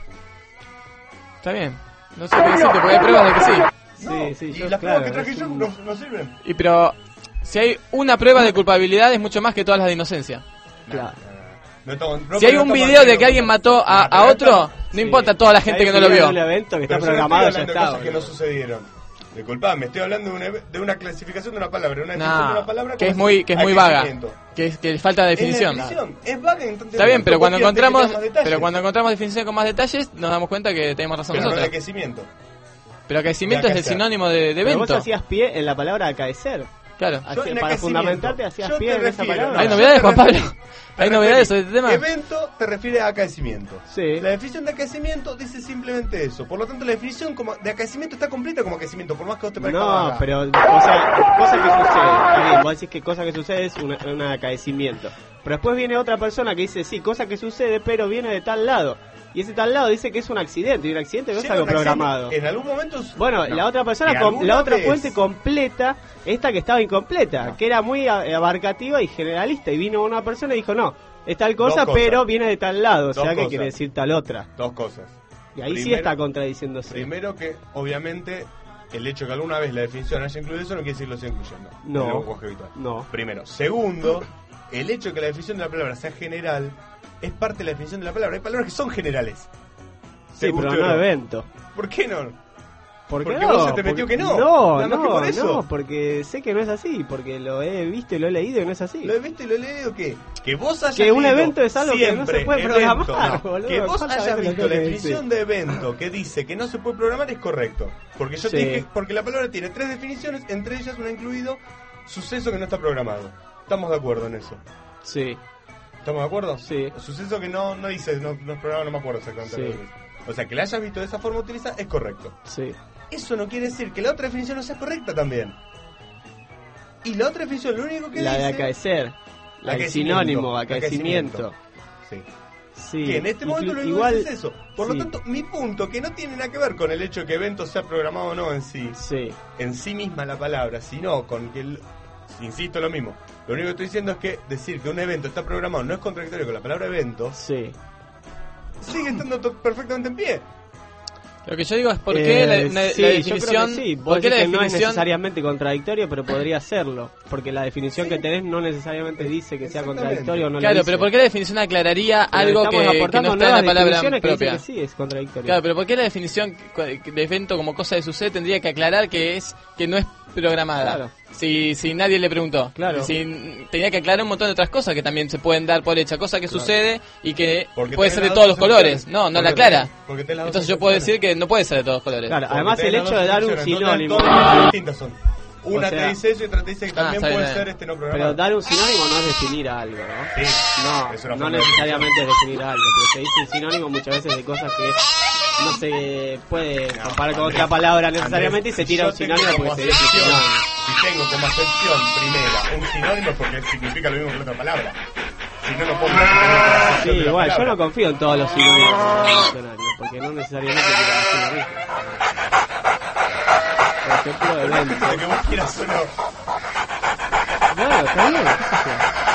S6: Está bien. No sé qué decirte porque hay pruebas de que sí.
S1: No,
S2: Sí, sí,
S1: y
S2: yo,
S1: las
S2: claro,
S1: pruebas que traje
S2: es
S1: yo
S2: un-
S1: no, no sirven.
S6: Y pero si hay una prueba de culpabilidad es mucho más que todas las de inocencia.
S2: Claro.
S1: No estamos- no
S6: Si hay
S1: no
S6: un
S1: estamos
S6: video de
S1: haciendo-
S6: que alguien mató a,
S1: No,
S6: a
S1: pero
S6: otro,
S1: estamos-
S6: no importa toda la gente
S2: Hay
S6: que no lo
S2: video
S6: vio.
S2: de un evento que está
S1: Pero yo no estoy
S2: programado, ya
S1: hablando de
S2: está.
S1: cosas que no
S2: boludo.
S1: sucedieron. Disculpame, estoy hablando de una, de una clasificación de una palabra, una definición
S6: No,
S1: de una palabra
S6: que
S1: como
S6: es muy, que es muy vaga,
S1: aquecimiento.
S6: que, es, que falta de definición.
S1: Es la definición, es vaga, entonces
S6: Está bien, pero cuando
S1: vos quieres
S6: encontramos,
S1: que tenga más detalles.
S6: pero cuando encontramos definición con más detalles, nos damos cuenta que tenemos razón
S1: Pero no de
S6: nosotros.
S1: aquecimiento.
S6: Pero aquecimiento es el
S1: acaecer.
S6: sinónimo de, de
S2: Pero
S6: evento.
S2: vos hacías pie en la palabra acaecer.
S6: Claro.
S2: Así,
S1: Yo en
S2: para
S1: aquecimiento,
S2: fundamentarte hacías
S1: yo
S2: pie
S1: te
S2: en esa
S1: refiero,
S2: palabra.
S1: no,
S6: ¿Hay
S1: yo
S6: novedades,
S1: te
S6: Juan
S1: refiero-
S6: Pablo?
S1: te
S6: ¿Hay novedades sobre
S1: referí.
S6: este tema?
S1: Evento te refiere a aquecimiento.
S2: Sí.
S1: La definición de aquecimiento dice simplemente eso. Por lo tanto, la definición como de aquecimiento está completa como aquecimiento, por más que vos te parezca
S2: No,
S1: vaga.
S2: pero, o sea, cosa que sucede. Está bien, vos decís que cosa que sucede es un, un acaecimiento. Pero después viene otra persona que dice, sí, cosa que sucede, pero viene de tal lado. Y ese tal lado dice que es un accidente, y un accidente no es
S1: Llega
S2: algo
S1: un accidente,
S2: programado.
S1: En algún momento.
S2: Bueno,
S1: no.
S2: la otra persona,
S1: Que
S2: com-
S1: alguna
S2: la otra
S1: vez-
S2: fuente completa, esta que estaba incompleta,
S1: No.
S2: que era muy a- abarcativa y generalista. Y vino una persona y dijo, no, es tal cosa,
S1: Dos cosas.
S2: pero viene de tal lado. O
S1: Dos
S2: sea, que
S1: cosas.
S2: quiere decir tal otra.
S1: Dos cosas.
S2: Y ahí sí
S1: Primero-
S2: está contradiciéndose.
S1: Primero que, obviamente, el hecho que alguna vez la definición haya incluido eso no quiere decir que lo siga incluyendo.
S2: No.
S1: En el lenguaje habitual.
S2: No.
S1: Primero. Segundo, el hecho de que la definición de la palabra sea general es parte de la definición de la palabra. Hay palabras que son generales.
S2: Sí,
S1: Según
S2: pero no
S1: Teodoro.
S2: evento.
S1: ¿Por qué no?
S2: ¿Por qué
S1: Porque
S2: no?
S1: vos se te metió
S2: Porque-
S1: que no.
S2: No,
S1: Nada más
S2: no,
S1: que por eso.
S2: no, porque sé que no es así, porque lo he visto y lo he leído y no es así.
S1: ¿Lo he visto y lo he leído qué? Que vos hayas
S2: Que un
S1: leído
S2: evento es algo que no se
S1: siempre
S2: puede
S1: evento,
S2: programar,
S1: no.
S2: boludo.
S1: Que vos
S2: ¿Cuántas
S1: hayas
S2: veces lo
S1: visto la
S2: tengo que
S1: definición de evento que dice que no se puede programar es correcto. Porque yo te
S2: Sí.
S1: dije, porque la palabra tiene tres definiciones, entre ellas una incluido suceso que no está programado. Estamos de acuerdo en eso.
S2: Sí.
S1: ¿Estamos de acuerdo?
S2: Sí.
S1: Suceso que no, no dice, no, no es programado, no me acuerdo exactamente.
S2: Sí.
S1: lo que dice. O sea, que la hayas visto de esa forma utilizada es correcto.
S2: Sí.
S1: Eso no quiere decir que la otra definición no sea correcta también. Y la otra definición lo único que
S2: La
S1: dice...
S2: de acaecer. La del
S1: Acaecimiento,
S2: sinónimo, acaecimiento.
S1: Sí.
S2: Sí.
S1: Que en este momento
S2: Inclu-
S1: lo único
S2: igual,
S1: que dice es eso. Por
S2: sí.
S1: lo tanto, mi punto, que no tiene nada que ver con el hecho de que evento sea programado o no en sí,
S2: Sí.
S1: en sí misma la palabra, sino con que, el- insisto lo mismo, lo único que estoy diciendo es que decir que un evento está programado no es contradictorio con la palabra evento,
S2: Sí.
S1: sigue estando to- perfectamente en pie.
S6: Lo que yo digo es por qué
S2: Eh,
S6: la, una-
S2: sí,
S6: la
S2: yo
S6: definición...
S2: creo que sí. Vos
S6: ¿Por qué la
S2: decís que no es
S6: definición...
S2: necesariamente contradictorio, pero podría serlo. Porque la definición
S1: Sí.
S2: que tenés no necesariamente dice que sea
S1: Exactamente.
S2: contradictorio o no lo
S6: Claro,
S2: dice.
S6: pero ¿por qué la definición aclararía
S2: Pero
S6: algo
S2: estamos
S6: que, que
S2: aportando
S6: no está en la
S2: nuevas
S6: palabra
S2: definiciones que dicen
S6: propia?
S2: que sí, es contradictorio.
S6: Claro, pero ¿por qué la definición de evento como cosa de sucede tendría que aclarar que es que no es programada?
S2: Claro.
S6: Si, si nadie le preguntó.
S2: Claro.
S6: Si, tenía que aclarar un montón de otras cosas que también se pueden dar por hecha, cosa que
S2: Claro.
S6: sucede y que
S1: Porque
S6: puede
S1: tenés
S6: ser de
S1: las
S6: todos los
S1: dos
S6: colores.
S1: excepciones.
S6: No, no
S1: Porque
S6: la aclara.
S1: tenés- porque tenés las dos
S6: Entonces yo puedo
S1: excepciones.
S6: decir que no puede ser de todos los colores.
S2: Claro,
S1: Porque
S2: además el
S1: tenés
S2: hecho
S1: las
S2: de
S1: dos
S2: dar un
S1: excepciones,
S2: sinónimo.
S1: Todas las definiciones distintas son. Una
S2: O sea-
S1: te dice eso y otra te dice que
S6: Ah,
S1: también
S6: está
S1: puede
S6: bien,
S1: ser
S6: bien.
S1: este no programado.
S2: Pero dar un sinónimo no es definir algo, ¿no?
S1: Sí,
S2: No,
S1: es una
S2: no
S1: forma de
S2: necesariamente es definir algo, pero se dice sinónimo muchas veces de cosas que no se puede comparar con otra palabra necesariamente y se tira un sinónimo porque se dice sinónimo.
S1: Si tengo como acepción primera un sinónimo es porque significa lo mismo que la otra palabra. Si no, no puedo poner
S2: Sí, igual, yo no confío en todos los sinónimos de los diccionarios, porque no necesariamente quieren decir lo mismo. Por ejemplo, evento.
S1: que vos quieras o no.
S2: Claro, está bien, qué sé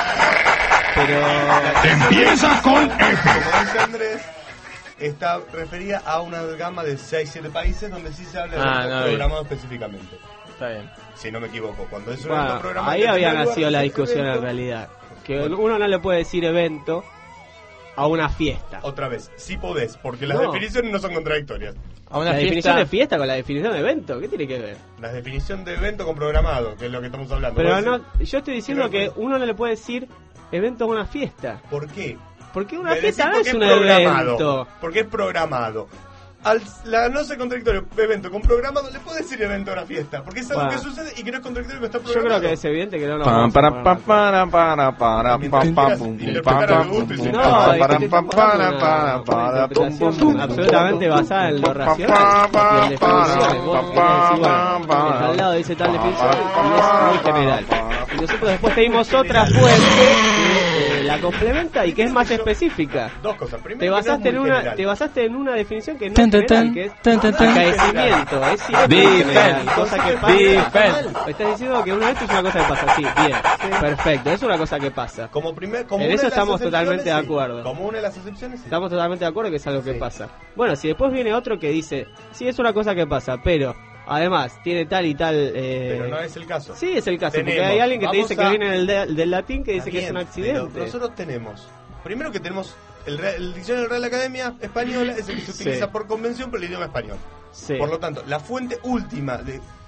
S2: yo. Pero...
S10: Empieza con F.
S1: Como dice Andrés, está referida a una gama de seis siete países donde sí se habla de
S6: Ah,
S1: eventos
S6: no,
S1: programados específicamente.
S6: Está bien.
S1: Si no me equivoco. Cuando es un
S2: Bueno,
S1: evento programado...
S2: ahí
S1: en
S2: había
S1: primer lugar,
S2: nacido la
S1: ese
S2: discusión en
S1: evento-
S2: realidad. Que uno no le puede decir evento a una fiesta.
S1: Otra vez, sí podés, porque las
S2: No.
S1: definiciones no son contradictorias.
S6: A una
S2: La
S6: fiesta...
S2: definición de fiesta con la definición de evento, ¿qué tiene que ver?
S1: La definición de evento con programado, que es lo que estamos hablando.
S2: Pero
S1: Vos
S2: no,
S1: decís,
S2: yo estoy diciendo
S1: Creo
S2: que uno no le puede decir evento a una fiesta.
S1: ¿por qué?
S2: Porque una
S1: Me decís
S2: fiesta no
S1: porque
S2: es un
S1: programado,
S2: evento.
S1: Porque es programado. Al la no ser contradictorio evento con programado, le puedo decir evento a una fiesta. Porque es algo
S2: Bueno.
S1: que sucede y que no es contradictorio que está
S2: Yo
S1: programado.
S2: creo que es evidente que no lo
S9: Pam,
S2: vamos a
S9: para,
S2: poner.
S9: pa, para, para, para,
S1: Mientras
S9: pam, pam,
S1: quieras
S9: pum, pum,
S1: interpretar
S9: pam,
S1: al gusto y
S9: pum,
S1: sin
S9: pum,
S2: No,
S1: nada.
S9: pam,
S2: es
S9: para,
S2: que te
S9: pam,
S2: estamos dando
S9: para,
S2: una-
S9: para,
S2: una
S9: para, pum,
S2: interpretación
S9: pum, pum,
S2: absolutamente basada en lo racional y en definiciones. Vos querés decir, bueno, de tal lado dice tal definición y es muy general. Y nosotros después tenemos otra fuente que eh, la complementa y que es más específica.
S1: Dos cosas. Primero,
S2: Te
S1: que no es
S2: basaste en
S1: muy
S2: una,
S1: general.
S2: te basaste en una definición que no
S6: Tan,
S2: es
S6: tan,
S2: general,
S6: tan,
S2: que es
S6: tan, tan, tan.
S2: acaecimiento, es siempre
S6: Defense.
S2: general, cosa que pasa.
S6: Defense.
S2: Estás diciendo que un evento es una cosa que pasa, sí, bien, perfecto, es una cosa que pasa.
S1: Como primer, como
S2: En
S1: una
S2: eso
S1: de las
S2: estamos
S1: excepciones,
S2: totalmente de
S1: sí.
S2: acuerdo.
S1: Como una de las excepciones, sí.
S2: Estamos totalmente de acuerdo que es algo que
S1: Sí.
S2: pasa. Bueno, si después viene otro que dice, sí, es una cosa que pasa, pero además tiene tal y tal... Eh...
S1: Pero no es el caso.
S2: Sí, es el caso, porque
S1: Tenemos,
S2: hay alguien que te
S1: vamos
S2: dice que
S1: a-
S2: viene del, de- del latín que dice
S1: Está
S2: que es un
S1: bien,
S2: accidente.
S1: pero nosotros tenemos, primero que tenemos el, Re- el diccionario de la Real Academia Española es el que se
S2: Sí.
S1: utiliza por convención por el idioma español.
S2: Sí.
S1: Por lo tanto, la fuente última de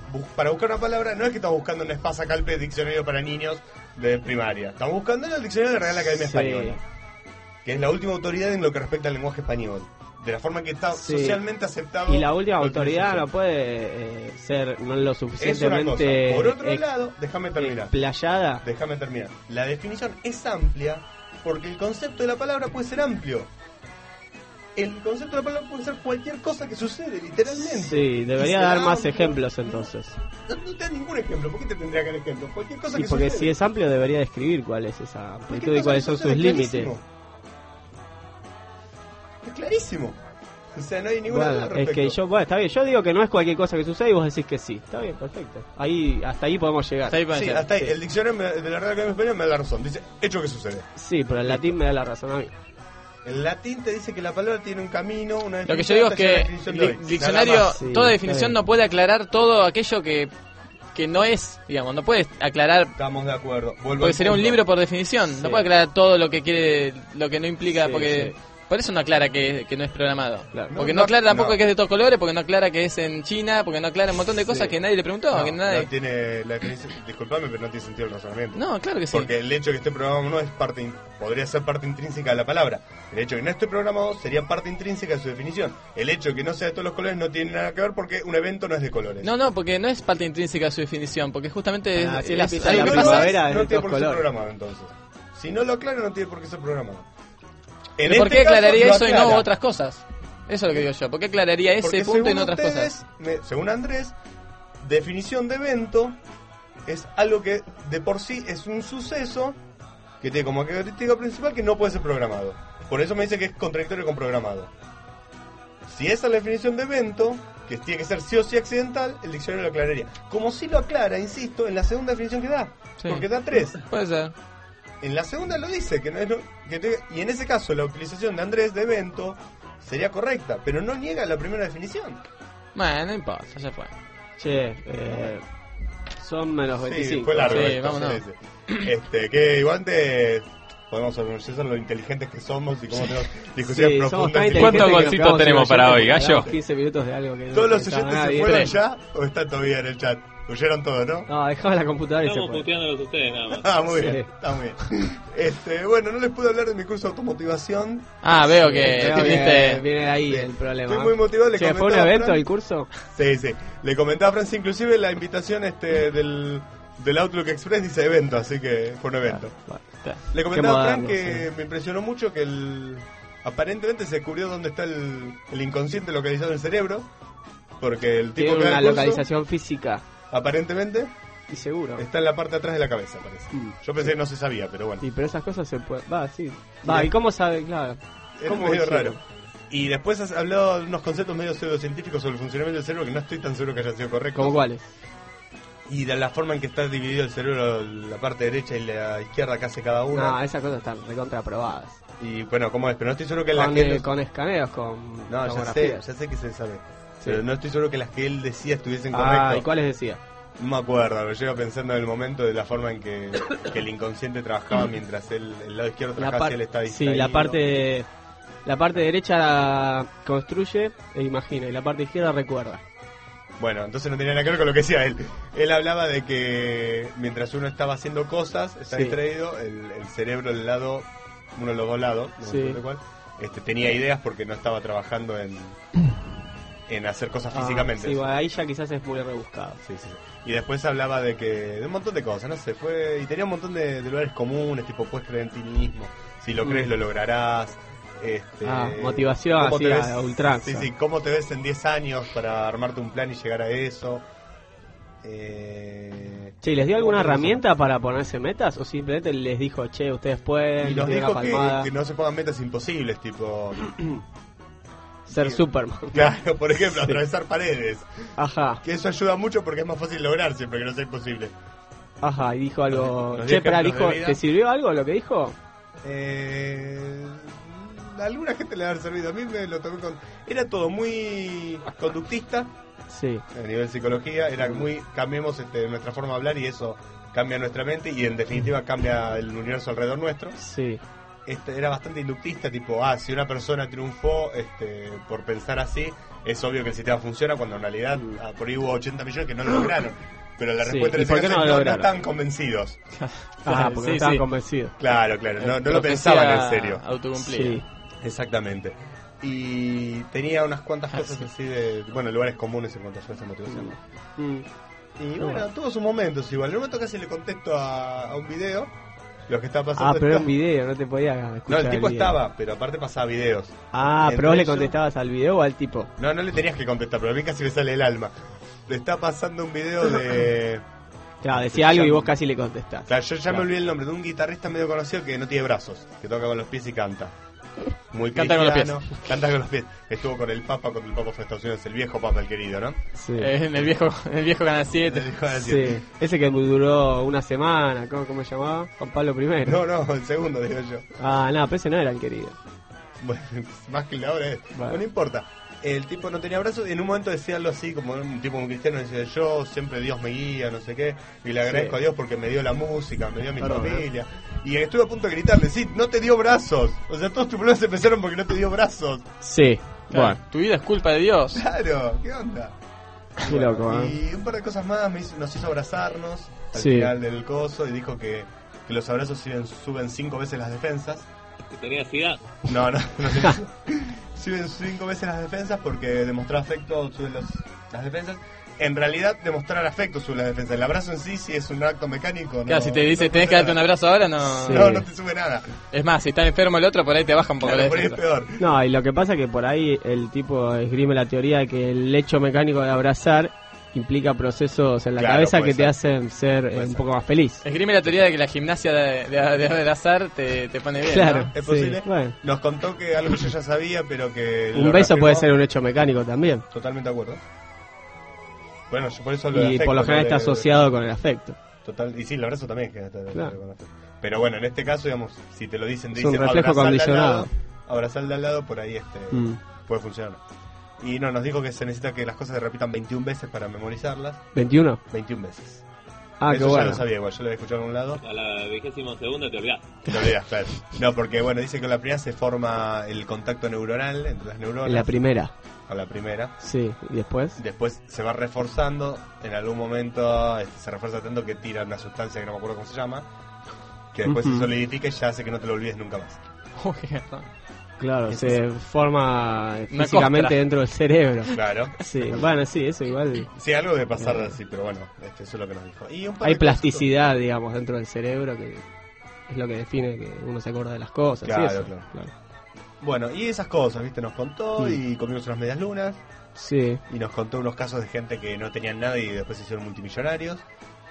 S1: bu- para buscar una palabra, no es que estamos buscando en Espasa Calpe diccionario para niños de primaria. Estamos buscando en el diccionario de la Real Academia
S2: Sí.
S1: Española, que es la última autoridad en lo que respecta al lenguaje español. De la forma que está
S2: Sí.
S1: socialmente aceptado.
S2: Y la última
S1: la
S2: autoridad
S1: utilización.
S2: no puede eh, ser no lo
S1: Es una
S2: suficientemente
S1: cosa. Por otro
S2: ex-
S1: lado, déjame terminar.
S2: explayada.
S1: Déjame terminar. La definición es amplia porque el concepto de la palabra puede ser amplio. El concepto de la palabra puede ser cualquier cosa que sucede, literalmente.
S2: Sí,
S1: Y
S2: debería
S1: será
S2: dar más
S1: amplio.
S2: ejemplos entonces.
S1: No, no te da ningún ejemplo. ¿Por qué te tendría que dar ejemplo? Cualquier cosa
S2: Y
S1: que
S2: porque
S1: sucede.
S2: si es amplio debería describir cuál es esa amplitud
S1: Cualquier
S2: y
S1: cosa
S2: cuáles
S1: que
S2: son
S1: sucede
S2: sus
S1: es
S2: límites.
S1: clarísimo. Es clarísimo. O sea, no hay ninguna duda
S2: Bueno,
S1: al
S2: es
S1: respecto.
S2: que yo, bueno, está bien, yo digo que no es cualquier cosa que sucede y vos decís que sí. Está bien, perfecto. Ahí, hasta ahí podemos llegar.
S6: Hasta ahí podemos
S1: Sí,
S6: llegar.
S1: hasta ahí.
S2: Sí.
S1: El diccionario me- de la Real Academia Española me da la razón. Dice, hecho que sucede.
S2: Sí, pero el latín me da la razón a mí.
S1: El latín te dice que la palabra tiene un camino, una
S6: Lo que yo
S1: definición,
S6: digo es
S1: hasta llegar a la
S6: que
S1: definición
S6: el
S1: de hoy.
S6: di- diccionario,
S1: Nada más.
S2: Sí,
S6: toda
S2: está
S6: definición
S2: bien.
S6: no puede aclarar todo aquello que, que no es, digamos, no puede aclarar,
S1: Estamos de acuerdo. Vuelvo
S6: porque
S1: al
S6: sería un
S1: punto.
S6: libro por definición,
S2: Sí.
S6: no puede aclarar todo lo que quiere, lo que no implica,
S2: Sí,
S6: porque
S2: sí.
S6: por eso no aclara que, que no es programado.
S2: Claro.
S6: Porque
S1: No,
S6: no, aclara tampoco
S1: no.
S6: que es de todos colores, porque no aclara que es en China, porque no aclara un montón de cosas
S1: Sí.
S6: que nadie le preguntó,
S1: No,
S6: que nadie...
S1: no tiene la definición. Disculpame, pero no tiene sentido el razonamiento.
S6: No, claro que sí.
S1: Porque el hecho de que esté programado no es parte, in- podría ser parte intrínseca de la palabra. El hecho de que no esté programado sería parte intrínseca de su definición. El hecho de que no sea de todos los colores no tiene nada que ver porque un evento no es de colores.
S6: No, no, porque no es parte intrínseca de su definición, porque justamente
S2: Ah,
S6: es,
S2: sí,
S6: es
S2: la
S6: algo
S2: pizza
S1: Si
S2: de
S6: que
S1: no
S2: la
S1: lo
S6: pasa.
S2: primavera
S1: es,
S2: es
S1: no
S2: de
S1: tiene
S2: todos
S1: por qué ser
S2: colores.
S1: programado entonces. Si no lo aclara, no tiene por qué ser programado. En
S6: ¿Por
S1: este
S6: qué
S1: caso,
S6: aclararía
S1: lo
S6: eso y no
S1: aclara.
S6: otras cosas? Eso es lo que digo yo. ¿Por qué aclararía ese
S1: Porque
S6: punto y
S1: según
S6: no otras
S1: ustedes,
S6: cosas?
S1: me- según Andrés, definición de evento es algo que de por sí es un suceso que tiene como característica principal que no puede ser programado. Por eso me dice que es contradictorio con programado. Si esa es la definición de evento, que tiene que ser sí o sí accidental, el diccionario lo aclararía. Como si lo aclara, insisto, en la segunda definición que da.
S6: Sí.
S1: Porque da tres.
S6: Puede ser.
S1: En la segunda lo dice, que no es lo- que te- y en ese caso la utilización de Andrés de evento sería correcta, pero no niega la primera definición.
S6: Bueno, no importa, ya fue.
S2: Che, eh, son menos
S1: Sí,
S2: veinticinco.
S1: fue largo.
S6: Sí,
S1: esto,
S6: vámonos.
S1: sí, sí. Este, que igual te podemos orgullecer lo inteligentes que somos y cómo tenemos discusiones
S2: Sí, somos
S1: profundas.
S2: tan
S1: y-
S7: ¿Cuántos
S2: inteligentes que nos
S7: golcitos
S2: quedamos
S7: tenemos
S2: sin
S7: para
S2: oyentes
S7: hoy,
S2: porque
S7: Gallo?
S2: hablamos quince minutos de algo que no
S1: ¿Todos los
S2: interesaba
S1: oyentes
S2: a
S1: se
S2: nadie.
S1: fueron
S6: Tres.
S1: ya o están todavía en el chat? ¿Huyeron todos, no?
S2: No, dejaba la computadora y se
S3: Estamos
S2: fue.
S3: puteándolos a ustedes nada más.
S1: Ah, muy
S2: Sí.
S1: bien, está muy bien. Este, bueno, no les pude hablar de mi curso de automotivación.
S6: Ah, veo
S2: Sí,
S6: que
S2: creo que
S6: tuviste...
S2: viene ahí
S1: Sí.
S2: el problema.
S1: Estoy muy motivado, le
S2: Che, ¿fue un
S1: comentaba a
S2: evento
S1: Fran-
S2: el curso?
S1: Sí, sí. Le comentaba a Francis, inclusive la invitación este del, del Outlook Express dice evento, así que fue un evento.
S2: Bueno,
S1: Le comentaba a Fran
S2: moderno,
S1: que
S2: sí.
S1: me impresionó mucho que el aparentemente se descubrió dónde está el, el inconsciente localizado en el cerebro, porque el tipo
S2: Tiene
S1: que da
S2: una
S1: el curso,
S2: localización física.
S1: aparentemente
S2: Y seguro.
S1: está en la parte de atrás de la cabeza, parece.
S2: Mm.
S1: Yo pensé que no se sabía, pero bueno.
S2: Sí, pero esas cosas se pueden... Va, sí. Va,
S1: Y-
S2: ¿y cómo sabe? Claro.
S1: Es
S2: ¿Cómo
S1: medio
S2: hicieron?
S1: raro. Y después has hablado de unos conceptos medio pseudocientíficos sobre el funcionamiento del cerebro que no estoy tan seguro que hayan sido correctos.
S2: ¿Cómo cuáles?
S1: Y de la forma en que está dividido el cerebro, la parte derecha y la izquierda que hace cada una.
S2: No, esas cosas están recontraprobadas.
S1: Y bueno, ¿cómo es? Pero no estoy seguro que las
S2: Con,
S1: que...
S2: eh,
S1: él-
S2: con escaneos, con
S1: No, ya sé,
S2: tomografías.
S1: ya sé que se sabe.
S2: Sí.
S1: Pero no estoy seguro que las que él decía estuviesen
S2: Ah,
S1: correctas.
S2: ¿y cuáles decía?
S1: No me acuerdo, lo llevo pensando en el momento de la forma en que, que el inconsciente trabajaba mientras él, el lado izquierdo
S2: La
S1: trabajaba
S2: par-
S1: hacia él estaba
S2: sí,
S1: distraído.
S2: la parte la parte derecha construye e imagina y la parte izquierda recuerda.
S1: Bueno, entonces no tenía nada que ver con lo que decía él. Él hablaba de que mientras uno estaba haciendo cosas, está
S2: Sí.
S1: distraído, el, el cerebro del lado, uno de los dos lados, no
S2: Sí.
S1: me acuerdo cuál, este, tenía ideas porque no estaba trabajando en, en hacer cosas
S2: Ah,
S1: físicamente.
S2: sí, bueno, ahí ya quizás es muy rebuscado.
S1: Sí, sí. Y después hablaba de que de un montón de cosas, no sé, fue y tenía un montón de, de lugares comunes, tipo puedes creer en ti mismo, si lo
S2: Mm.
S1: crees lo lograrás. Este,
S2: Ah, motivación
S1: ¿cómo
S2: así
S1: te
S2: a-
S1: ves?
S2: a ultranza.
S1: Sí, sí, cómo te ves en diez años para armarte un plan y llegar a eso. Eh,
S2: Che, ¿y ¿les dio alguna
S1: ¿cómo te ves?
S2: herramienta para ponerse metas o simplemente les dijo, che, ustedes pueden,
S1: Y nos
S2: les dio
S1: dijo
S2: una
S1: que,
S2: palmada?
S1: que no se pongan metas imposibles, tipo,
S2: Ser Superman.
S1: claro, por ejemplo, atravesar paredes.
S2: Ajá,
S1: Que eso ayuda mucho porque es más fácil lograr siempre que no sea imposible.
S2: ajá, y dijo algo...
S1: Nos
S2: Che,
S1: dio
S2: pero
S1: ejemplos
S2: dijo,
S1: de vida.
S2: ¿te sirvió algo lo que dijo?
S1: Eh, a alguna gente le va a haber servido. A mí me lo tomé con... Era todo muy conductista
S2: Sí.
S1: a nivel psicología. Era muy... Cambiemos este, nuestra forma de hablar y eso cambia nuestra mente y en definitiva cambia el universo alrededor nuestro.
S2: Sí.
S1: este, era bastante inductista, tipo, ah, si una persona triunfó este, por pensar así, es obvio que el sistema funciona, cuando en realidad ah, por ahí hubo ochenta millones que no lo lograron. Pero la
S2: Sí,
S1: respuesta
S2: ¿y
S1: es
S2: por
S1: que
S2: qué
S1: no,
S2: no lo
S1: no
S2: lograron?
S1: estaban convencidos.
S2: Ah, porque
S6: Sí,
S2: no estaban
S6: sí.
S2: convencidos.
S1: Claro, claro, no, no lo
S6: Profecía
S1: pensaban en serio.
S6: autocumplida.
S2: Sí.
S1: Exactamente. Y tenía unas cuantas cosas así de, bueno, lugares comunes en cuanto a esa motivación.
S2: Mm.
S1: Y bueno, tuvo sus momentos igual. En un momento casi le contesto a, a un video lo que estaba pasando.
S2: Ah, pero era
S1: Estaba-
S2: un video, no te podías escuchar.
S1: No, el tipo
S2: video.
S1: estaba, pero aparte pasaba videos.
S2: Ah,
S1: Entre
S2: pero vos le
S1: ellos-
S2: contestabas al video o al tipo.
S1: No, no le tenías que contestar, pero a mí casi me sale el alma. Le está pasando un video de...
S2: Claro, decía algo y vos casi le contestás.
S1: Claro, yo ya
S2: Claro.
S1: me olvidé el nombre de un guitarrista medio conocido que no tiene brazos, que toca con los pies y canta. Muy
S6: Canta con los
S1: cristiano, Canta con los pies. Estuvo con el Papa, con el Papa fue a Estados Unidos, el viejo Papa, el querido, ¿no?
S2: Sí.
S6: Eh, en el viejo, en el viejo Canal siete.
S1: El viejo de la
S2: Sí.
S1: siete.
S2: Ese que duró una semana, ¿cómo, cómo se llamaba? Juan Pablo primero.
S1: No, no, el segundo, digo yo.
S2: Ah, no, pero ese no era el querido.
S1: Bueno, más que el de ahora es.
S2: Bueno.
S1: No importa. El tipo no tenía brazos y en un momento decía algo así, como un tipo muy cristiano, decía, yo siempre Dios me guía, no sé qué, y le agradezco
S2: Sí.
S1: a Dios porque me dio la música, me dio mi
S2: Perdón,
S1: familia. Y estuve a punto de gritarle, sí, no te dio brazos. O sea, todos tus problemas empezaron porque no te dio brazos.
S2: Sí,
S6: Claro,
S2: bueno,
S6: tu vida es culpa de Dios.
S1: Claro, ¿qué onda?
S2: qué loco, ¿eh?
S1: Y un par de cosas más, me hizo- nos hizo abrazarnos al
S2: Sí.
S1: final del coso y dijo que, que los abrazos suben, suben cinco veces las defensas.
S3: Que tenía ansiedad.
S1: No, no, no sé. Suben cinco veces las defensas porque demostrar afecto sube los, las defensas. En realidad, demostrar afecto sube las defensas. El abrazo en sí, si es un acto mecánico, no.
S6: Claro, si te dice
S1: no
S6: tenés
S1: sube
S6: que darte un
S1: nada.
S6: abrazo ahora, no.
S2: Sí.
S1: No, no te sube nada.
S6: Es más, si está enfermo el otro, por ahí te baja un poco
S1: Claro,
S6: la
S1: por ahí es
S6: defensa.
S1: peor.
S2: No, y lo que pasa es que por ahí el tipo esgrime la teoría de que el hecho mecánico de abrazar implica procesos en la
S1: Claro,
S2: cabeza
S1: puede
S2: que te
S1: ser.
S2: hacen ser eh,
S1: Puede
S2: un
S1: ser.
S2: poco más feliz.
S6: Esgrime la teoría de que la gimnasia de, de, de abrazar te, te pone bien.
S2: Claro.
S6: ¿no?
S1: ¿Es
S2: Sí,
S1: posible?
S2: bueno.
S1: Nos contó que algo que yo ya sabía, pero que.
S2: Un
S1: lo
S2: beso
S1: reafirmó.
S2: puede ser un hecho mecánico también.
S1: Totalmente de acuerdo. Bueno, yo por eso lo de
S2: Y
S1: afecto,
S2: por lo general
S1: de-
S2: está asociado con el afecto.
S1: Total, y sí, el abrazo también. Que está-
S2: Claro.
S1: con afecto. Pero bueno, en este caso, digamos, si te lo dicen, te
S2: Es un
S1: dicen
S2: reflejo
S1: abrazar de al
S2: condicionado.
S1: lado, abrazar de al lado, por ahí este
S2: Mm.
S1: puede funcionar. Y no, nos dijo que se necesita que las cosas se repitan veintiún veces para memorizarlas.
S2: ¿veintiuno?
S1: veintiún veces.
S2: Ah,
S1: Eso
S2: qué
S1: ya
S2: bueno.
S1: lo sabía igual, yo lo había escuchado en un lado.
S3: A la vigésima segunda te olvidás.
S1: Te lo olvidas, claro. No, porque bueno, dice que en la primera se forma el contacto neuronal entre las neuronas.
S2: En la primera,
S1: A la primera.
S2: sí. ¿Y después?
S1: Después se va reforzando. En algún momento este, se refuerza tanto que tira una sustancia que no me acuerdo cómo se llama. Que después
S2: Ujú.
S1: se solidifica y ya hace que no te lo olvides nunca más.
S6: Uy, qué garrón.
S2: Claro,
S1: Eso
S2: se forma
S6: Una
S2: físicamente
S6: costra.
S2: dentro del cerebro.
S1: Claro.
S2: Sí, bueno, sí, eso igual.
S1: Sí, algo debe pasar así, pero bueno, este, eso es lo que nos dijo. Y un par
S2: Hay
S1: de cosas-
S2: plasticidad, digamos, dentro del cerebro que es lo que define que uno se acuerda de las cosas. y
S1: Claro,
S2: eso.
S1: claro. Bueno, y esas cosas, ¿viste? Nos contó
S2: Mm.
S1: y comimos unas medias lunas.
S2: Sí,
S1: Y nos contó unos casos de gente que no tenían nada y después se hicieron multimillonarios.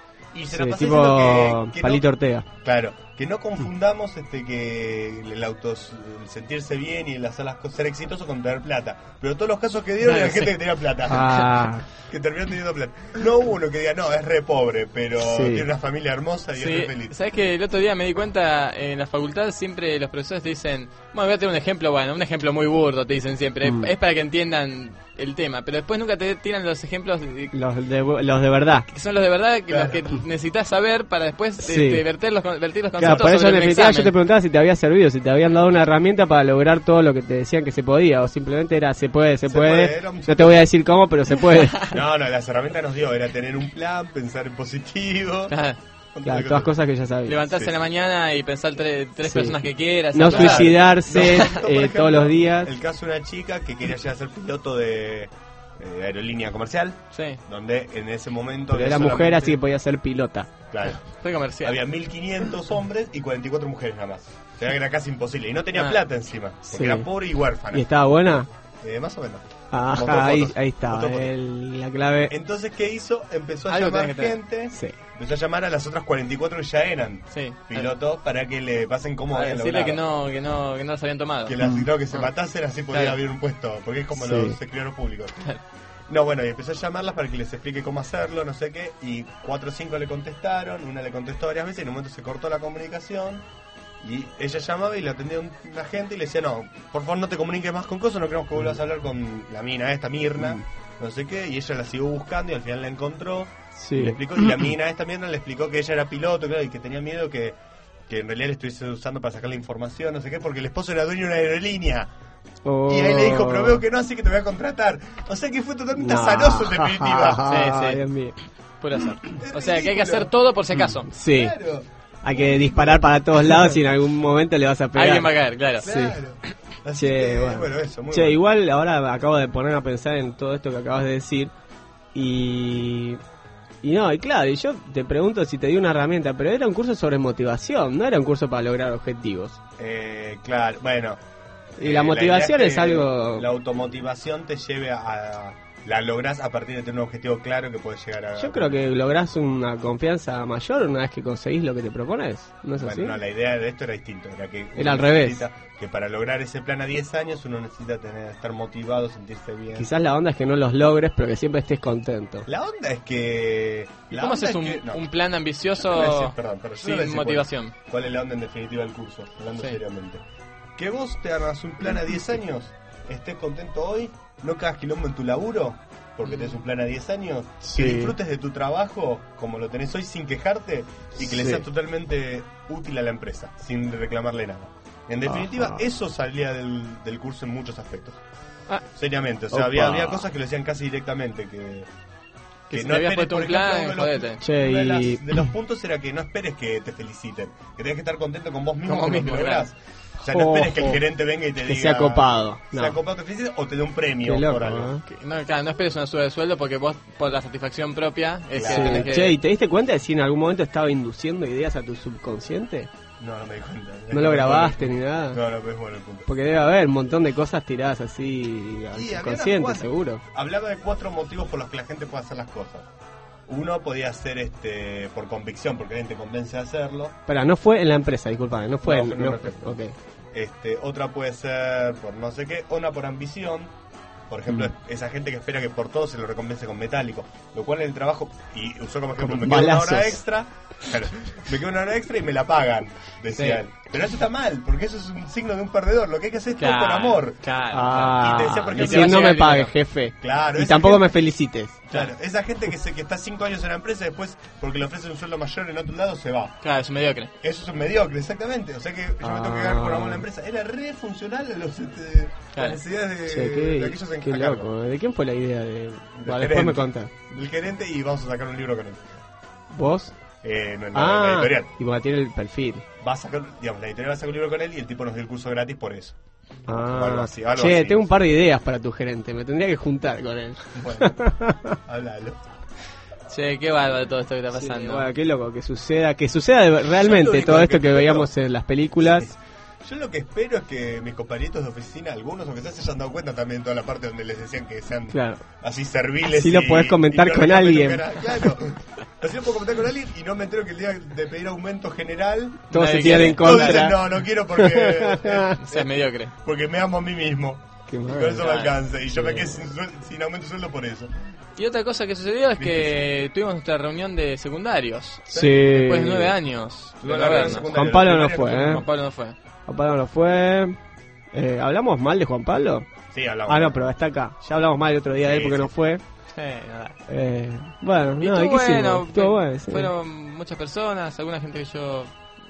S1: Y se
S2: sí,
S1: nos pasó
S2: tipo
S1: diciendo que, que
S2: Palito
S1: no,
S2: Ortega.
S1: claro, que no confundamos este que el autos el sentirse bien y el hacer las cosas, ser exitoso con tener plata. Pero todos los casos que dieron
S6: Claro,
S1: eran gente
S6: sí.
S1: que tenía plata.
S2: Ah,
S1: Que terminó teniendo plata. No hubo uno que diga, no, es re pobre, pero
S2: Sí.
S1: tiene una familia hermosa y es
S6: Sí,
S1: re feliz.
S6: ¿sabes que el otro día me di cuenta en la facultad siempre los profesores te dicen, bueno, voy a tener un ejemplo, bueno, un ejemplo muy burdo, te dicen siempre,
S2: Mm.
S6: es para que entiendan el tema, pero después nunca te tiran los ejemplos de-
S2: los de, los de verdad.
S6: que son los de verdad, que
S1: Claro.
S6: los que necesitas saber para después
S2: Sí.
S6: este, verter los, con- vertir los
S2: Claro,
S6: conceptos
S2: por eso en
S6: sobre el
S2: definitiva yo
S6: examen.
S2: te preguntaba si te había servido, si te habían dado una herramienta para lograr todo lo que te decían que se podía, o simplemente era se puede, se,
S1: Se
S2: puede.
S1: puede, era un-
S2: No te voy a decir cómo, pero se puede.
S1: No, no, las herramientas nos dio, era tener un plan, pensar en positivo.
S6: Claro.
S2: Claro, todas cosas que ya sabía.
S6: Levantarse
S1: Sí.
S6: en la mañana y pensar tres, tres
S2: Sí.
S6: personas que quieras.
S2: No
S6: hablar.
S2: suicidarse
S1: Nos contó, por
S2: eh,
S1: ejemplo,
S2: todos los días.
S1: El caso de una chica que quería llegar a ser piloto de eh, aerolínea comercial,
S6: Sí,
S1: donde en ese momento...
S2: Pero
S1: había
S2: era mujer,
S1: solamente-
S2: así que podía ser pilota.
S1: Claro,
S6: fue comercial.
S1: había mil quinientos hombres y cuarenta y cuatro mujeres nada más. O sea, que era casi imposible. Y no tenía
S6: Ah.
S1: plata encima, porque
S2: Sí.
S1: era pobre y huérfana.
S2: ¿Y estaba buena?
S1: Eh, más o menos.
S2: Ajá,
S1: Montó
S2: ahí,
S1: fotos,
S2: ahí está,
S1: montó fotos.
S2: el- la clave.
S1: Entonces, ¿qué hizo? Empezó a
S6: Algo
S1: llamar
S6: tenés que tener.
S1: gente,
S2: Sí.
S1: empezó a llamar a las otras cuarenta y cuatro que ya eran
S6: Sí.
S1: pilotos para que le pasen cómo
S6: A
S1: habían
S6: decirle que
S1: logrado.
S6: no, que no, que no los habían tomado.
S1: Que, las,
S2: Mm.
S1: no, que se
S6: Ah.
S1: matasen, así podía
S6: Claro.
S1: abrir un puesto, porque es como
S2: Sí.
S1: los escribanos públicos. No, bueno, y empezó a llamarlas para que les explique cómo hacerlo, no sé qué, y cuatro o cinco le contestaron, una le contestó varias veces, y en un momento se cortó la comunicación, y ella llamaba y le atendía un- una gente y le decía, no, por favor no te comuniques más con cosas, no queremos que vuelvas a hablar con la mina esta, Mirna,
S2: Mm.
S1: no sé qué, y ella la siguió buscando y al final la encontró, y
S2: Sí.
S1: le explicó, y la mina esta Mirna le explicó que ella era piloto, claro, y que tenía miedo que que en realidad le estuviese usando para sacar la información, no sé qué, porque el esposo era dueño de una aerolínea.
S2: Oh.
S1: Y ahí le dijo, pero veo que no, así que te voy a contratar. O sea que fue totalmente
S2: No.
S1: azaroso en definitiva.
S6: Sí, sí.
S2: Dios mío.
S6: Puro azar. O sea, que hay que hacer todo por si acaso.
S2: Sí.
S1: Claro,
S2: Hay que disparar para todos lados y en algún momento le vas a pegar.
S6: Alguien va a caer, claro.
S1: claro. Así
S2: Che,
S1: que,
S2: bueno.
S1: bueno, eso, muy
S2: Che,
S1: bueno.
S2: igual ahora acabo de poner a pensar en todo esto que acabas de decir y... Y no, y claro, y yo te pregunto si te di una herramienta, pero era un curso sobre motivación, no era un curso para lograr objetivos.
S1: Eh, claro, bueno.
S2: Y la
S1: Eh,
S2: motivación
S1: idea
S2: es algo...
S1: La automotivación te lleve a... a- la lográs a partir de tener un objetivo claro que puedes llegar a...
S2: Yo creo que lográs una confianza mayor una vez que conseguís lo que te propones, ¿no es así?
S1: Bueno, no, la idea de esto era distinto. Era que uno
S2: Era al revés.
S1: necesita- Que para lograr ese plan a diez años uno necesita tener, estar motivado, sentirse bien.
S2: Quizás la onda es que no los logres, pero que siempre estés contento.
S1: La onda es que...
S6: ¿Y
S1: la
S6: cómo
S1: onda
S6: haces un,
S1: es que- no.
S6: un plan ambicioso
S1: Yo no voy a decir, perdón, pero yo no voy a
S6: sin
S1: decir
S6: motivación?
S1: Cuál, cuál es la onda en definitiva del curso, hablando
S6: Sí.
S1: seriamente. Que vos te hagas un plan a diez años, estés contento hoy, no cagas quilombo en tu laburo, porque tenés un plan a diez años,
S2: Sí.
S1: que disfrutes de tu trabajo como lo tenés hoy sin quejarte y que le
S2: Sí.
S1: seas totalmente útil a la empresa, sin reclamarle nada. En definitiva,
S2: Ajá.
S1: eso salía del, del curso en muchos aspectos.
S6: Ah.
S1: Seriamente, o sea,
S2: Opa.
S1: había, había cosas que lo decían casi directamente, que...
S6: Que si te habías puesto un plan,
S1: uno de los-
S6: jodete.
S2: Che,
S1: uno de,
S2: y-
S1: las- de los puntos era que no esperes que te feliciten, que tenés que estar contento con vos mismo,
S6: Con vos
S1: con lo que
S6: mismo,
S1: lográs. O sea, no esperes que el
S2: Ojo.
S1: gerente venga y te
S2: Que
S1: diga...
S2: sea copado.
S1: Sea
S2: No.
S1: copado, te felicite o te dé un premio
S2: Qué loco,
S1: por algo.
S2: ¿eh?
S6: Que- No, claro, no esperes una suba de sueldo porque vos, por la satisfacción propia, es
S1: Claro.
S6: que tenés
S2: Sí.
S6: que...
S2: Che, ¿y te diste cuenta de si en algún momento estaba induciendo ideas a tu subconsciente?
S1: No, no me di cuenta.
S2: ¿No lo grabaste ni nada?
S1: No, no, es bueno el punto.
S2: Porque debe haber un montón de cosas tiradas así al
S1: Sí, había
S2: subconsciente,
S1: unas cuantas.
S2: seguro.
S1: Hablaba de cuatro motivos por los que la gente puede hacer las cosas. Uno podía ser este por convicción, porque alguien te convence de hacerlo.
S2: Pero no fue en la empresa, disculpame, no fue
S1: No,
S2: en...
S1: fue en
S2: no-
S1: una empresa.
S2: ok.
S1: Este, otra puede ser por no sé qué, una por ambición. Por ejemplo,
S2: Mm.
S1: esa gente que espera que por todo se lo recompense con metálico. Lo cual en el trabajo, y usó como ejemplo,
S2: Con
S1: me quedo una
S2: balazos.
S1: hora extra. Claro, me quedo una hora extra y me la pagan, decía
S6: Sí.
S1: él. Pero eso está mal, porque eso es un signo de un perdedor. Lo que hay que hacer es todo
S6: Claro,
S1: con amor.
S6: Claro.
S2: Ah,
S1: Y te decía, por
S2: y
S1: ejemplo,
S2: si no
S6: llega
S2: me
S6: el
S2: pagues,
S6: dinero.
S2: jefe.
S1: Claro,
S2: Y
S1: esa
S2: tampoco
S1: gente-
S2: me felicites.
S1: Claro, esa gente que se que está cinco años en la empresa y después, porque le ofrecen un sueldo mayor en otro lado, se va.
S6: Claro, es un mediocre.
S1: Eso es un mediocre, exactamente. O sea que yo me tengo que
S2: Ah.
S1: quedar por amor a la empresa. Era re funcional a los, este,
S6: Claro.
S1: las necesidades de,
S2: Che,
S1: de
S2: qué,
S1: aquellos en
S2: qué
S1: a cargo.
S2: loco. ¿De quién fue la idea de...?
S1: Del
S2: Va, después me
S1: gerente.
S2: contás.
S1: Del gerente y vamos a sacar un libro con él.
S2: ¿Vos?
S1: Eh, no, no,
S2: Ah,
S1: la editorial.
S2: y porque tiene el perfil.
S1: Va a sacar, digamos, la editorial va a sacar un libro con él y el tipo nos dio el curso gratis por eso.
S2: Ah,
S1: Algo así, algo
S2: che,
S1: así.
S2: tengo un par de ideas para tu gerente. Me tendría que juntar con él.
S1: Bueno, háblalo.
S6: Che, qué bárbaro todo esto que está
S2: Sí,
S6: pasando.
S2: bueno, qué loco, que suceda, que suceda de- realmente
S1: único
S2: todo esto
S1: que
S2: que
S1: espero-
S2: veíamos en las películas.
S1: Yo lo que espero es que mis compañeritos de oficina, algunos, aunque sea, se hayan dado cuenta también de toda la parte donde les decían que sean
S2: Claro.
S1: así serviles.
S2: Así lo
S1: y-
S2: podés comentar
S1: y no
S2: con
S1: le llamen
S2: alguien.
S1: nunca nada. Claro. Así lo puedo comentar con alguien y no me entero que el día de pedir aumento general.
S2: Todos se
S6: Nadie
S2: tiran
S6: quiere.
S2: en
S1: todos
S2: contra.
S1: dicen, no, no quiero porque. eh,
S6: O sea, es mediocre.
S1: porque me amo a mí mismo.
S2: Qué
S1: Y
S2: mal.
S1: con eso me
S6: Claro.
S1: alcanza. Y yo me quedé sin, suel- sin aumento de sueldo por eso.
S6: Y otra cosa que sucedió es que tuvimos nuestra reunión de secundarios.
S2: Sí.
S6: Después de nueve años. de
S1: Tuvieron
S6: no
S1: la
S6: vernos.
S1: secundaria,
S2: Juan Pablo
S1: la
S2: no
S1: primaria
S2: fue,
S1: no
S2: ¿eh?
S6: Juan Pablo no fue.
S2: Juan Pablo no fue. Eh, ¿Hablamos mal de Juan Pablo?
S1: Sí, hablamos.
S2: Ah, no, pero está acá. Ya hablamos mal el otro día de él
S1: Sí,
S2: porque
S1: sí.
S2: no fue.
S6: Sí, nada.
S2: Eh, bueno,
S6: Y
S2: no,
S6: estuvo
S2: ¿qué hicimos?
S6: bueno,
S2: Estuvo bueno, sí.
S6: fueron muchas personas, alguna gente que yo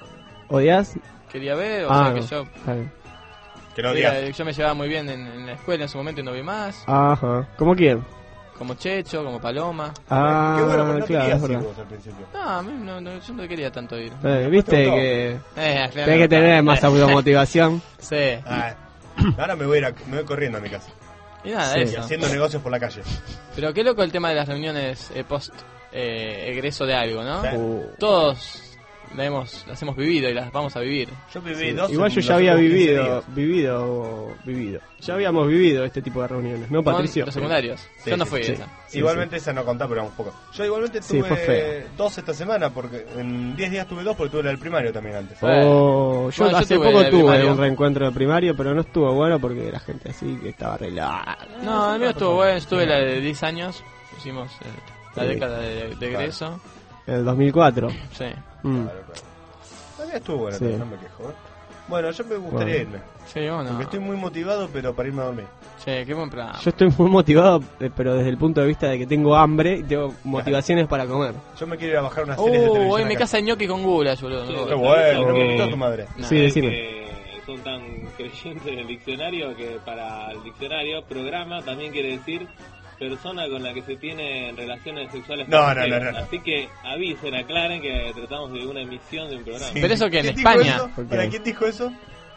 S2: ¿Odias?
S6: quería ver, o
S2: Ah,
S6: sea que
S2: no.
S6: yo,
S2: Está bien.
S1: Que no
S6: era-
S1: odias.
S6: yo me llevaba muy bien en, en la escuela en su momento y no vi más,
S2: Ajá. ¿Cómo quién?
S6: como Checho, como Paloma.
S2: Ah,
S1: Qué bueno, pero no
S2: claro,
S1: querías
S2: es
S1: ir
S2: verdad.
S1: vos al principio.
S6: No, a mí no, no, yo no quería tanto ir.
S2: Eh, Viste
S1: te gustó.
S2: que
S6: Eh, al final
S2: tenés
S6: me
S2: que tener
S6: gustaba.
S2: más automotivación.
S6: Sí,
S1: Ah, ahora me voy, a ir a- me voy corriendo a mi casa.
S6: y nada,
S2: Sí.
S1: Y
S6: eso.
S1: haciendo negocios por la calle.
S6: Pero qué loco el tema de las reuniones eh, post eh, egreso de algo, ¿no?
S1: Sí.
S2: Uh,
S6: Todos la hemos, las hemos vivido y las vamos a vivir.
S1: Yo viví
S2: sí.
S1: dos.
S2: Igual
S1: en
S2: yo
S1: los
S2: ya había
S1: últimos quince
S2: vivido,
S1: días.
S2: vivido, vivido. Ya habíamos vivido este tipo de reuniones, ¿no,
S6: Con
S2: Patricio?
S6: los secundarios.
S1: Sí,
S6: yo no
S1: sí,
S6: fui
S2: sí.
S6: esa.
S2: Sí,
S1: Igualmente esa no contá, pero un poco. Yo igualmente
S2: Sí,
S1: tuve
S2: fue feo.
S1: dos esta semana, porque en diez días tuve dos, porque tuve la del primario también antes.
S2: Oh, yo
S6: Bueno, yo
S2: hace
S6: tuve
S2: poco
S6: de
S2: tuve
S6: primario.
S2: un reencuentro de primario, pero no estuvo bueno porque la gente así que estaba arreglada.
S6: No, el mío estuvo bueno, yo tuve la de diez años, hicimos eh, la
S2: Sí.
S6: década de, de egreso.
S2: En el dos mil cuatro.
S6: Sí.
S2: Mm.
S1: Claro, claro. También estuvo bueno,
S2: Sí.
S1: pero no me quejo. ¿eh? Bueno, yo me gustaría
S2: Bueno.
S1: irme.
S6: Sí, bueno.
S1: Porque estoy muy motivado, pero para irme a dormir.
S6: Che, qué buen programa.
S2: Yo estoy muy motivado, eh, pero desde el punto de vista de que tengo hambre y tengo motivaciones para comer.
S1: Yo me quiero ir a bajar una serie de
S6: Uh,
S1: televisión
S6: hoy me
S1: acá.
S6: casa ñoqui con goulash, boludo.
S3: Sí,
S6: No,
S1: Qué bueno, no me
S3: que-
S1: invitó tu madre.
S2: Sí, decime.
S3: Que son tan creyentes en el diccionario que para el diccionario programa también quiere decir persona con la que se tienen relaciones sexuales
S1: No, no,
S3: pasajeras.
S1: no, no, no.
S3: Así que avisen, aclaren que tratamos de una emisión de un programa.
S1: Sí.
S6: Pero eso que en
S1: ¿Quién dijo
S6: España.
S1: eso?
S2: Ok.
S1: ¿Para quién dijo eso?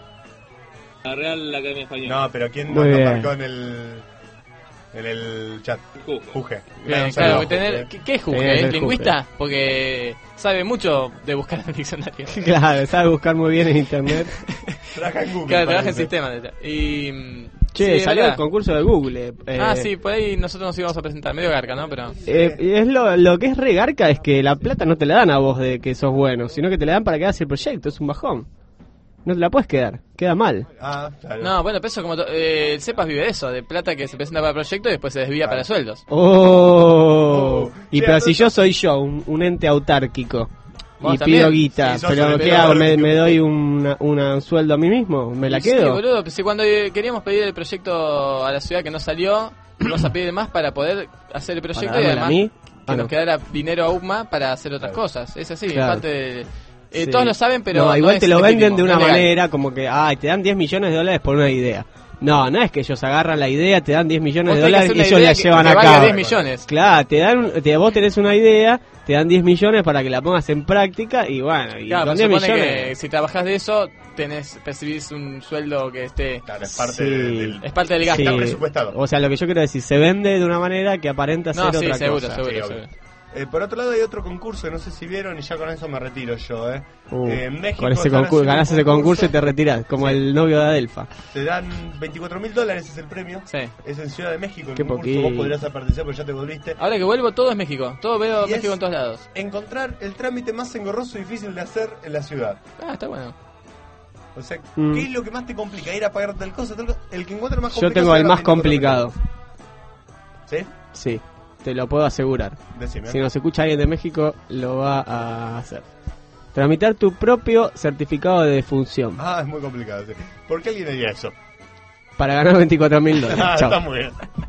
S3: La Real Academia Española.
S1: No, pero ¿quién
S2: Muy
S1: nos lo
S2: bien.
S1: marcó en el, en el chat?
S3: Juge.
S1: Juge.
S6: Bien,
S1: Un saludo
S6: claro,
S1: a
S6: que tener,
S1: Juge.
S6: ¿qué, qué es
S2: Eh,
S6: Juge?
S2: es
S6: ¿Es
S2: el
S6: lingüista? Porque sabe mucho de buscar en el diccionario.
S2: Claro, sabe buscar muy bien en internet.
S1: Trabaja en Google.
S6: Claro, trabaja en
S1: parece.
S6: sistemas. Y. mm,
S2: Che,
S6: sí, es
S2: salió el
S6: verdad.
S2: concurso de Google. eh,
S6: Ah, sí, por ahí nosotros nos íbamos a presentar. Medio garca, ¿no? Pero.
S2: Eh, es lo, lo que es re garca es que la plata no te la dan a vos de que sos bueno, sino que te la dan para que hagas el proyecto, es un bajón. No te la puedes quedar, queda mal.
S1: Ah, claro.
S6: No, bueno, pero eso como. to- Eh, el Cepas vive de eso, de plata que se presenta para proyecto y después se desvía
S1: Claro.
S6: para sueldos.
S2: Oh,
S1: Oh,
S2: y
S1: che,
S2: pero
S1: a todo
S2: si
S1: esto-
S2: yo soy yo, un, un ente autárquico,
S6: ¿Vos
S2: y
S6: también?
S2: pido guita,
S1: Sí, sos
S2: pero
S1: un
S2: ¿qué
S1: ente
S2: hago? ¿Me,
S1: autárquico.
S2: me doy un una sueldo a mí mismo? ¿Me la
S6: Sí,
S2: quedo?
S6: boludo, si cuando eh, queríamos pedir el proyecto a la ciudad que no salió, vamos a pedir más para poder hacer el proyecto y
S2: dármela
S6: además
S2: a mí?
S6: que
S2: Ah,
S6: nos
S2: no.
S6: quedara dinero a U M A para hacer otras cosas. Es así,
S2: Claro.
S6: es parte de... eh,
S2: Sí.
S6: Todos lo saben, pero...
S2: No, igual
S6: es
S2: te lo
S6: legítimo,
S2: venden de una
S6: no es legal.
S2: manera como que, ay, te dan diez millones de dólares por una idea. No, no es que ellos agarran la idea, te dan diez millones de
S6: Vos tenés que
S2: dólares y
S6: hacer
S2: ellos
S6: una idea
S2: la
S6: que-
S2: llevan
S6: que
S2: a
S6: valga
S2: cabo.
S6: diez millones.
S2: Claro, te dan, te, vos tenés una idea, te dan diez millones para que la pongas en práctica y bueno, y
S6: Claro,
S2: con
S6: pero
S2: diez
S6: supone
S2: millones...
S6: que si trabajás de eso, tenés, percibís un sueldo que esté...
S1: Claro, es parte
S2: Sí.
S1: del...
S6: Es parte del gasto.
S1: Está presupuestado.
S2: O sea, lo que yo quiero decir, se vende de una manera que aparenta ser
S6: No, sí,
S2: otra
S6: seguro,
S2: cosa.
S6: seguro,
S1: Sí, obvio.
S6: seguro.
S1: Eh, por otro lado hay otro concurso que no sé si vieron y ya con eso me retiro yo, eh.
S2: Uh,
S1: Eh, en México
S2: con ese
S1: están
S2: concurso,
S1: haciendo
S2: ganás
S1: un
S2: ese concurso y te retirás, como
S1: Sí.
S2: el novio de Adelfa.
S1: Te dan veinticuatro mil dólares, es el premio.
S6: Sí.
S1: Es en Ciudad de México el
S2: Qué
S1: concurso.
S2: poquito.
S1: Vos podrías participar porque ya te volviste.
S6: Ahora que vuelvo, todo es México. Todo veo
S1: Y
S6: México
S1: es-
S6: en todos lados.
S1: Encontrar el trámite más engorroso y difícil de hacer en la ciudad.
S6: Ah, está bueno.
S1: O sea,
S2: Mm.
S1: ¿qué es lo que más te complica? Ir a pagar tal cosa, tal cosa. El que encuentra más
S2: Yo
S1: complicado.
S2: tengo el
S1: será
S2: más
S1: veinticuatro
S2: complicado.
S1: ¿Sí?
S2: Sí, te lo puedo asegurar.
S1: Decime.
S2: Si nos escucha alguien de México, lo va a hacer. Tramitar tu propio certificado de defunción
S1: Ah, es muy complicado, sí. ¿Por qué alguien haría eso?
S2: para ganar veinticuatro mil dólares.
S1: Ah,
S2: Chao.
S1: está muy bien.